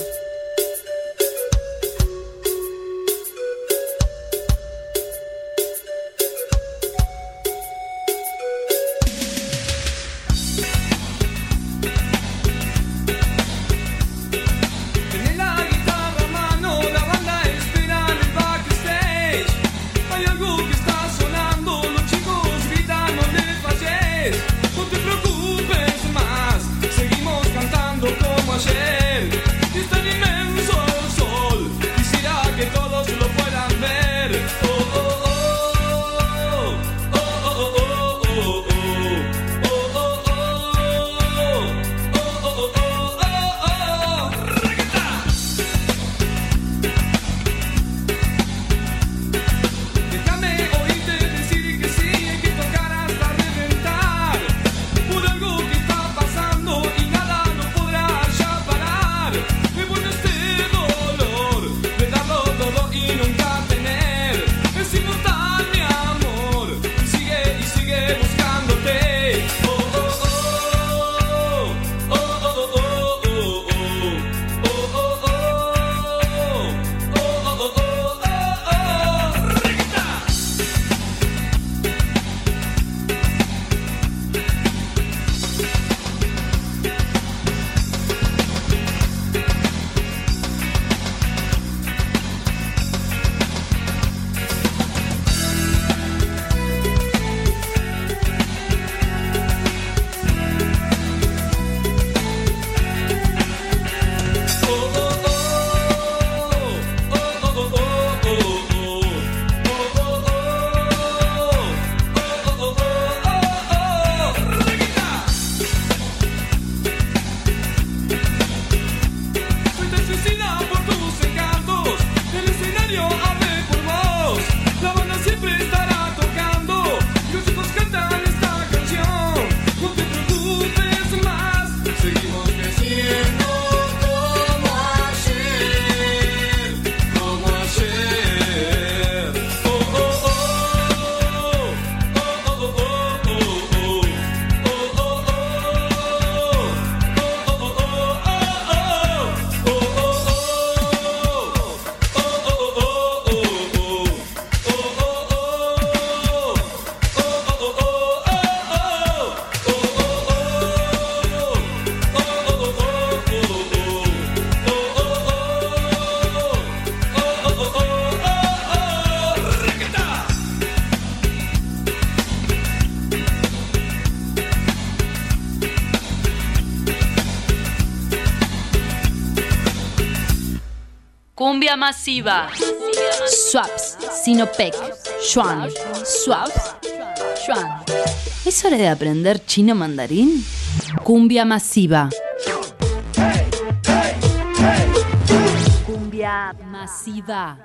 Cumbia masiva. Swaps, Sinopec, Xuan, Swaps, Xuan. ¿Es hora de aprender chino mandarín? Cumbia masiva. Cumbia masiva.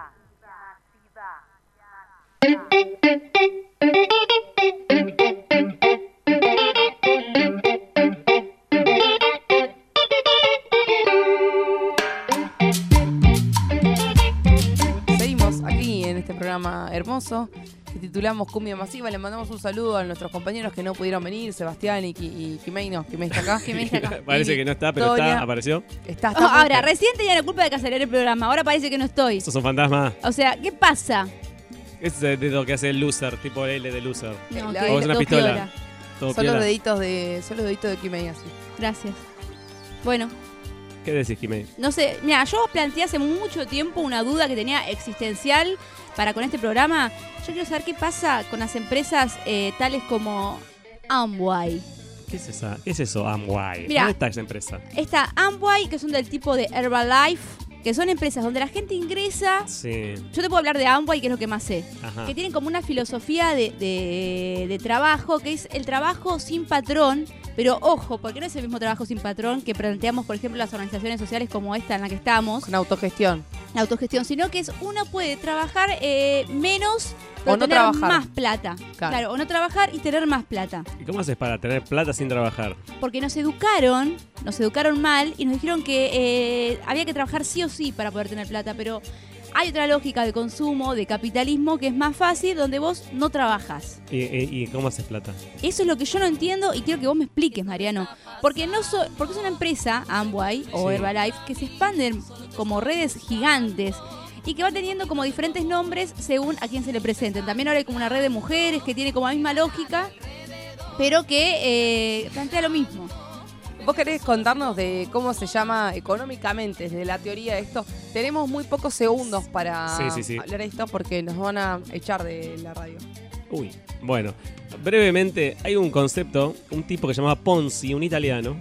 Seguimos aquí en este programa hermoso que titulamos Cumbia Masiva. Le mandamos un saludo a nuestros compañeros que no pudieron venir, Sebastián y, y Kimei, no, Kimei está acá. Kimei está acá. Parece Y que no está, pero Victoria. está, apareció. Está, Oh, está muy- ahora, recién tenía la culpa de que aceleré el programa, ahora parece que no estoy. Sos un fantasma. O sea, ¿qué pasa? Es de de lo que hace el loser, tipo L de loser. No, La- que O es una todo pistola. piola. Todo Son los piola. deditos de, son los deditos de Kimei así. Gracias. Bueno, ¿Qué decís, Jimé? no sé, mira, yo planteé hace mucho tiempo una duda que tenía existencial para con este programa. Yo quiero saber qué pasa con las empresas eh, tales como Amway. ¿Qué es, esa? ¿Qué es eso, Amway? Mira. ¿Dónde está esa empresa? Esta Amway, que son del tipo de Herbalife, que son empresas donde la gente ingresa. Sí. Yo te puedo hablar de Amway, que es lo que más sé. Ajá. Que tienen como una filosofía de, de- de trabajo, que es el trabajo sin patrón. Pero ojo, porque no es el mismo trabajo sin patrón que planteamos, por ejemplo, las organizaciones sociales como esta en la que estamos. Con autogestión. La autogestión, sino que es uno puede trabajar eh, menos, pero O no tener trabajar. más plata. Claro. Claro, o no trabajar y tener más plata. ¿Y cómo haces para tener plata sin trabajar? Porque nos educaron, nos educaron mal y nos dijeron que eh, había que trabajar sí o sí para poder tener plata, pero hay otra lógica de consumo, de capitalismo, que es más fácil, donde vos no trabajás. ¿Y, y, y cómo haces plata? Eso es lo que yo no entiendo y quiero que vos me expliques, Mariano. Porque no so- porque es una empresa, Amway o Sí. Herbalife, que se expanden como redes gigantes y que va teniendo como diferentes nombres según a quién se le presenten. También ahora hay como una red de mujeres que tiene como la misma lógica, pero que eh, plantea lo mismo. ¿Vos querés contarnos de cómo se llama económicamente, desde la teoría de esto? Tenemos muy pocos segundos para Sí, sí, sí. hablar de esto porque nos van a echar de la radio. Uy, bueno, brevemente, hay un concepto, un tipo que se llamaba Ponzi, un italiano.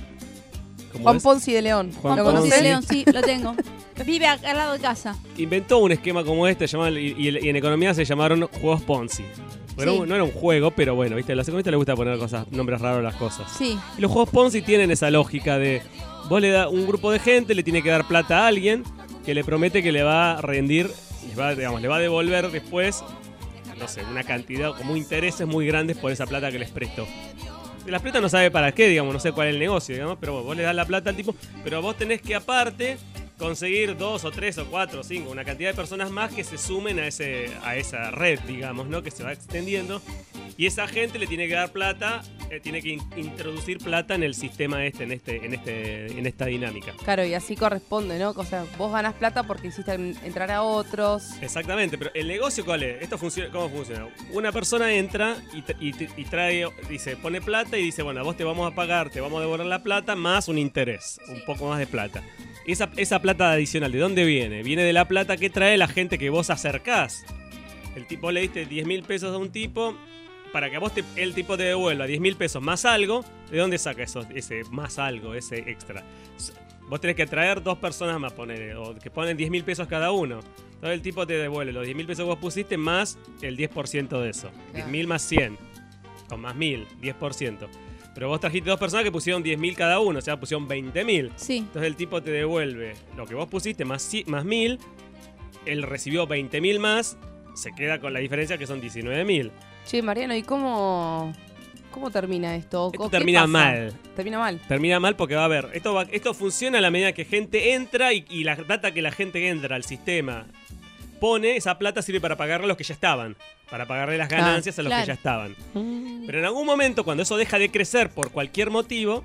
¿Cómo Juan es? Ponzi de León. Juan ¿Lo Ponzi conocés? de León, sí, lo tengo. Vive acá al lado de casa. Inventó un esquema como este, llamaban- y, y- y en economía se llamaron juegos Ponzi. Pero Sí. no era un juego, pero bueno, viste, a los economistas les gusta poner cosas, nombres raros a las cosas. Sí. Y los juegos Ponzi tienen esa lógica de vos le da un grupo de gente, le tiene que dar plata a alguien que le promete que le va a rendir, le va, digamos, le va a devolver después, no sé, una cantidad, como intereses muy grandes por esa plata que les prestó. Y la plata no sabe para qué, digamos, no sé cuál es el negocio, digamos, pero vos, vos le das la plata al tipo, pero vos tenés que aparte conseguir dos o tres o cuatro o cinco, una cantidad de personas más que se sumen a ese a esa red, digamos, ¿no? Que se va extendiendo. Y esa gente le tiene que dar plata, eh, tiene que in- introducir plata en el sistema este, en este, en este, en esta dinámica. Claro, y así corresponde, ¿no? O sea, vos ganás plata porque hiciste en- entrar a otros. Exactamente, pero el negocio ¿cuál es? Esto funciona, ¿cómo funciona? Una persona entra y, tra- y, y trae, dice, pone plata y dice, bueno, a vos te vamos a pagar, te vamos a devolver la plata más un interés, un poco más de plata. Esa, esa plata adicional, ¿de dónde viene? Viene de la plata que trae la gente que vos acercás. El tipo le diste diez mil pesos a un tipo, para que a vos te- el tipo te devuelva diez mil pesos más algo, ¿de dónde saca eso, ese más algo, ese extra? S- Vos tenés que traer dos personas más, poner, o que ponen diez mil pesos cada uno. Entonces el tipo te devuelve los diez mil pesos que vos pusiste más el diez por ciento de eso. diez mil más cien, o más mil, diez por ciento. Pero vos trajiste dos personas que pusieron diez mil cada uno, o sea, pusieron veinte mil. Sí. Entonces el tipo te devuelve lo que vos pusiste más, ci- más mil, él recibió veinte mil más, se queda con la diferencia que son diecinueve mil. Che, Mariano, ¿y cómo, cómo termina esto? Esto ¿Qué termina pasa? mal. Termina mal. Termina mal porque va a haber, esto, va- esto funciona a la medida que gente entra y, y la plata que la gente que entra al sistema pone, esa plata sirve para pagarle a los que ya estaban, para pagarle las ganancias a los claro. que ya estaban. Pero en algún momento, cuando eso deja de crecer por cualquier motivo,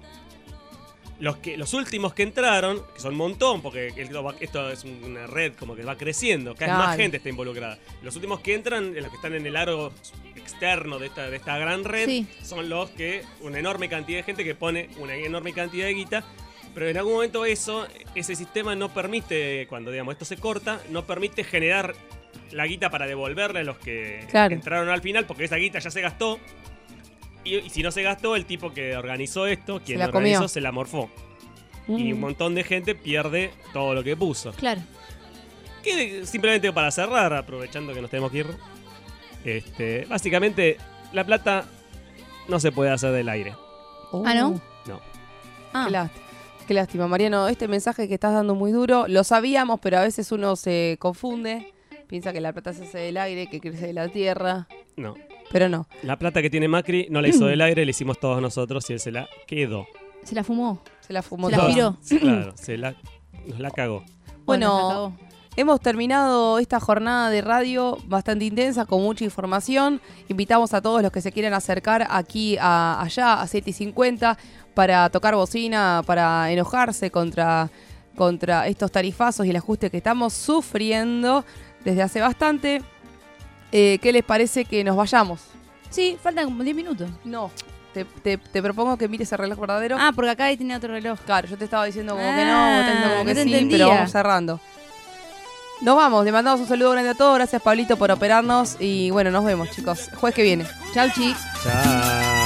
los, que, los últimos que entraron, que son un montón, porque esto, va- esto es un- una red como que va creciendo, cada vez más Claro. gente está involucrada. Los últimos que entran, los que están en el aro externo de esta, de esta gran red, Sí. son los que, una enorme cantidad de gente que pone una enorme cantidad de guita. Pero en algún momento eso, ese sistema no permite, cuando digamos esto se corta, no permite generar la guita para devolverle a los que Claro. entraron al final, porque esa guita ya se gastó. Y, y si no se gastó, el tipo que organizó esto, quien la lo organizó, comió. se la morfó. Mm. Y un montón de gente pierde todo lo que puso. Claro. que simplemente para cerrar, aprovechando que nos tenemos que ir, este, básicamente la plata no se puede hacer del aire. ¿Ah, no? No. Ah. Qué lástima. Qué lástima, Mariano. Este mensaje que estás dando muy duro, lo sabíamos, pero a veces uno se confunde. Piensa que la plata se hace del aire, que crece de la tierra. No. Pero no. La plata que tiene Macri no la hizo del aire, la hicimos todos nosotros y él se la quedó. Se la fumó. Se la fumó Se la toda. aspiró. Claro, se la, nos la cagó. Bueno, hemos terminado esta jornada de radio bastante intensa, con mucha información. Invitamos a todos los que se quieran acercar aquí a allá, a siete y cincuenta, para tocar bocina, para enojarse contra, contra estos tarifazos y el ajuste que estamos sufriendo desde hace bastante. Eh, ¿Qué les parece que nos vayamos? Sí, faltan como diez minutos. No, te, te, te propongo que mires el reloj verdadero. Ah, porque acá ahí tiene otro reloj. Claro, yo te estaba diciendo como Ah, que no, vos estás diciendo como no que te sí, entendía. pero vamos cerrando. Nos vamos, le mandamos un saludo grande a todos. Gracias, Pablito, por operarnos. Y bueno, nos vemos, chicos. Jueves que viene. Chau, chi. Chao.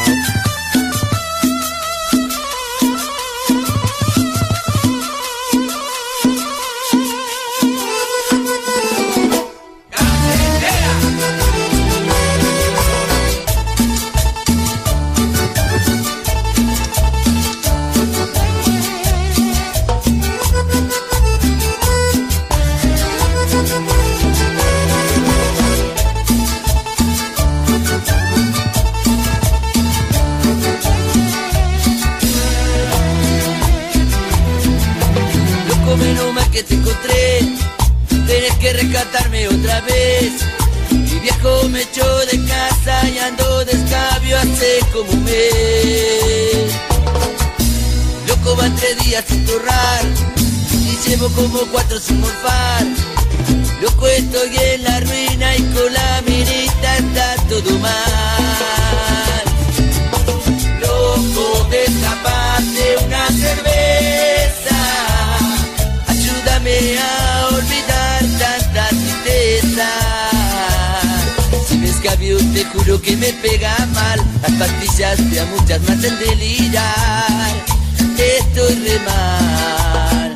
Loco, menos mal que te encontré. Tenés que rescatarme otra vez. Mi viejo me echó de casa y ando de escabio hace como un mes. Loco, van tres días sin torrar y llevo como cuatro sin morfar. Loco, estoy en la ruina y con la minita está todo mal. Loco, destapate una cerveza, ayúdame a olvidar tanta tristeza. Si me escabio te juro que me pega mal, las pastillas te a muchas me hacen delirar. Estoy re mal.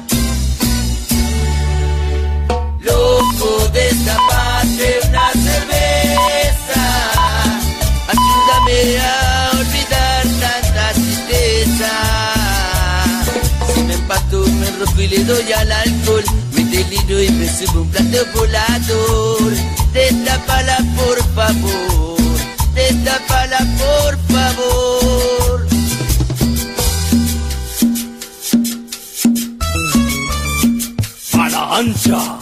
Loco, destapate una cerveza, ayúdame a olvidar tanta tristeza. Si me empato, me enrojo y le doy al alcohol, me deliro y me subo un plato volador. Destapala por favor, destapala por favor. A la ancha.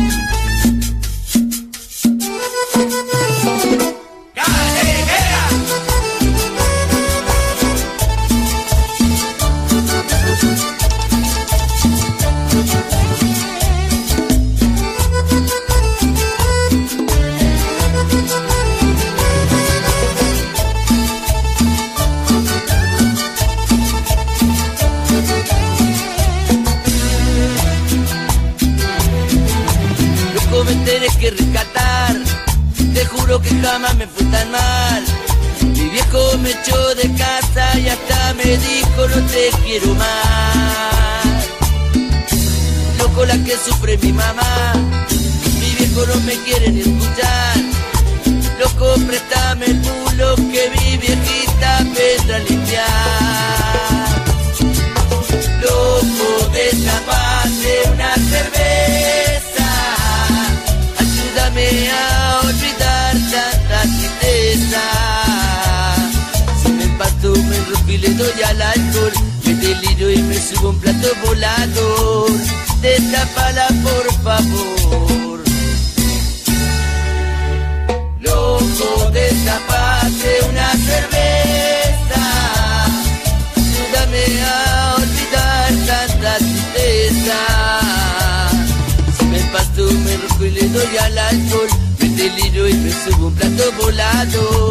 Loco, me tenés que rescatar, te juro que jamás me fue tan mal. Mi viejo me echó de casa y hasta me dijo no te quiero más. Loco, la que sufre mi mamá, mi viejo no me quiere ni escuchar. Loco, préstame el culo que mi viejita vendrá a limpiar. Loco, destapate una cerveza, ayúdame a olvidar tanta tristeza. Si me empato, me enrojo y le doy al alcohol, me deliro y me subo un plato volador. Destapala por favor. Loco, destapate una cerveza, ayúdame a olvidar tanta tristeza. Si me empato, me enrojo y le doy al alcohol, me deliro y me subo un plato volador.